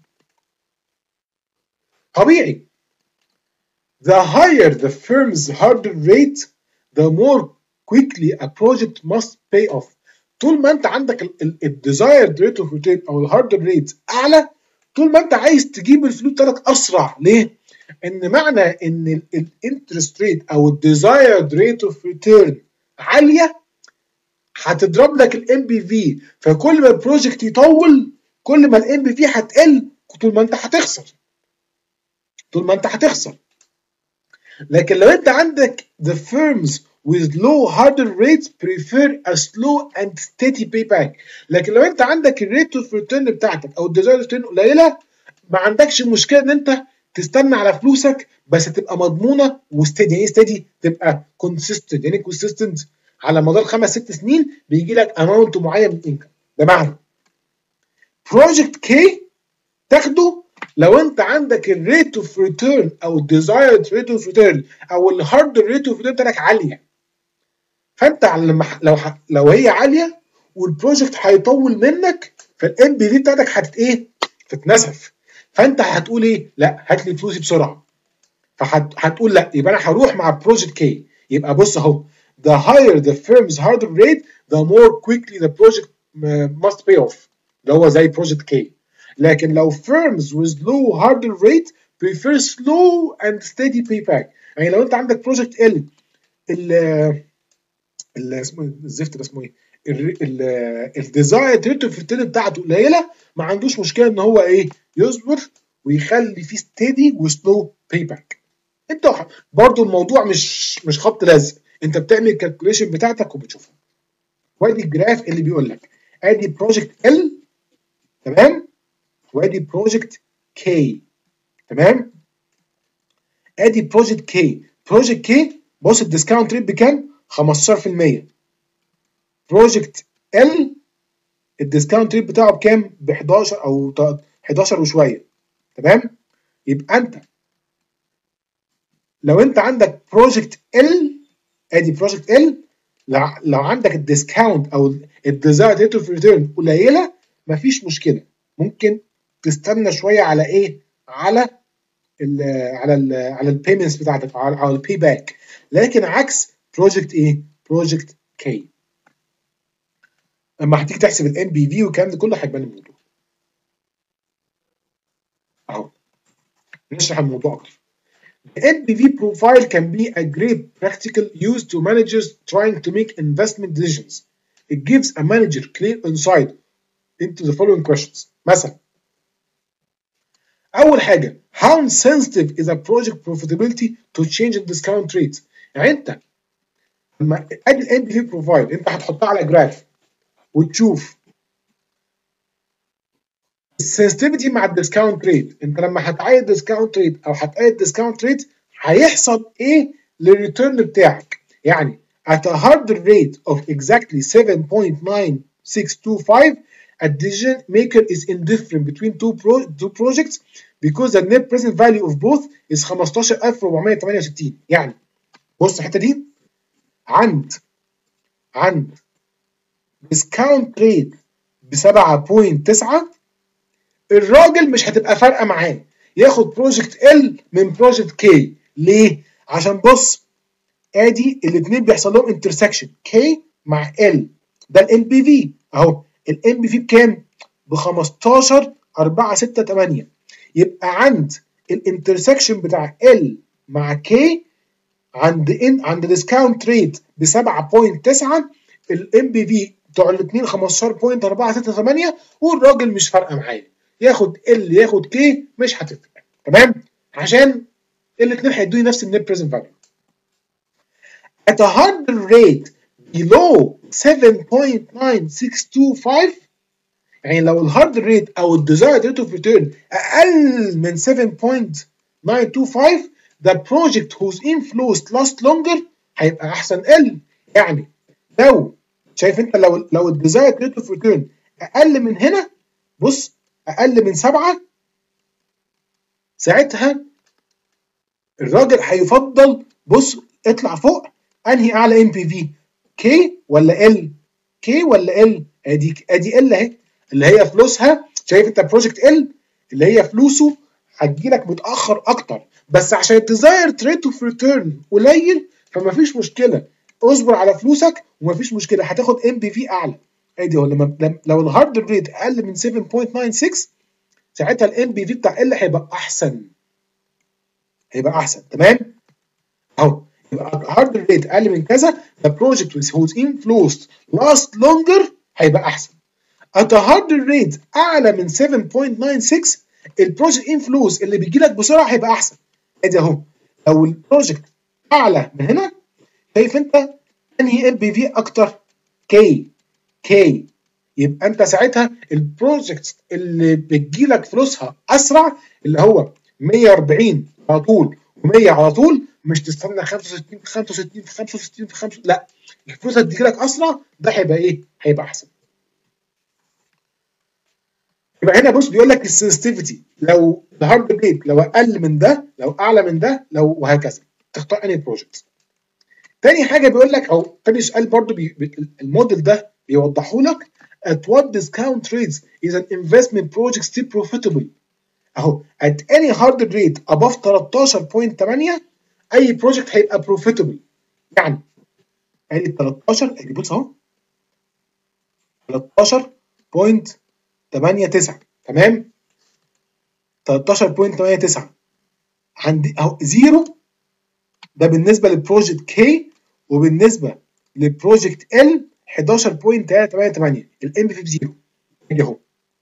طبيعي. The higher the firm's hurdle rate, the more quickly a project must pay off. طول ما انت عندك الديزايرد ريت اوف ريتيرن او الهاردل ريت اعلى، طول ما انت عايز تجيب الفلوس بتاعتك اسرع. ليه؟ ان معنى ان الانترست ريت او الديزايرد ريت اوف ريتيرن عاليه هتضرب لك الام بي في، فكل ما البروجكت يطول كل ما الام بي في هتقل، طول ما انت هتخسر طول ما انت هتخسر. لكن لو انت عندك the firms with low hurdle rates prefer a slow and steady payback. لكن لو انت عندك الريت اوف ريتيرن بتاعتك او الديزاير ريتيرن قليله، ما عندكش مشكله ان انت تستنى على فلوسك، بس تبقى مضمونه وستيدي. يعني ستيدي تبقى كونسيستنت. يعني كونسيستنت على مدار خمس ست سنين بيجي لك اماونت معين من انكم. بمعنى بروجكت كي تاخده لو انت عندك الريت اوف ريتيرن او الديزايرد ريت اوف ريتيرن او الهارد ريت اوف ريتيرن بتاعتك عاليه. فانت لما لو لو هي عاليه والبروجكت هيطول منك، فالام بي في بتاعتك هتت ايه؟ تتنسف. فانت هتقول ايه؟ لا هات لي فلوسي بسرعه. فهتقول لا، يبقى انا هروح مع بروجكت كي. يبقى بص اهو، the higher the firm's hurdle rate the more quickly the project must pay off، اللي هو زي بروجكت كي. لكن لو firms with low hurdle rate prefer slow and steady payback. يعني لو انت عندك بروجكت ال ال اسمه الزفت ده اسمه ايه؟ الديزاين ريت اوف ريتيرن بتاعته قليله، ما عندوش مشكله ان هو ايه؟ يصبر ويخلي فيه ستيدي وسلو باي باك. انت برضو الموضوع مش مش خبط لازق، انت بتعمل الكالكوليشن بتاعتك وبتشوفها. وادي الجراف اللي بيقول لك ادي بروجكت ال، تمام، وادي بروجكت كي، تمام. ادي بروجكت كي بروجكت كي بص الديسكاونت ريت بكام؟ خمستاشر في المية. بروجكت ال الديسكاونت ريت بتاعه بكام؟ ب حداشر او حداشر وشويه، تمام. يبقى انت لو انت عندك بروجكت ال، ادي بروجكت ال، لو عندك الديسكاونت او الديزايرد ريت اوف ريتيرن قليله، مفيش مشكله، ممكن تستنى شويه على ايه؟ على ال على ال على البيمنتس بتاعتك، على على البي باك. لكن عكس بروجكت ايه؟ بروجكت كي. لما هتيجي تحسب الام بي في والكلام ده كله هيبان الموضوع. اهو نشرح الموضوع اكتر. The إم بي في profile can be a great practical use to managers trying to make investment decisions. It gives a manager clear insight into the following questions. مثلا أول حاجة how sensitive is a project profitability to change in discount rate. يعني أنت لما أدي ال إم بي في profile أنت هتحطها على جراف وتشوف السنسيتيفيتي مع الديسكاونت ريت. أنت لما هتعيد ديسكاونت ريت أو هتعيد ديسكاونت ريت هيحصل ايه للريتيرن بتاعك. يعني at a hurdle rate of exactly seven point nine six two five a decision maker is indifferent between two, pro two projects because the net present value of both is خمستاشر ألف وأربعمية وتمنية وستين. يعني بص الحته دي، عند عند ديسكاونت ريت ب سبعة فاصلة تسعة، الراجل مش هتبقى فارقه معاه ياخد بروجكت ال من بروجكت كي. ليه؟ عشان بص ادي الاثنين بيحصل لهم انترسكشن كي مع ال، ده الام بي في اهو. الام بي في بكام؟ ب خمستاشر أربعة ستة تمانية. يبقى عند الانترسكشن بتاع ال مع كي عند ان عند ديسكاونت ريت ب سبعة فاصلة تسعة الام بي في بتوع الاثنين خمستاشر فاصلة أربعة ستة تمانية، والراجل مش فارقه معاه ياخد ال ياخد كي مش هتفرق. تمام؟ عشان الاثنين هيدوني نفس النت بريزنت فاليو. At a hurdle rate below seven point nine six two five، يعني لو الهارد ريت او الديزايرد ريت اوف ريتيرن اقل من سبعة فاصلة تسعة اتنين خمسة، the project whose inflows last longer هيبقى احسن ال. يعني لو شايف انت لو لو الديزايرد ريت اوف ريتيرن اقل من هنا، بص اقل من سبعة، ساعتها الراجل هيفضل بص اطلع فوق انهي اعلى ام بي في، كي ولا ال؟ كي ولا ال؟ ادي ادي ال اهي اللي هي فلوسها، شايف انت بروجكت ال اللي هي فلوسه هتجيلك متاخر اكتر، بس عشان الديزايرد ريت اوف ريتيرن قليل فمفيش مشكله، اصبر على فلوسك ومفيش مشكله هتاخد ام بي في اعلى. ادي هو لما لو الهارد ريت اقل من سبعة فاصلة تسعة ستة ساعتها الام بي في بتاع ال هيبقى احسن، هيبقى احسن. تمام اهو. يبقى هارد ريت اقل من كذا the project whose inflows last longer هيبقى احسن. at a harder rate اعلى من سبعة فاصلة تسعة ستة البروجكت انفلوز اللي بيجي لك بسرعه هيبقى احسن. ادي اهو لو البروجكت اعلى من هنا، شايف انت انهي ام بي في اكتر؟ كي كي. يبقى انت ساعتها البروجكت اللي بتجي لك فلوسها اسرع اللي هو مية وأربعين على طول و100 على طول، مش تستنى خمسة وستين في خمسة وستين في خمسة وستين في خمسة، لا الفلوس هتجي لك اسرع، ده هيبقى ايه؟ هيبقى احسن. يبقى هنا بص بيقول لك السنسيتيفيتي لو الهارد ريت لو اقل من ده، لو اعلى من ده، لو وهكذا تختار انهي بروجكت. تاني حاجه بيقول لك او تاني سؤال برضو بي بي الموديل ده بيوضحه لك at what discount rates is an investment project still profitable. اهو at any hard rate above تلتاشر فاصلة تمانية اي بروجكت هيبقى profitable. يعني ادي تلتاشر ادي بص اهو تلتاشر فاصلة تمانية تسعة تمام، تلتاشر فاصلة تمانية تسعة عندي اهو زيرو، ده بالنسبه للبروجكت كي، وبالنسبه للبروجكت ال حداشر فاصلة تمانية تمانية الام في زيرو. ادي اهو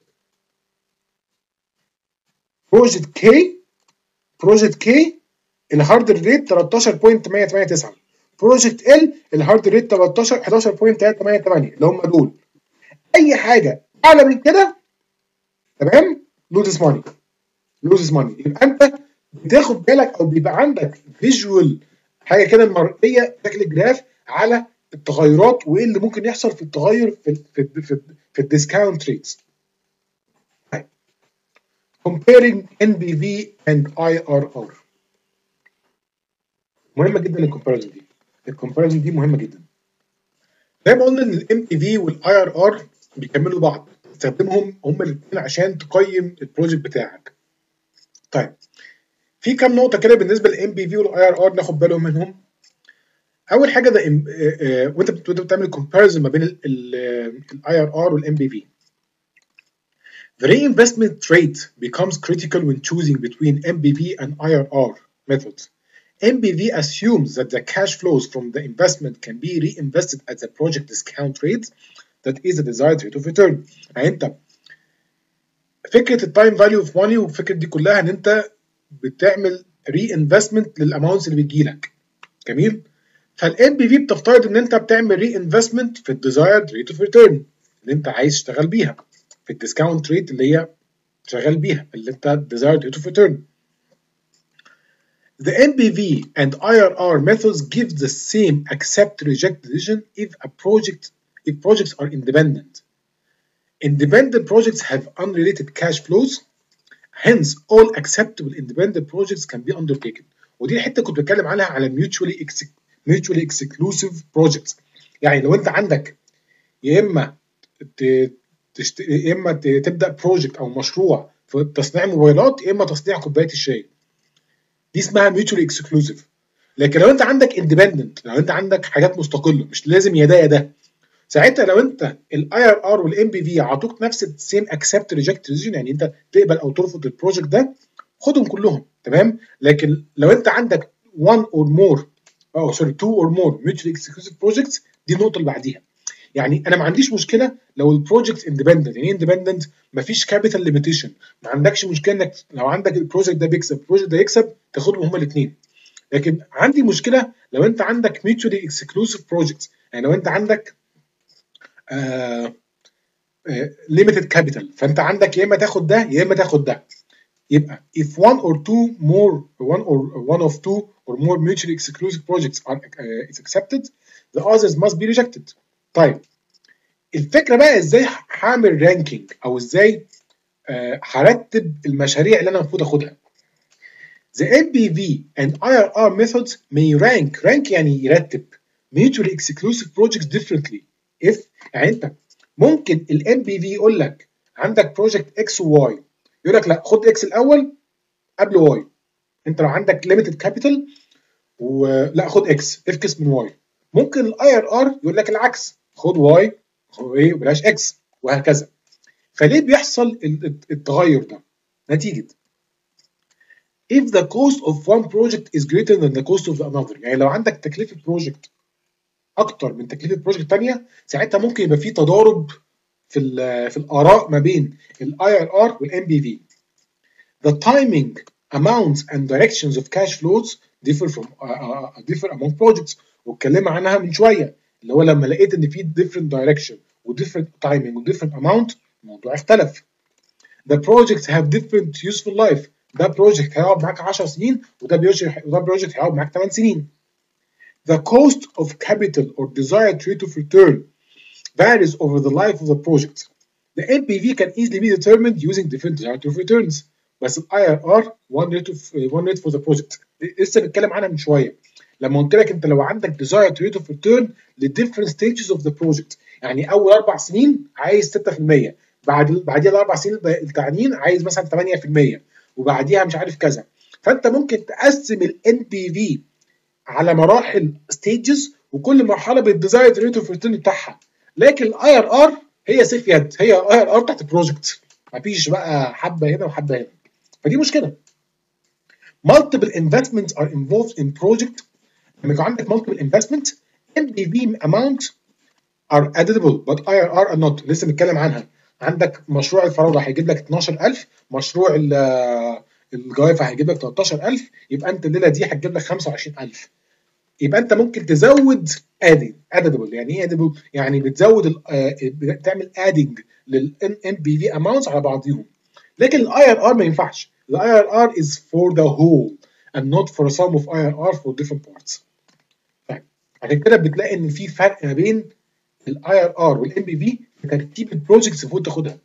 بروجكت كي، بروجكت كي الهارد ريت تلتاشر فاصلة تمانية تمانية تسعة، بروجكت ال الهارد ريت تلتاشر حداشر فاصلة تمانية تمانية اللي هم دول. اي حاجه اعلى من كده تمام لوزز ماني، لوزز ماني. يبقى انت بتاخد بالك او بيبقى عندك فيجوال حاجه كده مرئيه شكل جراف على التغيرات وايه اللي ممكن يحصل في التغير في في في, في الديسكاونت ريتس. comparing ان بي في and اي ار ار مهمه جدا الكومباريزون دي، الكومباريزون دي مهمه جدا. زي ما قلنا ان الام بي في والاي ار ار بيكملوا بعض، تستخدمهم هما الاثنين عشان تقيم البروجكت بتاعك. طيب في كام نقطه كده بالنسبه للام بي في والاي ار ار ناخد بالهم منهم. اول حاجه ده وانت بتعمل كومباريزون ما بين الاي ار ار والام بي في. The reinvestment rate becomes critical when choosing between M B V and I R R methods. M B V assumes that the cash flows from the investment can be reinvested at the project discount rate that is the desired rate of return. يعني انت فكره التايم فاليو اوف ماني والفكره دي كلها ان انت بتعمل ري انفستمنت للاماونتس اللي بتجيلك. جميل؟ فالام بي في بتفترض ان انت بتعمل ري انفستمنت في الديزايرد ريت اوف ريتيرن اللي انت عايز تشتغل بيها، في الديسكاونت ريت اللي هي شغال بيها اللي انت desired rate of return. The M B V and I R R methods give the same accept reject decision if a project if projects are independent. Independent projects have unrelated cash flows, hence all acceptable independent projects can be undertaken. ودي الحته كنت بتكلم عنها على mutually mutually exclusive projects. يعني لو انت عندك يا اما تشت... يا اما تبدا بروجكت او مشروع في تصنيع موبايلات، يا اما تصنيع كوبايه الشاي، دي اسمها ميوتشولي اكسكلوسيف. لكن لو انت عندك اندبندنت، لو انت عندك حاجات مستقله مش لازم يا ده يا ده، ساعتها لو انت الاي ار ار والام بي في عطوك نفس السيم اكسبت ريجكت ديسيجن، يعني انت تقبل او ترفض البروجكت ده، خدهم كلهم تمام. لكن لو انت عندك one or more او سوري two or more mutually exclusive projects، دي النقطه اللي بعديها. يعني انا ما عنديش مشكله لو البروجكت اندبندنت، يعني اندبندنت مفيش كابيتال ليميتيشن، ما عندكش مشكله انك لو عندك البروجكت ده بيكسب البروجكت ده يكسب تاخدهم هما الاثنين. لكن عندي مشكله لو انت عندك mutually exclusive projects، يعني لو انت عندك ليميتد كابيتال، فانت عندك يا اما تاخد ده يا اما تاخد ده. يبقى if one or two more one or one of two or more mutually exclusive projects are uh, is accepted, the others must be rejected. طيب الفكره بقى ازاي هعمل رانكينج او ازاي uh, هرتب المشاريع اللي انا المفروض اخدها. The M B V and I R R methods may rank rank يعني يرتب mutually exclusive projects differently if يعني انت ممكن ال M B V يقول لك عندك بروجكت X و Y، يقول لك لا خد X الاول قبل Y. انت لو عندك limited capital ولا خد X افكس من Y. ممكن ال I R R يقول لك العكس، خد Y خد ايه وبلاش X، وهكذا. فليه بيحصل التغير ده؟ نتيجة if the cost of one project is greater than the cost of another، يعني لو عندك تكلفة بروجكت اكتر من تكلفة بروجكت ثانية، ساعتها ممكن يبقى في تضارب في في الآراء ما بين ال I R R وال M B V. The timing, amounts and directions of cash flows differ from uh, uh, differ among projects، واتكلمنا عنها من شوية، اللي هو لما لقيت ان في different direction و different timing و different amount الموضوع اختلف. The projects have different useful life، ده بروجكت هيقعد معاك عشر سنين وده بروجكت وده بروجكت هيقعد معاك ثمان سنين. The cost of capital or desired rate of return varies over the life of the project. The M P V can easily be determined using different desired rate of returns. بس ال I R R one rate of one rate for the project. لسه بنتكلم عنها من شويه لما قلت لك انت لو عندك desired rate of return ل different stages of the project، يعني اول اربع سنين عايز ستة في المية، بعد بعديها الاربع سنين التانيين عايز مثلا ثمانية في المية، وبعديها مش عارف كذا. فانت ممكن تقسم ال N P V على مراحل stages، وكل مرحله بالديزايرد ريت اوف ريتيرن بتاعها. لكن الاي ار ار هي سيف يد، هي اي ار ار بتاعت البروجكت، مفيش بقى حبه هنا وحبه هنا، فدي مشكله. multiple investments are involved in project. لما يكون عندك multiple investment M P V amount are addable but I R R are not. لسه بنتكلم عنها. عندك مشروع الفراوده هيجيب لك اتناشر ألف، مشروع الجوافه هيجيب لك تلتاشر ألف، يبقى انت الليله دي هتجيب لك خمسة وعشرين ألف. يبقى انت ممكن تزود adding addable. يعني ايه addable؟ يعني بتزود بتعمل adding لل M P V amounts على بعضهم. لكن ال I R R ما ينفعش. ال I R R is for the whole and not for a sum of I R R for different parts. طيب عشان كده بتلاقي ان في فرق ما بين ال I R R وال M P V في ترتيب البروجكتس اللي المفروض تاخدها.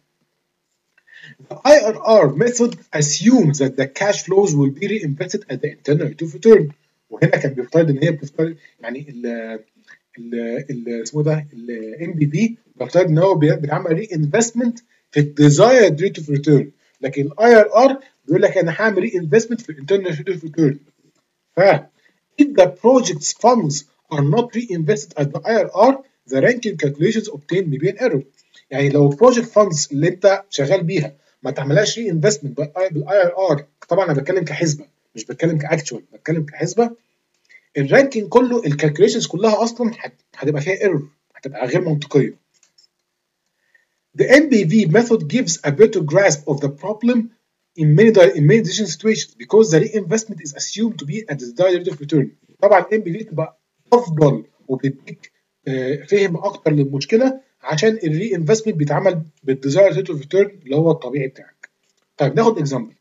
The I R R method assumes that the cash flows will be reinvested at the internal rate of return. وهنا كان بيفترض ان هي بتفترض يعني ال ال ال اسمه ده ال M P V بيفترض ان هو بيعمل ري انفستمنت في الديزايرد ريت اوف ريتيرن، لكن ال I R R بيقول لك انا هعمل ري انفستمنت في الانترنال ريت اوف ريتيرن. ف if the project's funds are not reinvested at the I R R, the ranking calculations obtained may be an error. يعني لو البروجكت فاندز اللي انت شغال بيها ما تعملهاش ري انفستمنت بالاي ار ار، طبعا انا بتكلم كحسبه مش بتكلم كاكتشوال، بتكلم كحسبه، الرانكينج كله الكالكوليشنز كلها اصلا هتبقى فيها ايرور، هتبقى غير منطقيه. The M P V method gives a better grasp of the problem in many in many decision situations because the reinvestment is assumed to be at the desired rate of return. طبعا ال M P V تبقى افضل وبتديك فهم اكتر للمشكله عشان الري انفستمنت بيتعمل بالديزاير ريت اوف ريتيرن اللي هو الطبيعي بتاعك. طيب ناخد اكزامبل.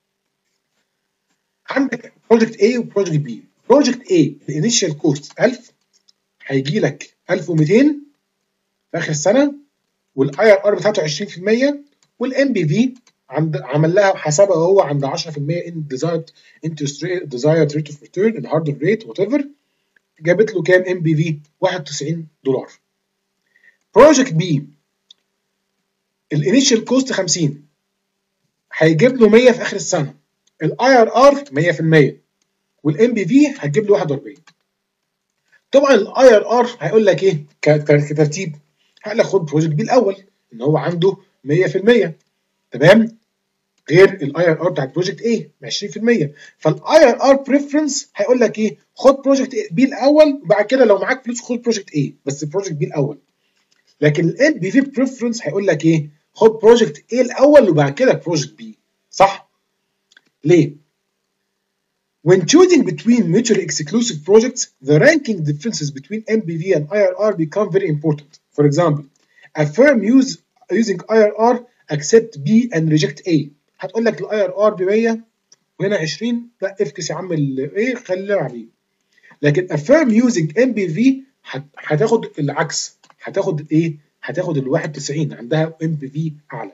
عندك بروجكت A وبروجكت B. بروجكت A الانيشال كوست ألف، هيجي لك ألف ومئتين في اخر السنه، والاي ار ار بتاعته عشرين في المية، والام بي في عند عمل لها حسابها هو عند عشرة في المية ان ديزايرد انترست ريت ديزايرد ريت اوف ريتيرن الهاردر ريت وات ايفر، جابت له كام ام بي في؟ واحد وتسعين دولار. بروجكت بي الانيشال كوست خمسين، هيجيب له مية في اخر السنه، الاي ار ار مية في المية، والام بي في هتجيب له واحد واربعين. طبعا الاي ار ار هيقول لك ايه كترتيب؟ هقول لك خد بروجكت بي الاول ان هو عنده مية في المية، تمام، غير الاي ار ار بتاعت بروجكت ايه عشرين في المية. فالاي ار ار بريفرنس هيقول لك ايه؟ خد بروجكت بي الاول، وبعد كده لو معاك فلوس خد بروجكت ايه، بس بروجكت بي الاول. لكن الام بي في بريفرنس هيقول لك ايه؟ خد بروجكت ايه الاول وبعد كده بروجكت بي. صح؟ ليه؟ When choosing between mutually exclusive projects, the ranking differences between M P V and I R R become very important. For example, a firm use, using I R R accept B and reject A. هتقول لك ال I R R ب مية وهنا عشرين، لا افكس يا عم ال A خلينا عليه. لكن a firm using M P V هتاخد العكس، هتاخد ايه؟ هتاخد ال واحد وتسعين، عندها M P V اعلى.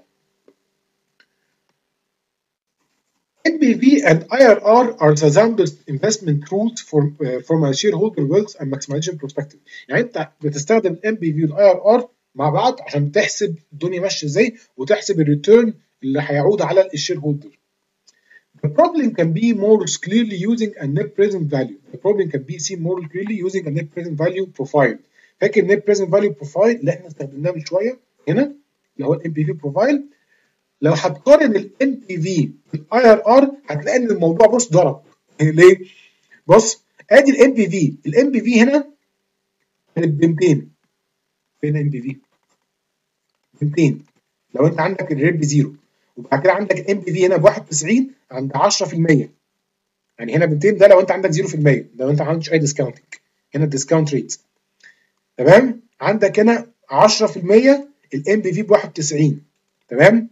M P V and I R R are the soundest investment rules for, uh, from a shareholder wealth and maximization perspective. يعني انت بتستخدم ال M P V وال I R R مع بعض عشان تحسب الدنيا ماشيه ازاي وتحسب الريتيرن اللي هيعود على الشير هولدر. The problem can be more clearly using a net present value. The problem can be seen more clearly using a net present value profile. فاكر net present value profile اللي احنا استخدمناه من شويه هنا اللي هو ال M P V profile؟ لو هتقارن ال M P V بال I R R هتلاقي ان الموضوع بص ضرب. ليه؟ بص ادي ال M P V، ال M P V هنا كانت ب ميتين. فين ال M P V؟ ميتين. لو انت عندك الريت بزيرو، وبعد كده عندك ال M P V هنا ب واحد وتسعين عند عشرة في المية. يعني هنا ب ميتين ده لو انت عندك صفر في المية، لو انت ما عندكش اي ديسكاونتنج. هنا الديسكاونت ريت. تمام؟ عندك هنا عشرة في المية ال M P V ب واحد وتسعين. تمام؟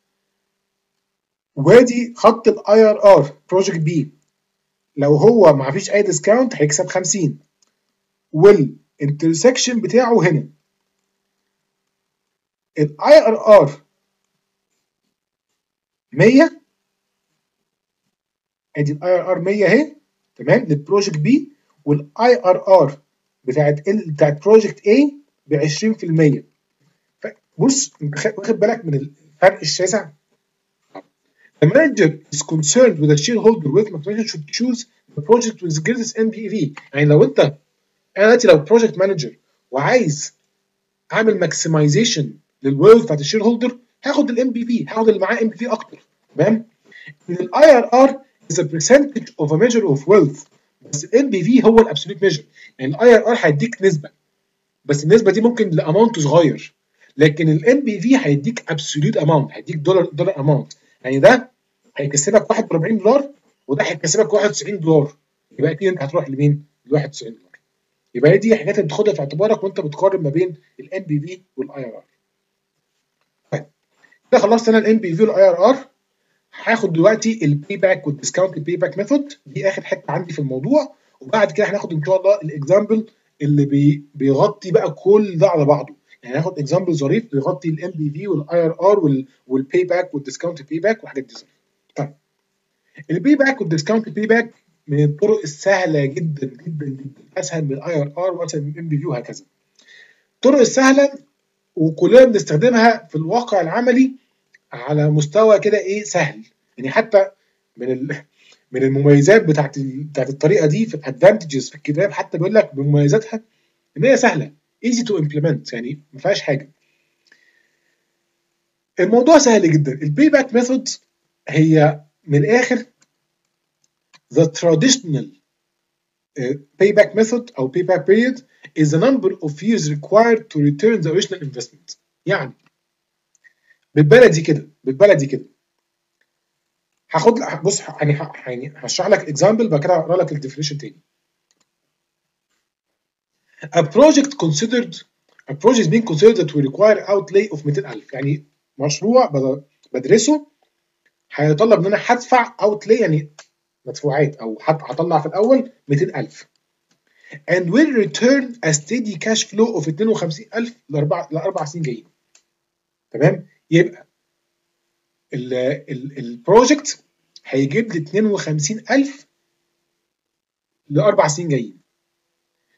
وادي خط الاي ار ار بروجكت بي، لو هو ما فيش اي ديسكاونت هيكسب خمسين، والانترسكشن بتاعه هنا الاي ار ار مية، ادي الاي ار ار مية اهي، تمام، للبروجكت بي، والاي ار ار بتاعت ال بتاعت بروجكت اي ب عشرين في المية. بص انت واخد بالك من الفرق الشاسع؟ The manager is concerned with the shareholder wealth maximization should choose the project with the greatest M P V. يعني لو انت انا دلوقتي لو بروجكت مانجر وعايز اعمل ماكسمايزيشن للويلث بتاعت الشير هولدر، هاخد الام بي في، هاخد اللي معاه ام بي في اكتر. تمام؟ ان الاي ار ار is a percentage of a measure of wealth، بس الام بي في هو الابسوليت ميجر. يعني الاي ار ار هيديك نسبه، بس النسبه دي ممكن لاماونت صغير، لكن الام بي في هيديك ابسوليوت اماونت، هيديك دولار دولار اماونت. يعني ده هيكسبك واحد واربعين دولار وده هيكسبك واحد وتسعين دولار، يبقى اكيد انت هتروح لمين؟ ل واحد وتسعين دولار. يبقى هي دي حاجات اللي بتاخدها في اعتبارك وانت بتقارن ما بين الام بي في والاي ار ار. طيب كده خلصت انا الام بي في والاي ار ار. هاخد دلوقتي البي باك والديسكاونت البي باك ميثود، دي اخر حته عندي في الموضوع، وبعد كده هناخد ان شاء الله الاكزامبل اللي بي بيغطي بقى كل ده على بعضه. يعني هناخد اكزامبل ظريف بيغطي الام بي في والاي ار ار والبي باك والديسكاونت البي باك والحاجات دي ظريفه. طيب البي باك والديسكاونت البي باك من الطرق السهله جدا جدا جدا، اسهل من الاي ار ار واسهل من الام بي في وهكذا. الطرق السهله وكلنا بنستخدمها في الواقع العملي على مستوى كده ايه سهل. يعني حتى من ال... من المميزات بتاعت ال... بتاعت الطريقه دي في الادفانتجز في الكتاب، حتى بيقول لك من مميزاتها ان هي سهله easy to implement، يعني ما فيهاش حاجه. الموضوع سهل جدا. البي باك ميثود هي من الاخر the traditional uh, payback method او payback period is the number of years required to return the original investment. يعني بالبلدي كده بالبلدي كده هاخد بص يعني يعني هشرح لك اكزامبل بعد كده هقرا لك الديفينيشن تاني. A project considered a project being considered that will require outlay of ميتين ألف، يعني مشروع بدرسه هيطلب ان انا هدفع outlay يعني مدفوعات او هطلع في الاول ميتين ألف and will return a steady cash flow of اتنين وخمسين ألف لاربع لاربع سنين جايين. تمام؟ يبقى البروجكت هيجيب لي اتنين وخمسين ألف لاربع سنين جايين.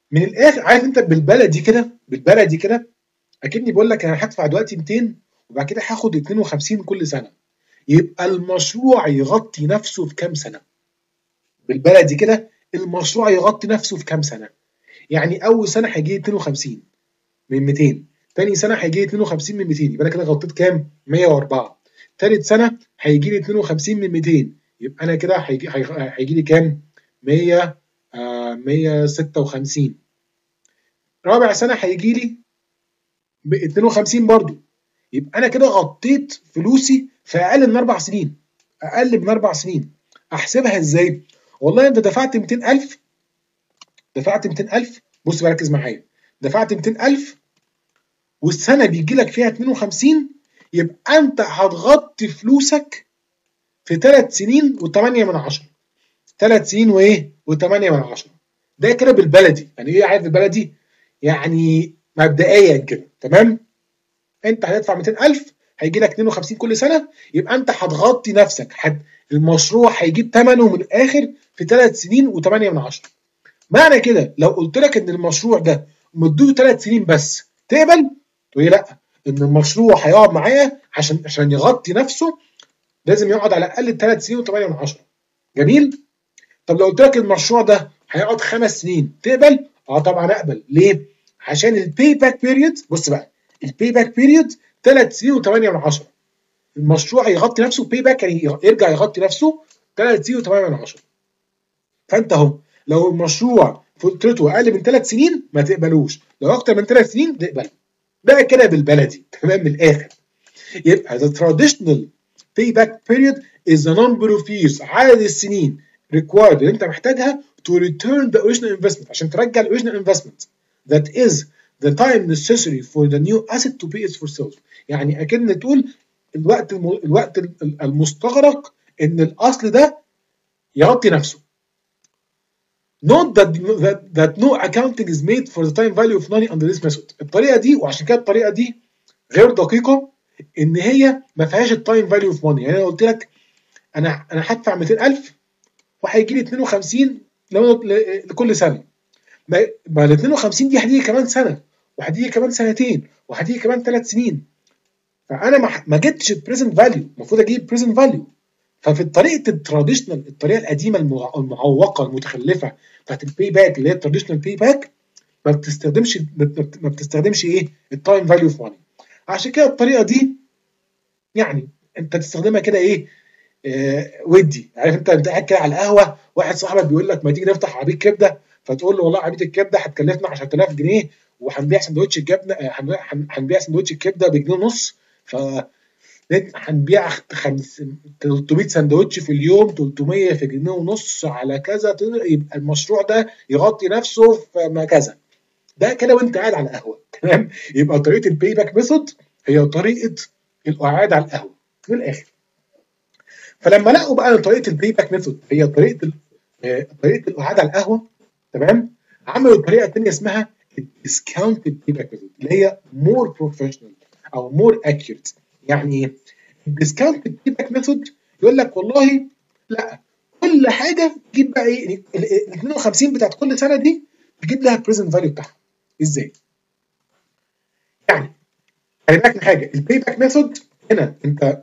من الاخر عارف انت بالبلدي كده، بالبلدي كده اكني بقول لك انا هدفع دلوقتي ميتين وبعد كده هاخد اتنين وخمسين كل سنه، يبقى المشروع يغطي نفسه في كام سنه؟ بالبلدي كده المشروع يغطي نفسه في كام سنه؟ يعني اول سنه هيجي لي اتنين وخمسين من ميتين، تاني سنه هيجي لي اتنين وخمسين من ميتين، يبقى انا كده غطيت كام؟ مية واربعة. تالت سنه هيجي لي اتنين وخمسين من ميتين، يبقى انا كده هيجي هيجي لي كام؟ مية، آه مية وستة وخمسين. رابع سنه هيجي لي ب اتنين وخمسين برضه، يبقى انا كده غطيت فلوسي في اقل من اربع سنين، اقل من اربع سنين. احسبها ازاي؟ والله انت دفعت ميتين الف، دفعت ميتين الف، بص بقى ركز معايا، دفعت ميتين الف والسنه بيجي لك فيها اتنين وخمسين، يبقى انت هتغطي فلوسك في ثلاث سنين وتمانية من عشرة. ثلاث سنين وايه؟ وتمانية من عشرة. ده كده بالبلدي، يعني ايه عارف بالبلدي؟ يعني مبدئيا كده، تمام؟ انت هتدفع ميتين الف هيجي لك اتنين وخمسين كل سنه، يبقى انت هتغطي نفسك، حد المشروع هيجيب ثمنه من الاخر في ثلاث سنين وتمانية من عشرة. معنى كده لو قلت لك ان المشروع ده مدته ثلاث سنين بس تقبل؟ تقول لي لا، ان المشروع هيقعد معايا عشان عشان يغطي نفسه لازم يقعد على الاقل ثلاث سنين وتمانية من عشرة. جميل؟ طب لو قلت لك المشروع ده هيقعد خمس سنين تقبل؟ اه طبعا اقبل. ليه؟ عشان الباي باك بيريود، بص بقى، الباي باك بيريود ثلاث سنين وتمانية من عشرة. المشروع يغطي نفسه، باي باك يعني يرجع يغطي نفسه ثلاث سنين وتمانية من عشرة. فانت اهو لو المشروع فترته اقل من ثلاث سنين ما تقبلوش، لو اكتر من ثلاث سنين تقبل. ده كده بالبلدي، تمام؟ من الاخر يبقى the traditional payback period is the number of years، عدد السنين required اللي انت محتاجها to return the original investment، عشان ترجع ال original investment. That is the time necessary for the new asset to pay its for self. يعني اكن تقول الوقت الم... الوقت المستغرق ان الاصل ده يغطي نفسه. Note that, that that no accounting is made for the time value of money under this method. الطريقه دي، وعشان كده الطريقه دي غير دقيقه، ان هي ما فيهاش التايم فاليو اوف ماني. يعني انا قلت لك انا انا هدفع ميتين الف وهيجي لي اتنين وخمسين لو لكل سنه، ما ال اتنين وخمسين دي هتيجي كمان سنه، وهتيجي كمان سنتين، وهتيجي كمان ثلاث سنين، فانا ما ما جبتش البريزنت فاليو، المفروض اجيب بريزنت فاليو. ففي طريقه التراديشنال، الطريقه القديمه المعوقه المتخلفه بتاعت الباي باك اللي هي التراديشنال باي باك، ما بتستخدمش ما بتستخدمش ايه؟ التايم فاليو اوف ماني. عشان كده الطريقه دي يعني انت تستخدمها كده ايه؟ آه ودي، عارف انت انت قاعد كده على القهوه، واحد صاحبك بيقول لك ما تيجي نفتح عربيه كبده، فتقول له والله عربيه الكبده هتكلفنا عشرة آلاف جنيه وهنبيع سندوتش الجبنه، هنبيع سندوتش الكبده بجنيه ونص، ف هنبيع تلتمية سندوتش في اليوم، تلتمية في جنيه ونص على كذا، يبقى المشروع ده يغطي نفسه في ما كذا. ده كده وانت قاعد على القهوه، تمام؟ يبقى طريقه الباي باك ميثود هي طريقه القعاد على القهوه من الاخر. فلما لقوا بقى ان طريقه الباي باك ميثود هي طريقه طريقه القعاد على القهوه، تمام، عملوا الطريقه الثانيه اسمها الديسكاونتد باي باك ميثود، اللي هي مور بروفيشنال او مور اكيوريت. يعني ايه الديسكاونتد باي باك ميثود؟ يقول لك والله لا، كل حاجه تجيب بقى ايه ال اتنين وخمسين بتاعت كل سنه دي تجيب لها البريزنت فاليو بتاعها. ازاي؟ يعني خلي بالك من حاجه، الباي باك ميثود هنا انت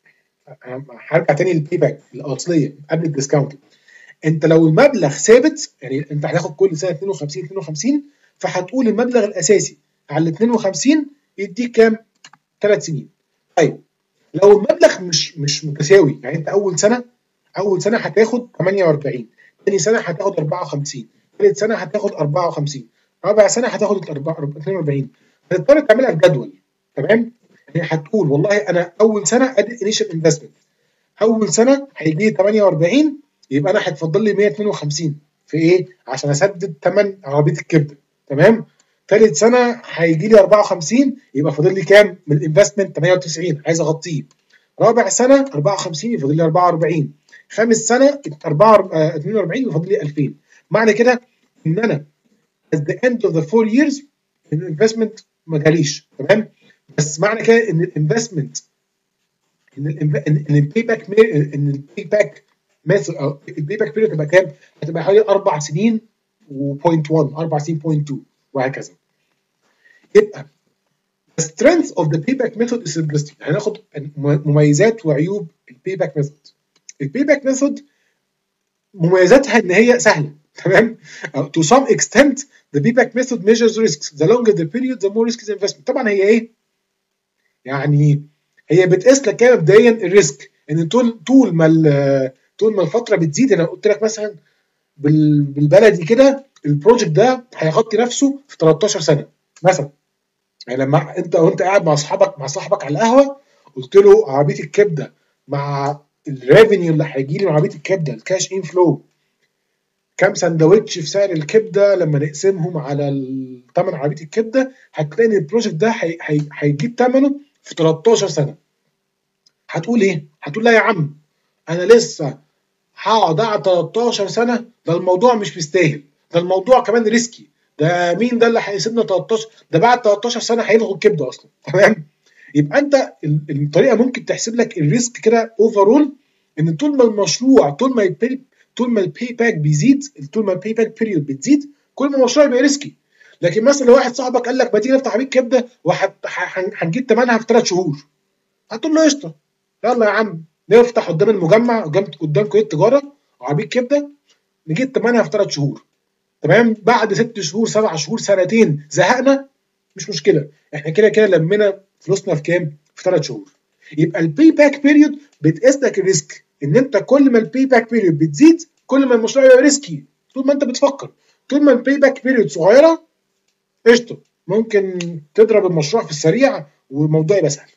هرجع تاني للباي باك الاصليه قبل الديسكاونت. انت لو المبلغ ثابت، يعني انت هتاخد كل سنه اتنين وخمسين اتنين وخمسين، فهتقول المبلغ الاساسي على ال اتنين وخمسين يديك كام؟ ثلاث سنين. طيب لو المبلغ مش مش متساوي، يعني انت اول سنه اول سنه هتاخد تمانية واربعين، ثاني سنه هتاخد اربعة وخمسين، ثالث سنه هتاخد اربعة وخمسين، رابع سنه هتاخد اتنين واربعين، هتضطر تعملها بجدول، تمام؟ يعني هتقول والله انا اول سنه ادي انيشال انفستمنت، اول سنه هيجي لي تمانية واربعين، يبقى انا هيتفضل لي مية واتنين وخمسين في ايه؟ عشان اسدد ثمن عربيه الكبده، تمام؟ ثالث سنه هيجي لي اربعة وخمسين، يبقى فاضل لي كام من الانفستمنت؟ تمانية وتسعين عايز اغطيه. رابع سنه اربعة وخمسين يفاضل لي اربعة واربعين، خامس سنه اتنين واربعين يفاضل لي الفين. معنى كده ان انا at the end of the four years الانفستمنت ما جاليش، تمام؟ بس معنى كده ان الانفستمنت ان ان الباي باك ان الباي باك ميثود او الباي باك بيريود هتبقى كام؟ هتبقى حوالي اربع سنين و0.1 اربع سنين صفر فاصلة اتنين وهكذا. يبقى the strength of the payback method is simplicity. هناخد مميزات وعيوب البيباك ميثود. البيباك ميثود مميزاتها ان هي سهله، تمام؟ to some extent the payback method measures risks. The longer the period the more risk is investment. طبعا هي ايه؟ يعني هي بتقيس لك كده مبدئيا الريسك ان طول طول ما طول ما الفتره بتزيد. انا قلت لك مثلا بالبلدي كده البروجكت ده هيغطي نفسه في تلتاشر سنه مثلا. يعني لما انت وانت قاعد مع اصحابك مع صاحبك على القهوه قلت له عربيه الكبده مع الريفينيو اللي هيجي لي من عربيه الكبده الكاش ان فلو كام سندوتش في سعر الكبده لما نقسمهم على ثمن عربيه الكبده هتلاقي ان البروجكت ده هيجيب ثمنه في تلتاشر سنه. هتقول ايه؟ هتقول لا يا عم انا لسه هقعد اقعد تلتاشر سنه، ده الموضوع مش مستاهل، ده الموضوع كمان ريسكي، ده مين ده اللي هيسيبنا تلتاشر، ده بعد تلتاشر سنه هيلغوا الكبده اصلا، تمام؟ يبقى انت الطريقه ممكن تحسب لك الريسك كده اوفرول ان طول ما المشروع طول ما البي طول ما البي باك بيزيد، طول ما البي باك بيريود بتزيد كل ما المشروع يبقى ريسكي. لكن مثلا لو واحد صاحبك قال لك ما تيجي نفتح عربيه كبده وهنجيب ثمنها في ثلاث شهور، هتقول له قشطه يلا يا عم نفتح قدام المجمع قدام قدام كليه التجاره عربيه كبده نجيب ثمنها في ثلاث شهور، تمام؟ بعد ست شهور سبع شهور سنتين زهقنا مش مشكله، احنا كده كده لمينا فلوسنا في كام؟ في ثلاث شهور. يبقى البي باك بيريود بتقيس لك الريسك ان انت كل ما البي باك بيريود بتزيد كل ما المشروع يبقى ريسكي. طول ما انت بتفكر طول ما البي باك بيريود صغيره قشطه ممكن تضرب المشروع في السريع والموضوع يبقى سهل.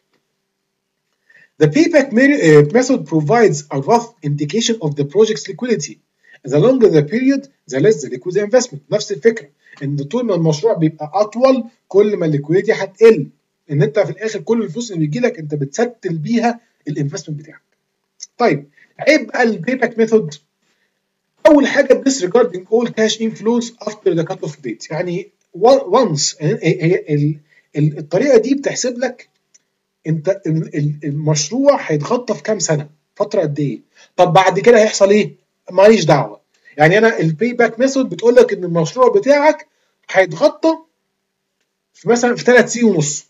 The payback method provides a rough indication of the project's liquidity. The longer the period, the less the liquid investment. نفس الفكرة ان طول ما المشروع بيبقى اطول كل ما الليكويديتي هتقل، ان انت في الاخر كل الفلوس اللي بيجي لك انت بتستل بيها الانفستمنت بتاعك. طيب عيب بقى البيباك ميثود. اول حاجه disregarding all cash inflows after the cut off date. يعني once هي الطريقه دي بتحسب لك انت المشروع هيتغطى في كام سنه، فتره قد ايه، طب بعد كده هيحصل ايه؟ ماليش دعوه. يعني انا البي باك ميثود بتقول لك ان المشروع بتاعك هيتغطى في مثلا في ثلاث سنين ونص.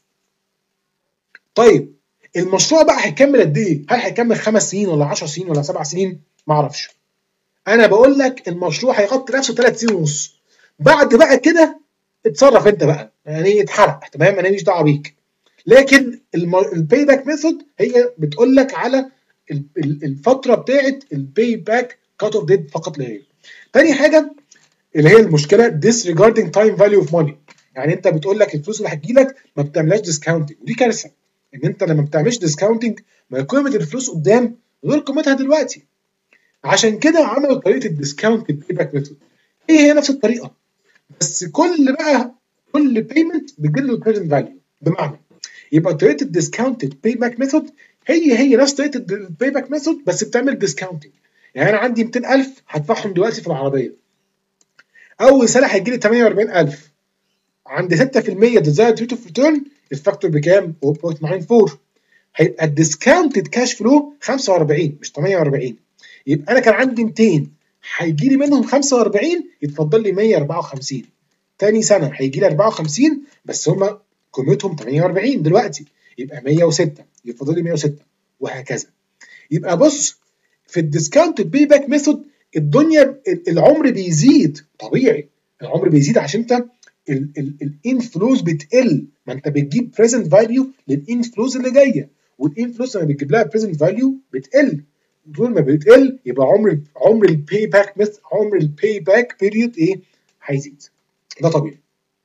طيب المشروع بقى هيكمل قد ايه؟ هل هيكمل خمس سنين ولا عشر سنين ولا سبع سنين؟ ما اعرفش. انا بقول لك المشروع هيغطي نفسه ثلاث سنين ونص. بعد بقى كده اتصرف انت بقى، يعني اتحرق، تمام؟ انا ماليش دعوه بيك. لكن الباي باك ميثود هي بتقول لك على الفتره بتاعه الباي باك كات اوف ديت فقط لا غير. تاني حاجه اللي هي المشكله disregarding time value of money. يعني انت بتقول لك الفلوس اللي هتجي لك ما بتعملهاش ديسكاونتنج، ودي كارثه. ان انت لما ما بتعملش ديسكاونتنج ما قيمه الفلوس قدام غير قيمتها دلوقتي. عشان كده عملوا طريقه الديسكاونت باي باك ميثود. هي هي نفس الطريقه بس كل بقى كل بيمنت بتجيب له البريزنت فاليو. بمعنى يبقى طريقه الديسكاونتد باي باك ميثود هي هي نفس طريقه الباي باك ميثود بس بتعمل ديسكاونتنج. يعني انا عندي مئتين ألف هدفعهم دلوقتي في العربيه، اول سنه هيجي لي ثمانية وأربعين ألف، عند ستة في المية ديزايرد ريت اوف ريتيرن الفاكتور بكام؟ صفر فاصلة تسعة أربعة. هيبقى الديسكاونتد كاش فلو خمسة وأربعين مش ثمانية وأربعين. يبقى انا كان عندي مئتين هيجي لي منهم خمسة وأربعين يتفضل لي مية وأربعة وخمسين. تاني سنه هيجي لي أربعة وخمسين بس هم قيمتهم ثمانية وأربعين دلوقتي، يبقى مية وستة يتفضل لي مية وستة وهكذا. يبقى بص في الديسكاونتد باي باك ميثود الدنيا العمر بيزيد طبيعي، العمر بيزيد عشان انت الانفلوز بتقل، ما انت بتجيب بريزنت فاليو للانفلوز اللي جايه، والانفلوز لما بتجيب لها بريزنت فاليو بتقل، طول ما بتقل يبقى عمر عمر الباي باك ميثود عمر الباي باك بيريود ايه؟ هيزيد. ده طبيعي.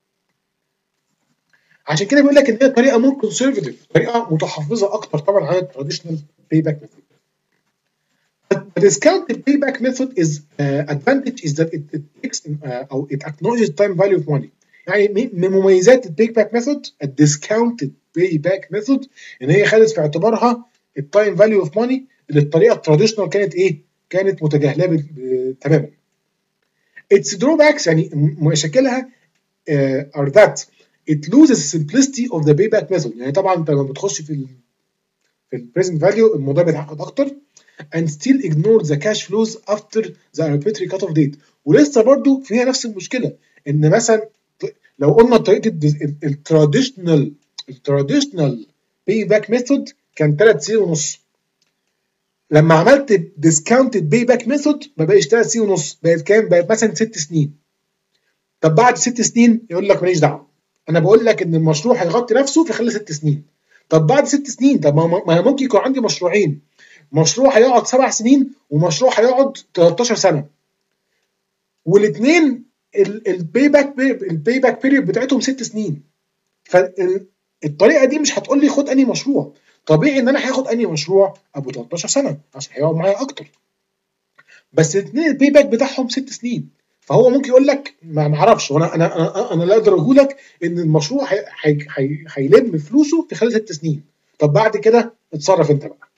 عشان كده بيقول لك ان هي طريقه مور كونسرفتيف، طريقه متحفظه اكتر طبعا عن التراديشنال باي باك ميثود. The discounted payback method is uh, advantage is that it, it takes uh, or it acknowledges time value of money. يعني من مميزات الباي باك ميثود الديسكاونتد باي باك ميثود ان هي خدت في اعتبارها التايم فاليو اوف ماني اللي الطريقه التراديشنال كانت ايه؟ كانت متجاهله تماما. Its drawbacks يعني مشاكلها uh, are that it loses simplicity of the payback method. يعني طبعا انت لما بتخش في ال في البريزنت فاليو الموضوع بيتعقد اكتر. and still ignore the cash flows after the arbitrary cut off date. ولسه برضو فيها نفس المشكله ان مثلا لو قلنا طريقه التراديشنال التراديشنال باي باك ميثود كان ثلاث سنين ونص. لما عملت ديسكاونتد باي باك ميثود ما بقاش ثلاث سنين ونص، بقت كام؟ بقت مثلا ست سنين. طب بعد ست سنين يقول لك ماليش دعوه، انا بقول لك ان المشروع هيغطي نفسه في خلال ست سنين. طب بعد ست سنين، طب ما ممكن يكون عندي مشروعين، مشروع هيقعد سبع سنين ومشروع هيقعد تلتاشر سنه، والاثنين الباي باك الباي باك بيريود بتاعتهم ست سنين. فالطريقه دي مش هتقول لي خد انهي مشروع، طبيعي ان انا هاخد انهي مشروع ابو تلتاشر سنه عشان هيقعد معايا اكتر، بس الاثنين الباي باك بتاعهم ست سنين. فهو ممكن يقول لك ما اعرفش، وانا انا انا انا لا اقدر اقول لك ان المشروع هيلم فلوسه في خلال ست سنين. طب بعد كده اتصرف انت بقى.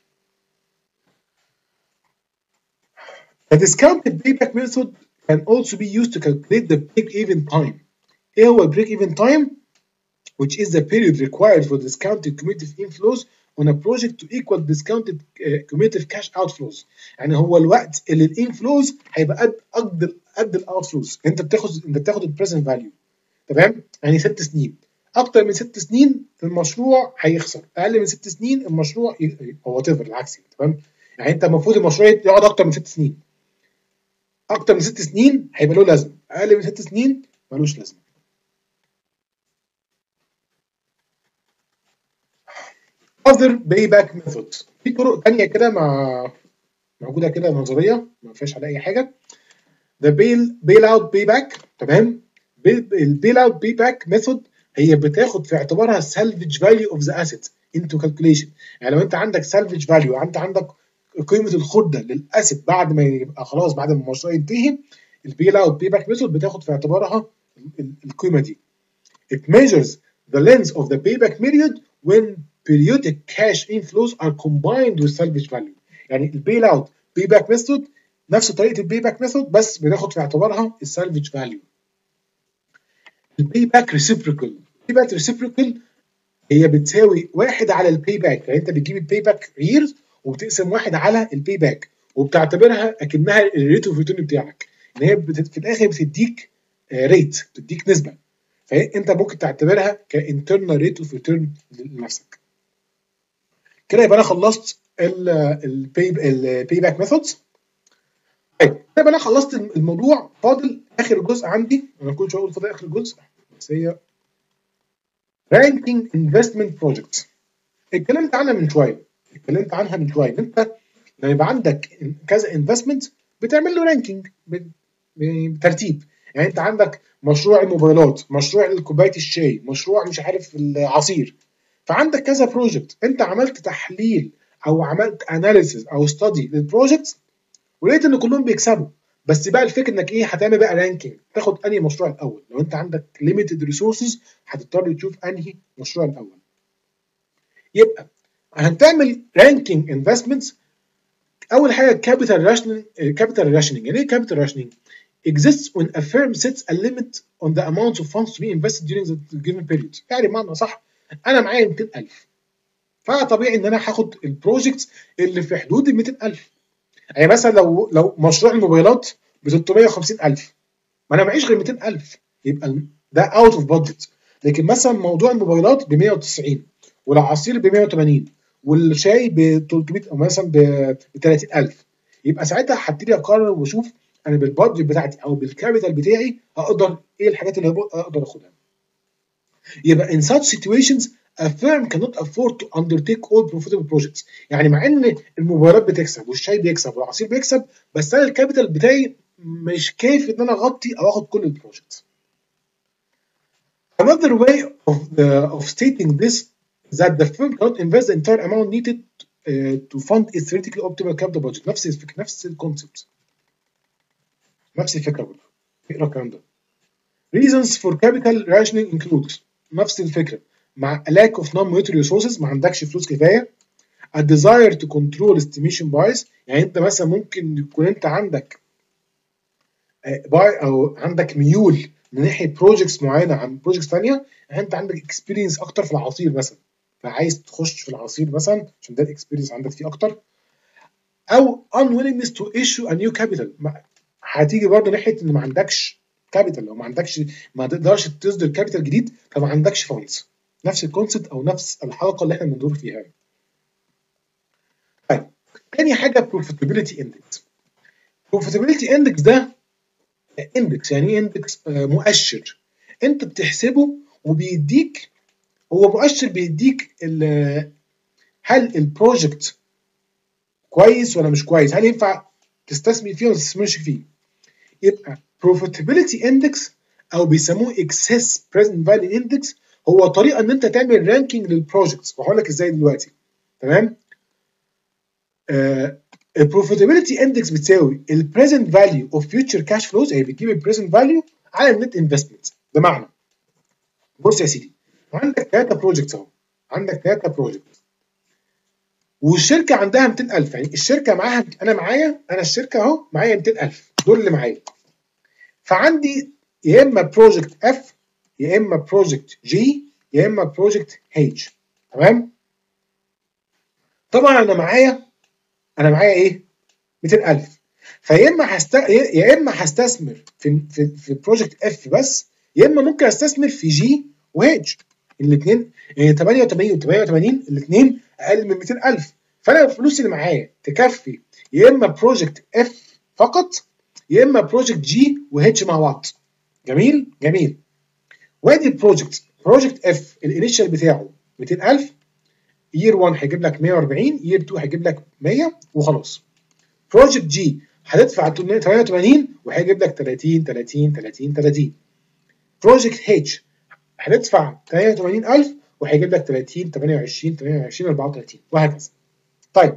The discounted payback method can also be used to calculate the break-even time. ايه هو ال break-even time؟ Which is the period required for discounted cumulative inflows on a project to equal discounted uh, cumulative cash outflows. يعني هو الوقت اللي الانفلوز هيبقى قد قد قد الاوتفلوز. انت بتاخد انت بتاخد البريزنت فاليو، تمام؟ يعني ست سنين. اكتر من ست سنين المشروع هيخسر، اقل من ست سنين المشروع هو تفر العكس، تمام؟ يعني انت المفروض المشروع يقعد اكتر من ست سنين. اكتر من ست سنين هيبقى له لازمه، اقل من ست سنين ملوش لازمه. other payback methods. في طرق ثانيه كده مع موجوده كده نظريه ما فيهاش على اي حاجه. the bail bail out payback، تمام؟ البيل اوت باي باك ميثود هي بتاخد في اعتبارها السالفج فاليو اوف ذا اسيت انتو كالكوليشن. يعني لو انت عندك سالفج فاليو، انت عندك قيمه الخرده للاسيت بعد ما يبقى خلاص بعد ما المشروع ينتهي، البيل اوت باي باك ميثود بتاخد في اعتبارها القيمه دي. It measures the length of the payback period when periodic cash inflows are combined with salvage value. يعني البيل اوت باي باك ميثود نفس طريقه الباي باك ميثود بس بناخد في اعتبارها السالفج فاليو. الباي باك ريسيبريكال، الباي باك ريسيبريكال هي بتساوي واحد على الباي باك. يعني انت بتجيب الباي باك ييرز وبتقسم واحد على الباي باك وبتعتبرها اكنها الريت اوف ريتيرن بتاعك، ان هي بت... في الاخر بتديك ريت، بتديك نسبه، فانت ممكن تعتبرها كانترنال ريت اوف ريتيرن لنفسك. كده يبقى انا خلصت الباي الباي باك ميثودز. طيب كده انا خلصت الموضوع، فاضل اخر جزء عندي، انا كل شويه اقول فاضل اخر جزء، بس هي رانكينج انفستمنت بروجكتس. اتكلمت عنها من شويه اتكلمت عنها من شويه انت لما يبقى عندك كذا انفستمنت بتعمل له رانكينج بترتيب. يعني انت عندك مشروع الموبايلات، مشروع كوبايه الشاي، مشروع مش عارف العصير، فعندك كذا بروجكت، انت عملت تحليل او عملت اناليسيس او ستادي للبروجكتس ولقيت ان كلهم بيكسبوا. بس بقى الفكره انك ايه، هتعمل بقى رانكينج، تاخد انهي مشروع الاول. لو انت عندك ليميتد ريسورسز هتضطر تشوف انهي مشروع الاول. يبقى هنعمل رانكينج انفستمنتس. اول حاجه كابيتال راشنينج. كابيتال راشنينج يعني ايه كابيتال راشنينج؟ exists when a firm sets a limit on the amount of funds to be invested during the given period. يعني بمعنى صح، انا معايا مئتين ألف، فطبيعي ان انا هاخد البروجكتس اللي في حدود ال مئتين ألف. يعني مثلا لو لو مشروع الموبايلات ب ثلاثمئة وخمسين ألف، ما انا معيش غير مئتين ألف، يبقى ده اوت اوف بادجت. لكن مثلا موضوع الموبايلات ب مئة وتسعين والعصير ب مئة وثمانين والشاي ب ثلاثمئة او مثلا ب ثلاثين ألف، يبقى ساعتها هبتدي اقرر واشوف انا بالبادجت بتاعتي او بالكابيتال بتاعي اقدر ايه الحاجات اللي اقدر اخدها. يبقى in such situations a firm cannot afford to undertake all profitable projects. يعني مع ان الموبايلات بتكسب والشاي بيكسب والعصير بيكسب، بس انا الكابيتال بتاعي مش كافي ان انا اغطي او اخد كل البروجكتس. Another way of the, of stating this is that the firm cannot invest the entire amount needed uh, to fund its theoretically optimal capital budget. نفس الفكره، نفس الكونسبت، نفس الفكره برضه. اقرا الكلام ده. Reasons for capital rationing include نفس الفكره، مع lack of non-monetary resources، ما عندكش فلوس كفايه. A desire to control estimation bias، يعني انت مثلا ممكن يكون انت عندك باي او عندك ميول من ناحيه بروجكتس معينه عن بروجكتس ثانيه. يعني انت عندك اكسبيرينس اكتر في العصير مثلا، فعايز تخش في العصير مثلا عشان ده الاكسبيرينس عندك فيه اكتر. او unwillingness to issue a new capital. هتيجي برضه ناحيه ان ما عندكش كابيتال، لو ما عندكش ما تقدرش تصدر كابيتال جديد فما عندكش فاندز. نفس الكونسيبت او نفس الحلقه اللي احنا بندور فيها. طيب تاني حاجه profitability index. profitability index ده اندكس، يعني ايه اندكس؟ آه مؤشر انت بتحسبه وبيديك، هو مؤشر بيديك هل البروجكت كويس ولا مش كويس، هل ينفع تستثمر فيه ولا ما تستثمرش فيه. يبقى profitability index او بيسموه excess present value index هو طريقه ان انت تعمل رانكينج للبروجكتس، وهقول لك ازاي دلوقتي. تمام؟ آه البروفيتابيلتي اندكس بتساوي البريزنت فاليو اوف فيوتشر كاش فلوز، يعني بتجيب البريزنت فاليو على النت انفستمنت. بمعنى بص يا سيدي، عندك ثلاثه بروجكتس اهو، عندك ثلاثه بروجكتس والشركه عندها مئتين ألف، يعني الشركه معاها، انا معايا انا الشركه اهو معايا مئتين ألف، دول اللي معايا. فعندي يا اما بروجكت اف، يا اما بروجكت جي، يا اما بروجكت اتش. تمام؟ طبعا انا معايا انا معايا ايه؟ مئتين ألف. فيا اما هست... يا اما هستثمر في في في بروجكت اف بس، يا اما ممكن استثمر في جي واتش الاثنين، يعني ثمانية وثمانين و88 الاثنين اقل من مئتين ألف. فانا الفلوس اللي معايا تكفي يا اما بروجكت اف فقط، يا اما بروجكت جي واتش مع بعض. جميل جميل. وادي البروجكت، بروجكت اف الانيشال بتاعه مئتين ألف، يير واحد هيجيب لك مئة وأربعين، يير اتنين هيجيب لك مية وخلاص. بروجكت جي هتدفع ثمانية وثمانين وهيجيب لك ثلاثين ثلاثين ثلاثين ثلاثين. بروجكت اتش هتدفع ثمانية وثمانين ألف وهيجيب لك ثلاثين ثمانية وعشرين ثمانية وعشرين أربعة وثلاثين وهكذا. طيب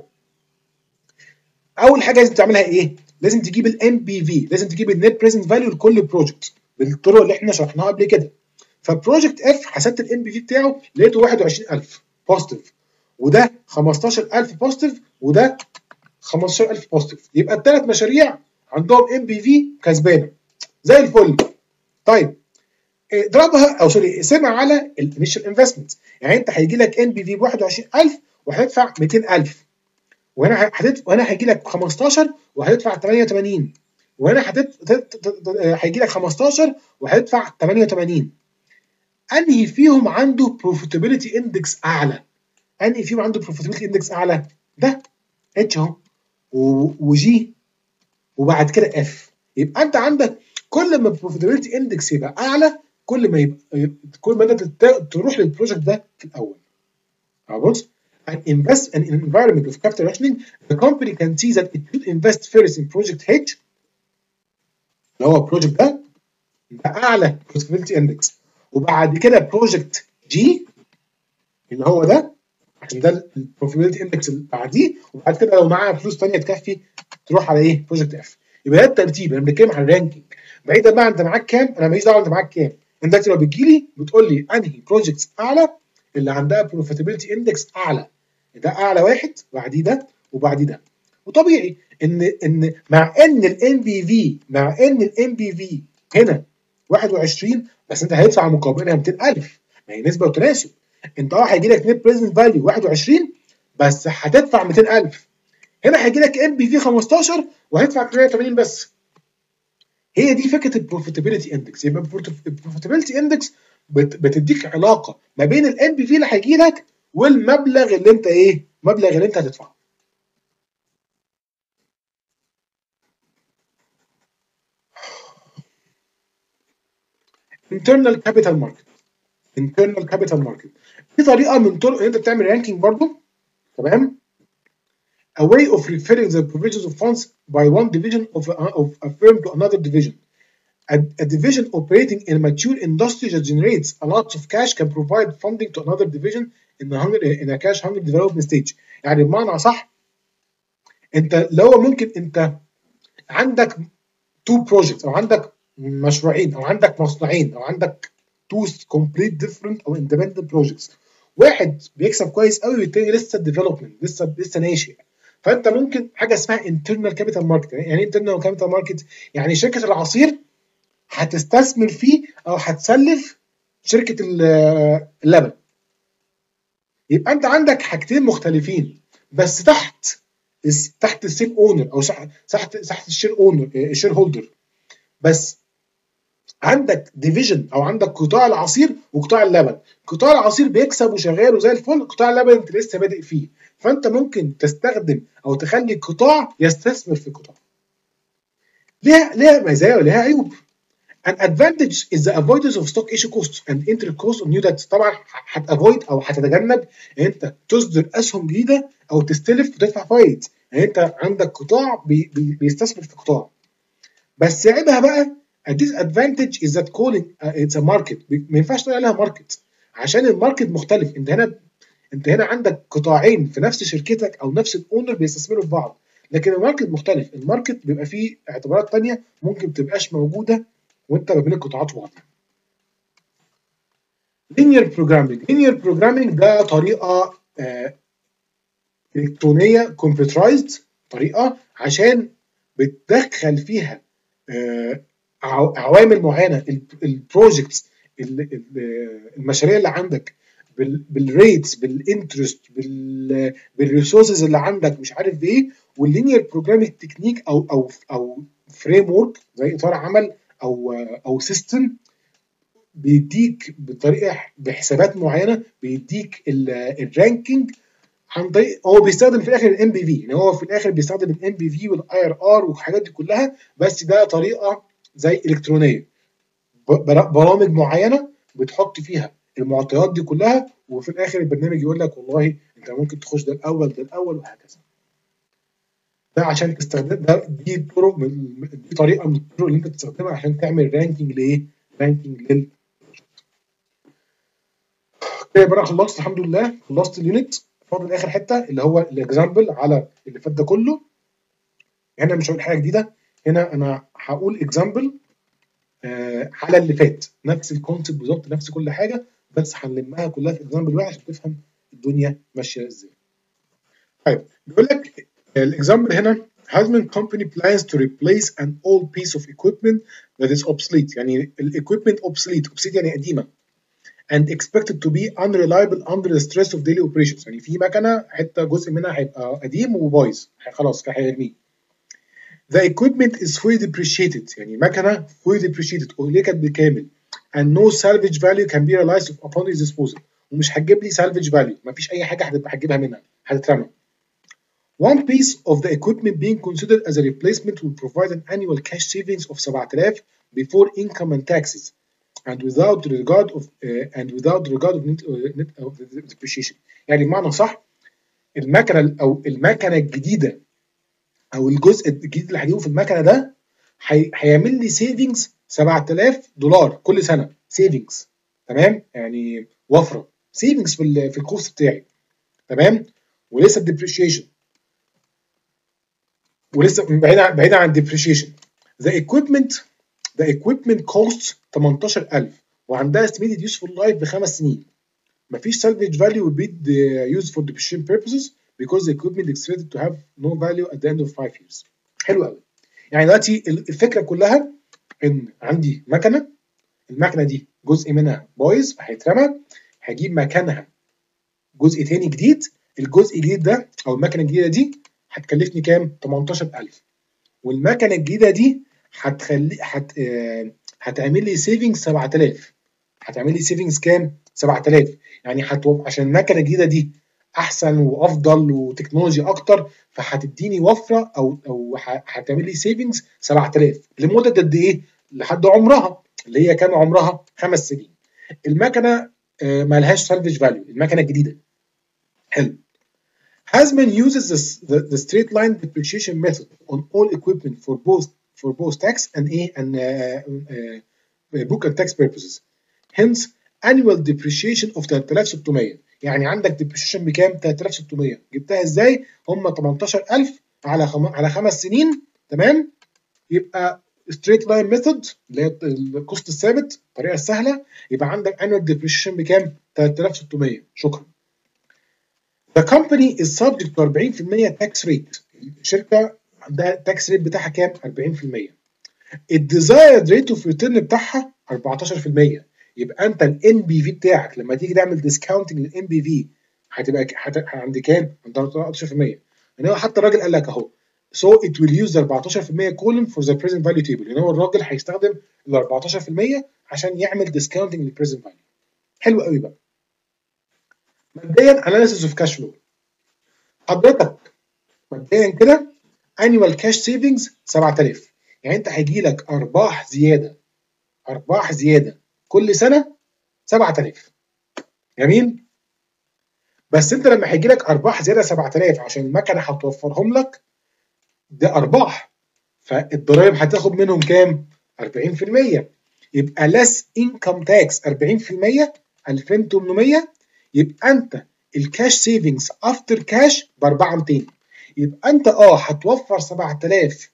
اول حاجه لازم تعملها ايه؟ لازم تجيب الام بي في، لازم تجيب النت بريزنت فاليو لكل بروجكت بالطرق اللي احنا شرحناها قبل كده. فبروجكت اف حسبت الام بي في بتاعه لقيته واحد وعشرين ألف بوزيتيف، وده خمستاشر ألف بوزيتيف، وده خمستاشر ألف بوزيتيف. يبقى الثلاث مشاريع عندهم ام بي في كسبانه زي الفل. طيب اضربها او سوري اقسمها على الانيشال انفستمنت، يعني انت هيجي لك ام بي في ب واحد وعشرين ألف وهتدفع مئتين ألف، وهنا هتدفع، وهنا هيجي لك خمستاشر وهتدفع ثمانية وثمانين، وهنا هيجي لك خمستاشر وهتدفع ثمانية وثمانين. انهي فيهم عنده بروفيتابيلتي اندكس اعلى؟ انهي فيهم عنده بروفيتابيلتي اندكس اعلى؟ ده اتش اهو، وجي، وبعد كده اف. يبقى انت عندك كل ما البروفيتابيلتي اندكس يبقى اعلى كل ما يبقى كل ما انت تروح للبروجكت ده في الاول. بص، and invest in an environment of capital rationing, the company can see that it should invest first in project H اللي هو البروجكت ده ده اعلى profitability index، وبعد كده بروجكت جي اللي هو ده عشان ده البروفيتابيلتي اندكس اللي بعديه، وبعد كده لو معاها فلوس ثانيه تكفي تروح على ايه؟ بروجكت اف. يبقى ده الترتيب. انا بنتكلم عن الرانكينج بعيدا بقى انت معاك كام، انا ماليش دعوه انت معاك كام. انت لو بتجي لي بتقول لي انهي بروجكتس اعلى اللي عندها بروفيتابيلتي اندكس اعلى، ده اعلى واحد، بعديه ده، وبعديه ده. وطبيعي ان ان مع ان الام بي في مع ان الام بي في هنا واحد وعشرين بس انت هيدفع مقابلها مئتين ألف، ما هي نسبه وتناسب. انت اه هيجي لك نت بريزنت فاليو واحد وعشرين بس هتدفع مئتين ألف، هنا هيجي لك ام بي في خمستاشر وهيدفع ثمانية وثمانين بس. هي دي فكره البروفيتابيلتي اندكس. يبقى البروفيتابيلتي اندكس بتديك علاقه ما بين الام بي في اللي هيجي لك والمبلغ اللي انت ايه؟ المبلغ اللي انت هتدفعه. internal capital market. internal capital market دي طريقه من طرق ان انت بتعمل رانكينج برضو. تمام؟ a way of referring the provisions of funds by one division of a, of a firm to another division. A, a division operating in a mature industry that generates a lot of cash can provide funding to another division in a, hungry, in a cash hungry development stage. يعني بمعنى صح، انت لو ممكن انت عندك two projects او عندك مشروعين او عندك مصنعين او عندك two complete different او independent projects، واحد بيكسب كويس قوي والتاني لسه ديفلوبمنت، لسه لسه ناشئ. فانت ممكن حاجه اسمها internal capital market. يعني internal capital market يعني شركه العصير هتستثمر فيه او هتسلف شركه اللبن. يبقى انت عندك حاجتين مختلفين بس تحت تحت السيل اونر او تحت تحت الشير اونر الشير هولدر. بس عندك ديفيجن او عندك قطاع العصير وقطاع اللبن. قطاع العصير بيكسب وشغال وزي الفل، قطاع اللبن انت لسه بادئ فيه، فانت ممكن تستخدم او تخلي قطاع يستثمر في قطاع. ليها ليها مزايا وليها عيوب. An advantage is the avoidance of stock issue costs and entry costs on new debts. طبعا هتافويد او هتتجنب ان انت تصدر اسهم جديده او تستلف وتدفع فوائد، يعني انت عندك قطاع بي بي بيستثمر في قطاع. بس عيبها بقى a disadvantage is that calling uh, it's a market. ما ينفعش تقول عليها ماركت عشان الماركت مختلف. انت هنا انت هنا عندك قطاعين في نفس شركتك او نفس الاونر بيستثمروا في بعض، لكن الماركت مختلف. الماركت بيبقى فيه اعتبارات ثانيه ممكن ما تبقاش موجوده وانت ما بين القطاعات وبعضها. linear programming. linear programming ده طريقه آه الكترونيه كمبيوترايزد، طريقه عشان بتدخل فيها آه عوامل معينه. البروجكتس المشاريع اللي عندك بالريتس بالانترست بالريسورسز اللي عندك مش عارف ايه. واللينير بروجرامينج تكنيك او او او فريم ورك زي اطار عمل او او سيستم بيديك بطريقه بحسابات معينه بيديك الرانكينج عن طريق. هو بيستخدم في الاخر الام بي في، يعني هو في الاخر بيستخدم الام بي في والاي ار ار والحاجات دي كلها، بس ده طريقه زي الكترونيه، برامج معينه بتحط فيها المعطيات دي كلها، وفي الاخر البرنامج يقول لك والله انت ممكن تخش ده الاول ده الاول وهكذا. ده عشان تستخدم ده دي طرق من دي طريقه من الطرق اللي انت تستخدمها عشان تعمل رانكينج لايه؟ رانكينج لل كده بقى. خلصت الحمد لله، خلصت اليونت. فاضل اخر حته اللي هو الاكزامبل على اللي فات ده كله. هنا مش هقول حاجه جديده، هنا انا هقول اكزامبل آه على اللي فات، نفس الكونسيبت بالظبط، نفس كل حاجه، بس هنلمها كلها في اكزامبل واحد عشان تفهم الدنيا ماشيه ازاي. طيب بيقول لك الاكزامبل هنا Hasman company plans to replace an old piece of equipment that is obsolete. يعني الايكويبمنت obsolete obsolete يعني قديمه and expected to be unreliable under the stress of daily operations. يعني في مكنه حته جزء منها هيبقى قديم وبايظ خلاص هيرميه. The equipment is fully depreciated. يعني مكنه fully depreciated أهلكت بالكامل and no salvage value can be realized upon its disposal. ومش هتجيب لي salvage value، مفيش أي حاجة هتبقى هتجيبها منها، هتترمى. One piece of the equipment being considered as a replacement will provide an annual cash savings of seven thousand before income and taxes and without regard of uh, and without regard of net, uh, net of the depreciation. يعني بمعنى صح المكنة أو المكنة الجديدة او الجزء الجديد اللي هجيبه في المكنه ده هيعمل لي سيفنجز سبعة آلاف دولار كل سنه. سيفنجز تمام، يعني وفره سيفنجز في في الكوست بتاعي تمام. ولسه الديبريشيشن ولسه بعيد عن بعيد عن الديبريشيشن. ذا ايكويبمنت ذا ايكويبمنت كوست تمنتاشر ألف وعندها estimated useful life بخمس سنين. مفيش salvage value will be used for depreciation purposes because the equipment is expected to have no value at the end of five years. حلو قوي. يعني دلوقتي الفكره كلها ان عندي مكنه، المكنه دي جزء منها بايظ هيترمى، هجيب مكانها جزء تاني جديد. الجزء الجديد ده او المكنه الجديده دي هتكلفني كام؟ تمنتاشر ألف. والمكنه الجديده دي هتخلي هت آه... هتعمل لي سيفنجز سبعة آلاف. هتعمل لي سيفنجز كام؟ سبعة آلاف. يعني هتوب عشان المكنه الجديده دي احسن وافضل وتكنولوجيا اكتر، فهتديني وفره او او هتعمل لي سيفنجز سبعة آلاف لمده قد ايه؟ لحد عمرها اللي هي كام عمرها؟ خمس سنين. المكنه آه ما لهاش سالفج فاليو، المكنه الجديده. حلو. Hasman uses the, the, the straight line depreciation method on all equipment for both for both tax and a and uh, uh, book and tax purposes. Hence annual depreciation of تلاتة آلاف وستمية. يعني عندك ديبريشيشن بكام؟ تلاتة آلاف وستمية. جبتها ازاي؟ هم تمنتاشر ألف على خم... على خمس سنين تمام؟ يبقى ستريت لاين ميثود اللي هي الكوست الثابت، الطريقه السهله. يبقى عندك annual depreciation بكام؟ تلاتة آلاف وستمية. شكرا. The company is subject to أربعين في المية tax rate. الشركه عندها التاكس ريت بتاعها كام؟ أربعين في المية. الديزايرد ريت اوف ريتيرن بتاعها أربعتاشر في المية. يبقى انت الان بي في بتاعك لما تيجي تعمل ديسكاونتنج للان بي في هتبقى هت... عند كام؟ عند تلاتاشر في المية. يعني هو حتى الراجل قال لك اهو so it will use the أربعتاشر في المية column for the present value table. يعني هو الراجل هيستخدم ال أربعتاشر في المية عشان يعمل discounting لل present value. حلو قوي بقى. مبدئيا analysis of cash flow. حضرتك مبدئيا كده annual cash savings سبعة آلاف، يعني انت هيجي لك ارباح زياده ارباح زياده كل سنه سبعة آلاف. جميل. بس انت لما هيجي لك ارباح زياده سبعة آلاف عشان المكنه هتوفرهم لك، ده ارباح، فالضرايب هتاخد منهم كام؟ أربعين في المية. يبقى less income tax أربعين في المية ألفين وتمنمية. يبقى انت الكاش سيفنجز افتر كاش ب أربعة آلاف ومئتين. يبقى انت اه هتوفر سبعة آلاف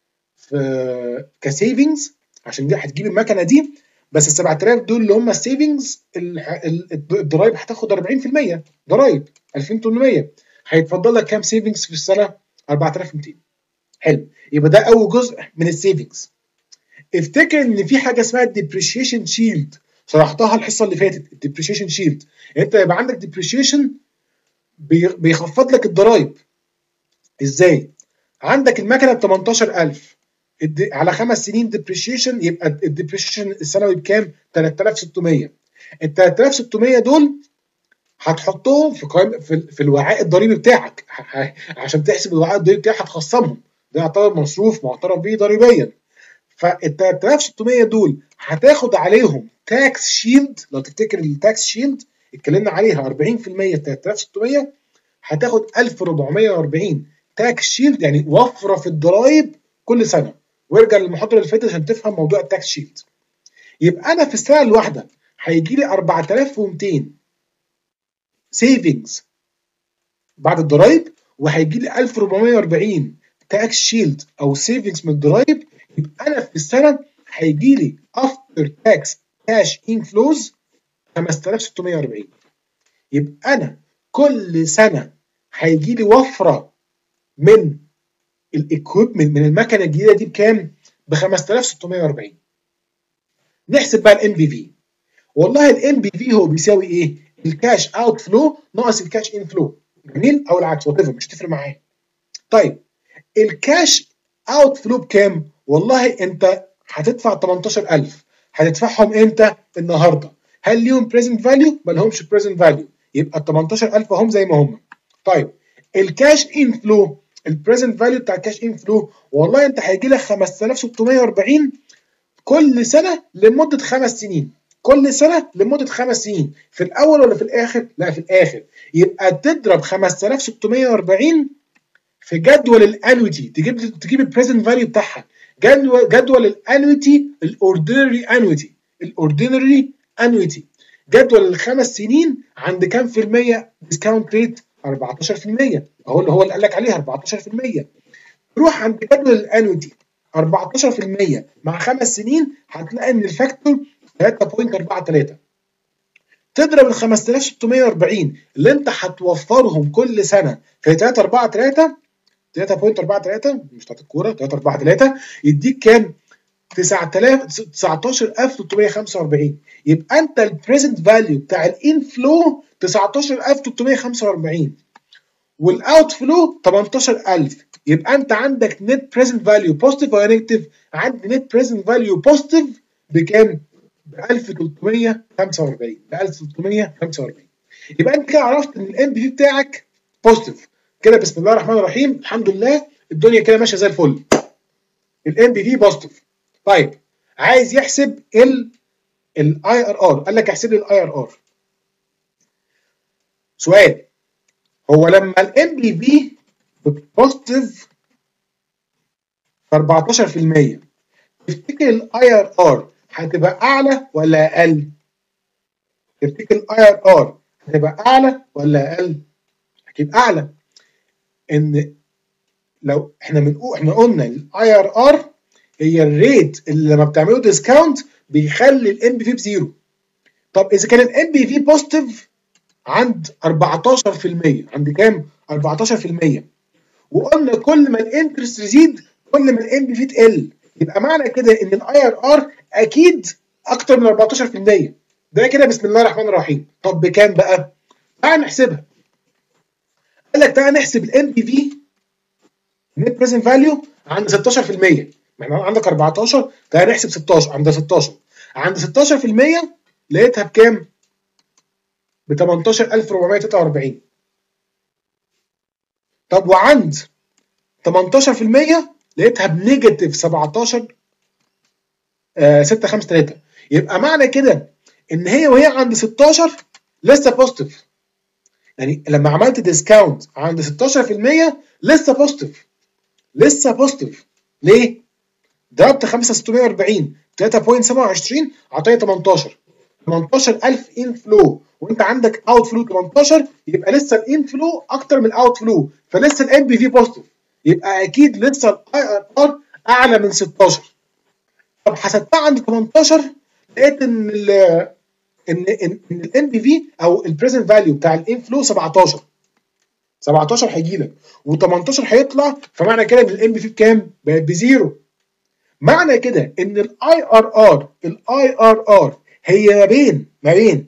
في كسيفنجز عشان دي هتجيب المكنه دي، بس ال سبعة آلاف دول اللي هم السيفنجز، الضرايب هتاخد أربعين في المية ضرايب ألفين وتمنمية. هيتفضل لك كام سيفنجز في السنه؟ أربعة آلاف ومئتين. حلو. يبقى ده اول جزء من السيفنجز. افتكر ان في حاجه اسمها الديبريشيشن شيلد، شرحتها الحصه اللي فاتت. الديبريشيشن شيلد انت يبقى عندك ديبريشيشن بيخفض لك الضرايب. ازاي؟ عندك المكنه ب تمنتاشر ألف على خمس سنين ديبريشيشن، يبقى الديبريشيشن السنوي بكام؟ تلاتة آلاف وستمية. ال تلاتة آلاف وستمية دول هتحطهم في قائمه في, في الوعاء الضريبي بتاعك عشان تحسب الوعاء الضريبي بتاعك هتخصمهم، ده يعتبر مصروف معترف بيه ضريبيا. فال تلاتة آلاف وستمية دول هتاخد عليهم تاكس شيلد. لو تفتكر التاكس شيلد اتكلمنا عليها أربعين في المية تلاتة آلاف وستمية، هتاخد ألف وأربعمية وأربعين تاكس شيلد، يعني وفره في الضرايب كل سنه. وارجع للمحاضره اللي فاتت عشان تفهم موضوع التاكس شيلد. يبقى انا في السنه الواحده هيجي لي أربعة آلاف ومئتين سيفنجز بعد الضرايب، وهيجي لي ألف وأربعمية وأربعين تاكس شيلد او سيفنجز من الضرايب. يبقى انا في السنه هيجي لي افتر تاكس كاش انفلوز خمسة آلاف وستمية وأربعين. يبقى انا كل سنه هيجي لي وفره من الايكويبمنت من المكنه الجديده دي بكام؟ ب خمسة آلاف وستمية وأربعين. نحسب بقى الام بي في. والله الام بي في هو بيساوي ايه؟ الكاش اوت فلو ناقص الكاش ان فلو. جميل؟ او العكس، وات ايفر، مش تفرق معايا. طيب الكاش اوت فلو بكام؟ والله انت هتدفع تمنتاشر ألف، هتدفعهم امتى؟ النهارده. هل ليهم بريزنت فاليو؟ ما لهمش بريزنت فاليو، يبقى ال تمنتاشر ألف هم زي ما هم. طيب الكاش ان فلو، البريزنت فاليو بتاع الكاش ان فلو، والله انت هيجي لك خمسة آلاف وستمية وأربعين كل سنه لمده خمس سنين. كل سنه لمده خمس سنين. في الاول ولا في الاخر؟ لا في الاخر. يبقى تضرب خمسة آلاف وستمية وأربعين في جدول الانويتي، تجيب تجيب البريزنت فاليو بتاعها. جدول جدول الانويتي الاوردينري انويتي الاوردينري انويتي جدول الخمس سنين عند كام في المية ديسكاونت ريت؟ أربعتاشر في المية. اهو اللي هو اللي قال لك عليها أربعتاشر في المية. تروح عند جدول الانويتي أربعتاشر في المية مع خمس سنين، هتلاقي ان الفاكتور تلاتة فاصلة أربعة تلاتة. تضرب ال خمسة آلاف وستمية وأربعين اللي انت هتوفرهم كل سنه في تلاتة فاصلة أربعة تلاتة، تلاتة فاصلة أربعة تلاتة مش بتاعت الكوره، تلاتة فاصلة أربعة تلاتة يديك كام؟ تسعتاشر ألف وتلتمية وخمسة وأربعين. يبقى انت البريزنت فاليو بتاع الانفلو تسعتاشر ألف وتلتمية وخمسة وأربعين والاوت فلو تمنتاشر ألف. يبقى انت عندك نت بريزنت فاليو بوزيتيف ولا نيجاتيف؟ عندي نت بريزنت فاليو بوزيتيف بكام؟ ب ألف وتلتمية وخمسة وأربعين. ب ألف وتلتمية وخمسة وأربعين. يبقى انت كده عرفت ان الام بي في بتاعك بوزيتيف. كده بسم الله الرحمن الرحيم، الحمد لله الدنيا كده ماشيه زي الفل. الام بي في بوزيتيف. طيب عايز يحسب ال الاي ار ار، قال لك احسب لي الاي ار ار. سؤال، هو لما الام بي في بوزيتيف في أربعتاشر في المية، تفتكر الاي ار ار هتبقى اعلى ولا اقل؟ تفتكر الاي ار ار هتبقى اعلى ولا اقل؟ اكيد اعلى. ان لو احنا بنقول احنا قلنا الاي ار ار هي الريت اللي لما بتعمله ديسكاونت بيخلي الام بي في بزيرو. طب اذا كان الام بي في بوزيتيف عند أربعتاشر في المية، عند كام؟ أربعتاشر في المية. وقلنا كل ما الانترست يزيد كل ما الام بي في تقل، يبقى معنى كده ان الاي ار ار اكيد اكتر من أربعتاشر في المية. ده كده بسم الله الرحمن الرحيم. طب بكام بقى؟ تعال نحسبها. قال لك تعال نحسب الام بي في النت بريزنت فاليو عند ستاشر في المية. ما احنا عندك اربعتاشر، تعالى نحسب ستاشر. عند ستاشر عند ستاشر في المية لقيتها بكام؟ ب تمنتاشر الف واربعمية وتلاتة واربعين. طب وعند تمنتاشر في المية لقيتها بنيجاتيف سبعتاشر آه ستة خمسة تلاتة. يبقى معنى كده ان هي وهي عند ستاشر لسه بوزيتيف. يعني لما عملت ديسكاونت عند ستاشر في المية لسه بوزيتيف، لسه بوزيتيف. ليه؟ ضربت خمسة ستمية واربعين تلاتة فاصلة سبعة وعشرين اعطاني تمنتاشر. تمنتاشر الف ان فلو وانت عندك اوت فلو تمنتاشر، يبقى لسه الان فلو اكتر من الاوت فلو، فلسه الام بي في بوزيتيف، يبقى اكيد لسه الاي ار ار اعلى من ستاشر. طب حسبتها عند تمنتاشر لقيت ان ال ان ان ان الام بي في او البريزنت فاليو بتاع الان فلو سبعتاشر. سبعتاشر هيجي لك و18 هيطلع، فمعنى كده ان الام بي في بكام؟ بقت بزيرو. معنى كده ان الاي ار ار الاي ار ار هي ما بين ما بين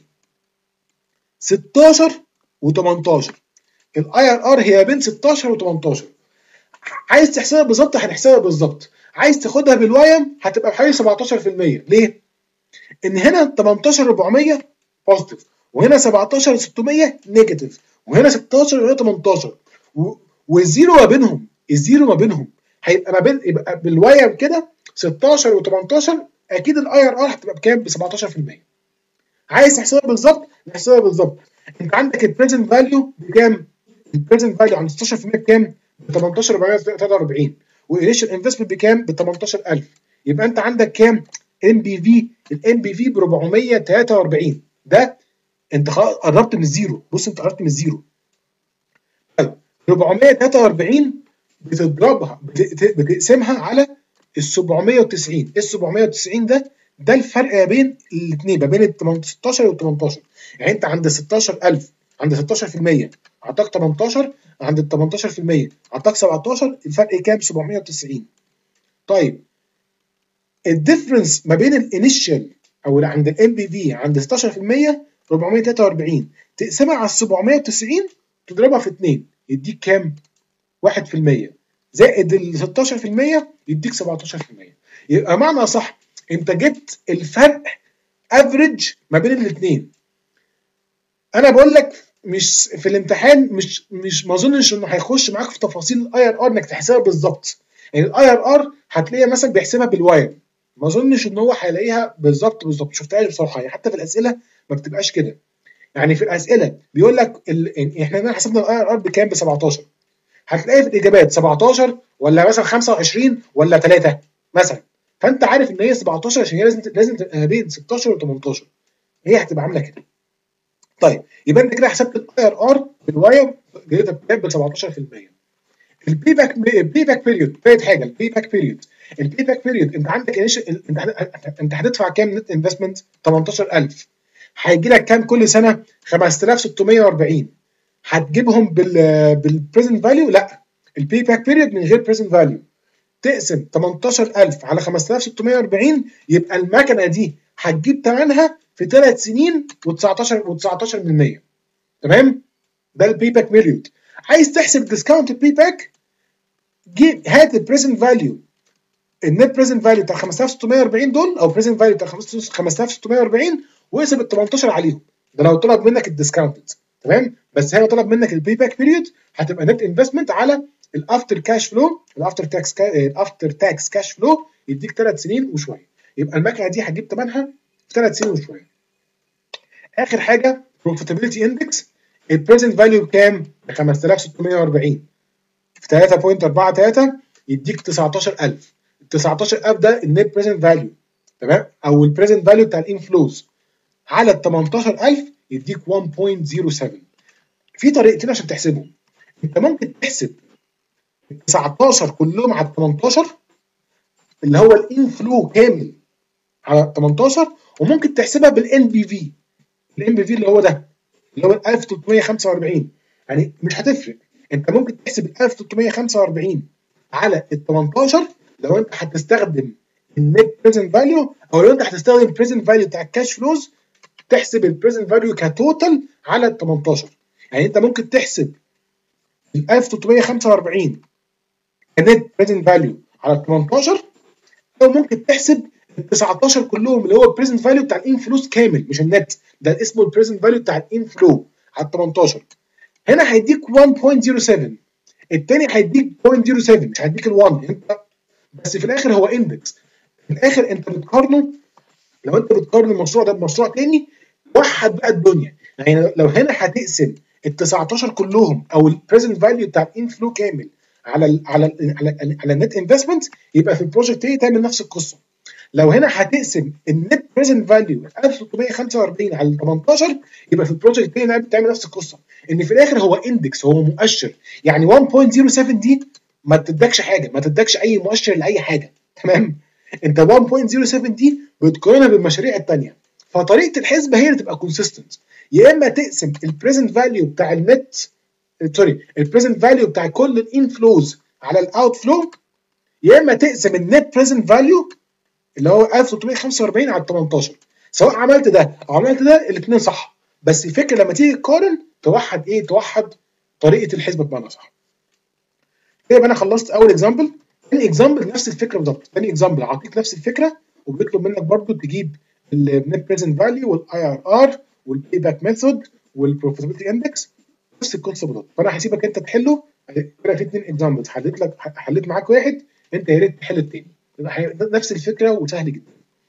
ستاشر و18. الاي ار ار هي بين ستاشر و18. عايز تحسبها بالظبط هنحسبها بالظبط، عايز تاخدها بالوايم هتبقى بحوالي سبعتاشر في المية. ليه؟ ان هنا تمنتاشر اربعمية بوزيتيف، وهنا سبعتاشر ستمية نيجاتيف، وهنا ستاشر وهنا تمنتاشر، والزيرو ما بينهم، الزيرو ما بينهم هيبقى ما بين، يبقى بالوايم كده ستاشر و18. اكيد الاي ار ار هتبقى بكام؟ ب سبعتاشر في المية. عايز تحسبها بالظبط نحسبها بالظبط. انت عندك البريزنت فاليو بكام؟ البريزنت فاليو عند ستاشر في المية بكام؟ ب تمنتاشر اربعمية وتلاتة واربعين، والانيشال انفستمنت بكام؟ ب تمنتاشر الف. يبقى انت عندك كام؟ ام بي في، الام بي في ب اربعمية وتلاتة واربعين. ده انت خلاص قربت من الزيرو. بص انت قربت من الزيرو. طيب اربعمية وتلاتة واربعين بتضربها بتقسمها على ال سبعمية وتسعين. ال سبعمية وتسعين ده ده الفرق ما بين الاثنين، ما بين ال ستاشر وال تمنتاشر. يعني انت عند ستاشر الف عند ستاشر في المية اعطاك تمنتاشر، عند ال تمنتاشر في المية اعطاك سبعتاشر، الفرق كام؟ سبعمية وتسعين. طيب الديفرنس ما بين الانيشال او اللي عند الام بي في عند ستاشر في المية اربعمية وتلاتة واربعين، تقسمها على سبعمية وتسعين تضربها في اتنين يديك كام؟ واحد في المية زائد ال ستاشر في المية يديك سبعتاشر في المية. يبقى معنى صح انت جبت الفرق افريج ما بين الاثنين. انا بقول لك مش في الامتحان، مش مش ما اظنش انه هيخش معاك في تفاصيل الاي ار ار انك تحسبها بالظبط. يعني الاي ار ار هتلاقيها مثلا بيحسبها بالواير، ما اظنش ان هو هيلاقيها بالظبط بالظبط. شفتهاش بصراحه، يعني حتى في الاسئله ما بتبقاش كده. يعني في الاسئله بيقول لك ال... احنا حسبنا الاي ار ار بكام؟ ب سبعتاشر. هتلاقي في الاجابات سبعتاشر ولا مثلا خمسة وعشرين ولا تلاتة مثلا. فانت عارف ان هي سبعتاشر عشان هي لازم لازم تبقى بين ستاشر و تمنتاشر. هي هتبقى عامله كده. طيب يبقى انت كده حسبت الاي ار ار بالواير جايبها بكام؟ ب سبعتاشر في المية. البي باك البي باك بيريود ثالث حاجه، البي باك بيريود. البي باك بيريود انت عندك انت انت هتدفع كام نت انفستمنت؟ تمنتاشر الف. هيجي لك كام كل سنه؟ خمسة الاف وستمية واربعين. هتجيبهم بال بالبريزنت فاليو؟ لا، البي باك بيريود من غير بريزنت فاليو. تقسم تمنتاشر الف على خمسة الاف وستمية واربعين، يبقى المكنه دي هتجيب ثمنها في ثلاث سنين و19 و19 من مية. تمام؟ ده البي باك بيريود. عايز تحسب ديسكاونت البي باك؟ جيب هات البريزنت فاليو، النت بريزنت فاليو بتاع خمسة الاف وستمية واربعين دول، او بريزنت فاليو بتاع خمسة الاف وستمية واربعين، واقسم ال تمنتاشر عليهم. ده لو طلب منك الديسكاونتد. تمام؟ بس هي طلب منك البي باك بيريود هتبقى نت انفستمنت على الافتر كاش فلو، الافتر تاكس الافتر تاكس كاش فلو، يديك ثلاث سنين وشويه. يبقى المكنه دي هتجيب ثمنها في ثلاث سنين وشويه. اخر حاجه بروفيتابيلتي اندكس. البريزنت فاليو بكام؟ ب خمسة الاف وستمية واربعين في ثلاثة فاصلة اربعة تلاتة يديك تسعتاشر الف. ال تسعتاشر الف ده النت بريزنت فاليو، تمام؟ او البريزنت فاليو بتاع الانفلوز على ال تمنتاشر الف يديك واحد فاصلة صفر سبعة. في طريقتين عشان تحسبهم. انت ممكن تحسب ال تسعتاشر كلهم على ال تمنتاشر اللي هو الانفلو كامل على تمنتاشر، وممكن تحسبها بالان بي في. الان بي في اللي هو ده اللي هو الف وتلتمية وخمسة واربعين. يعني مش هتفرق، انت ممكن تحسب ال الف وتلتمية وخمسة واربعين على ال تمنتاشر لو انت هتستخدم النت بريزنت فاليو، او لو انت هتستخدم البريزنت فاليو بتاع الكاش فلوز تحسب البريزنت فاليو كتوتال على ال تمنتاشر. يعني انت ممكن تحسب ال الف وتلتمية وخمسة واربعين النت بريزنت فاليو على تمنتاشر، او ممكن تحسب ال تسعتاشر كلهم اللي هو البريزنت فاليو بتاع الانفلوس كامل مش النت، ده اسمه البريزنت فاليو بتاع الانفلو على تمنتاشر. هنا هيديك واحد فاصلة صفر سبعة، الثاني هيديك صفر فاصلة صفر سبعة مش هيديك ال1 انت، بس في الاخر هو اندكس. في الاخر انت بتقارنه، لو انت بتقارن المشروع ده بمشروع تاني وحد بقى الدنيا. يعني لو هنا هتقسم ال تسعتاشر كلهم او البريزنت فاليو بتاع الانفلو كامل على ال على ال على ال على النت انفستمنت، يبقى في البروجكت ايه تعمل نفس القصه. لو هنا هتقسم النت بريزنت فاليو ألف وستمية وخمسة وأربعين على تمنتاشر، يبقى في البروجكت ايه تعمل نفس القصه. ان في الاخر هو اندكس، هو مؤشر. يعني واحد فاصلة صفر سبعة دي ما تدكش حاجه، ما تدكش اي مؤشر لاي حاجه، تمام. انت واحد فاصلة صفر سبعة دي بتقارنها بالمشاريع الثانيه، فطريقه الحسبه هي اللي تبقى كونسيستنت. يا اما تقسم البريزنت فاليو بتاع النت، سوري البريزنت فاليو بتاع كل الانفلوز على الاوت فلو، يا اما تقسم النت بريزنت فاليو اللي هو ألف وستمية وخمسة وأربعين على تمنتاشر. سواء عملت ده او عملت ده الاثنين صح، بس الفكره لما تيجي تقارن توحد ايه، توحد طريقه الحسبه بمعنى صح. كده يبقى انا خلصت اول اكزامبل. ثاني اكزامبل نفس الفكره بالظبط، ثاني اكزامبل هعطيك نفس الفكره وبيطلب منك برضو تجيب النت بريزنت فاليو والاي ار ار والبي باك ميثود والبروفيتابيلتي اندكس، نفس القصه بالظبط. فانا هسيبك انت تحله. كده في اثنين اكزامبلز حليت لك، حليت معاك واحد، انت يا ريت تحل الثاني، نفس الفكره وسهل جدا.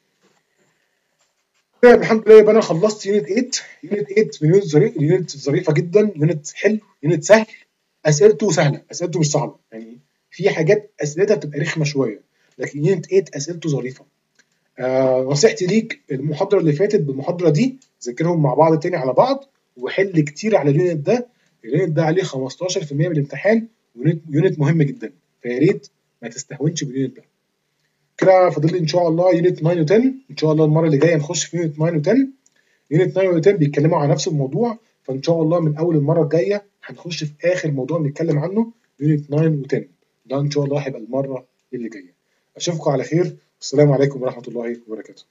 كده الحمد لله يبقى انا خلصت يونت تمانية. يونت تمانية من يونت ظريف، يونت ظريفه جدا، يونت حلو، يونت سهل، اسئلته سهله، اسئلته مش صعبه. يعني في حاجات اسئلتها بتبقى رخمه شويه، لكن يونت تمانية اسئلته ظريفه. آه نصيحتي ليك المحاضره اللي فاتت بالمحاضره دي ذاكرهم مع بعض تاني على بعض، وحل كتير على اليونت ده. اليونت ده عليه خمستاشر في المية من الامتحان، يونت يونت مهم جدا، فيا ريت ما تستهونش باليونت ده. كده فاضل لي ان شاء الله يونت تسعة و10. ان شاء الله المره اللي جايه نخش في يونت تسعة و10. يونت تسعة و10 بيتكلموا عن نفس الموضوع، فان شاء الله من اول المره الجايه هنخش في اخر موضوع بنتكلم عنه يونت تسعة و10. ده ان شاء الله هيبقى المره اللي جايه. اشوفكم على خير، والسلام عليكم ورحمه الله وبركاته.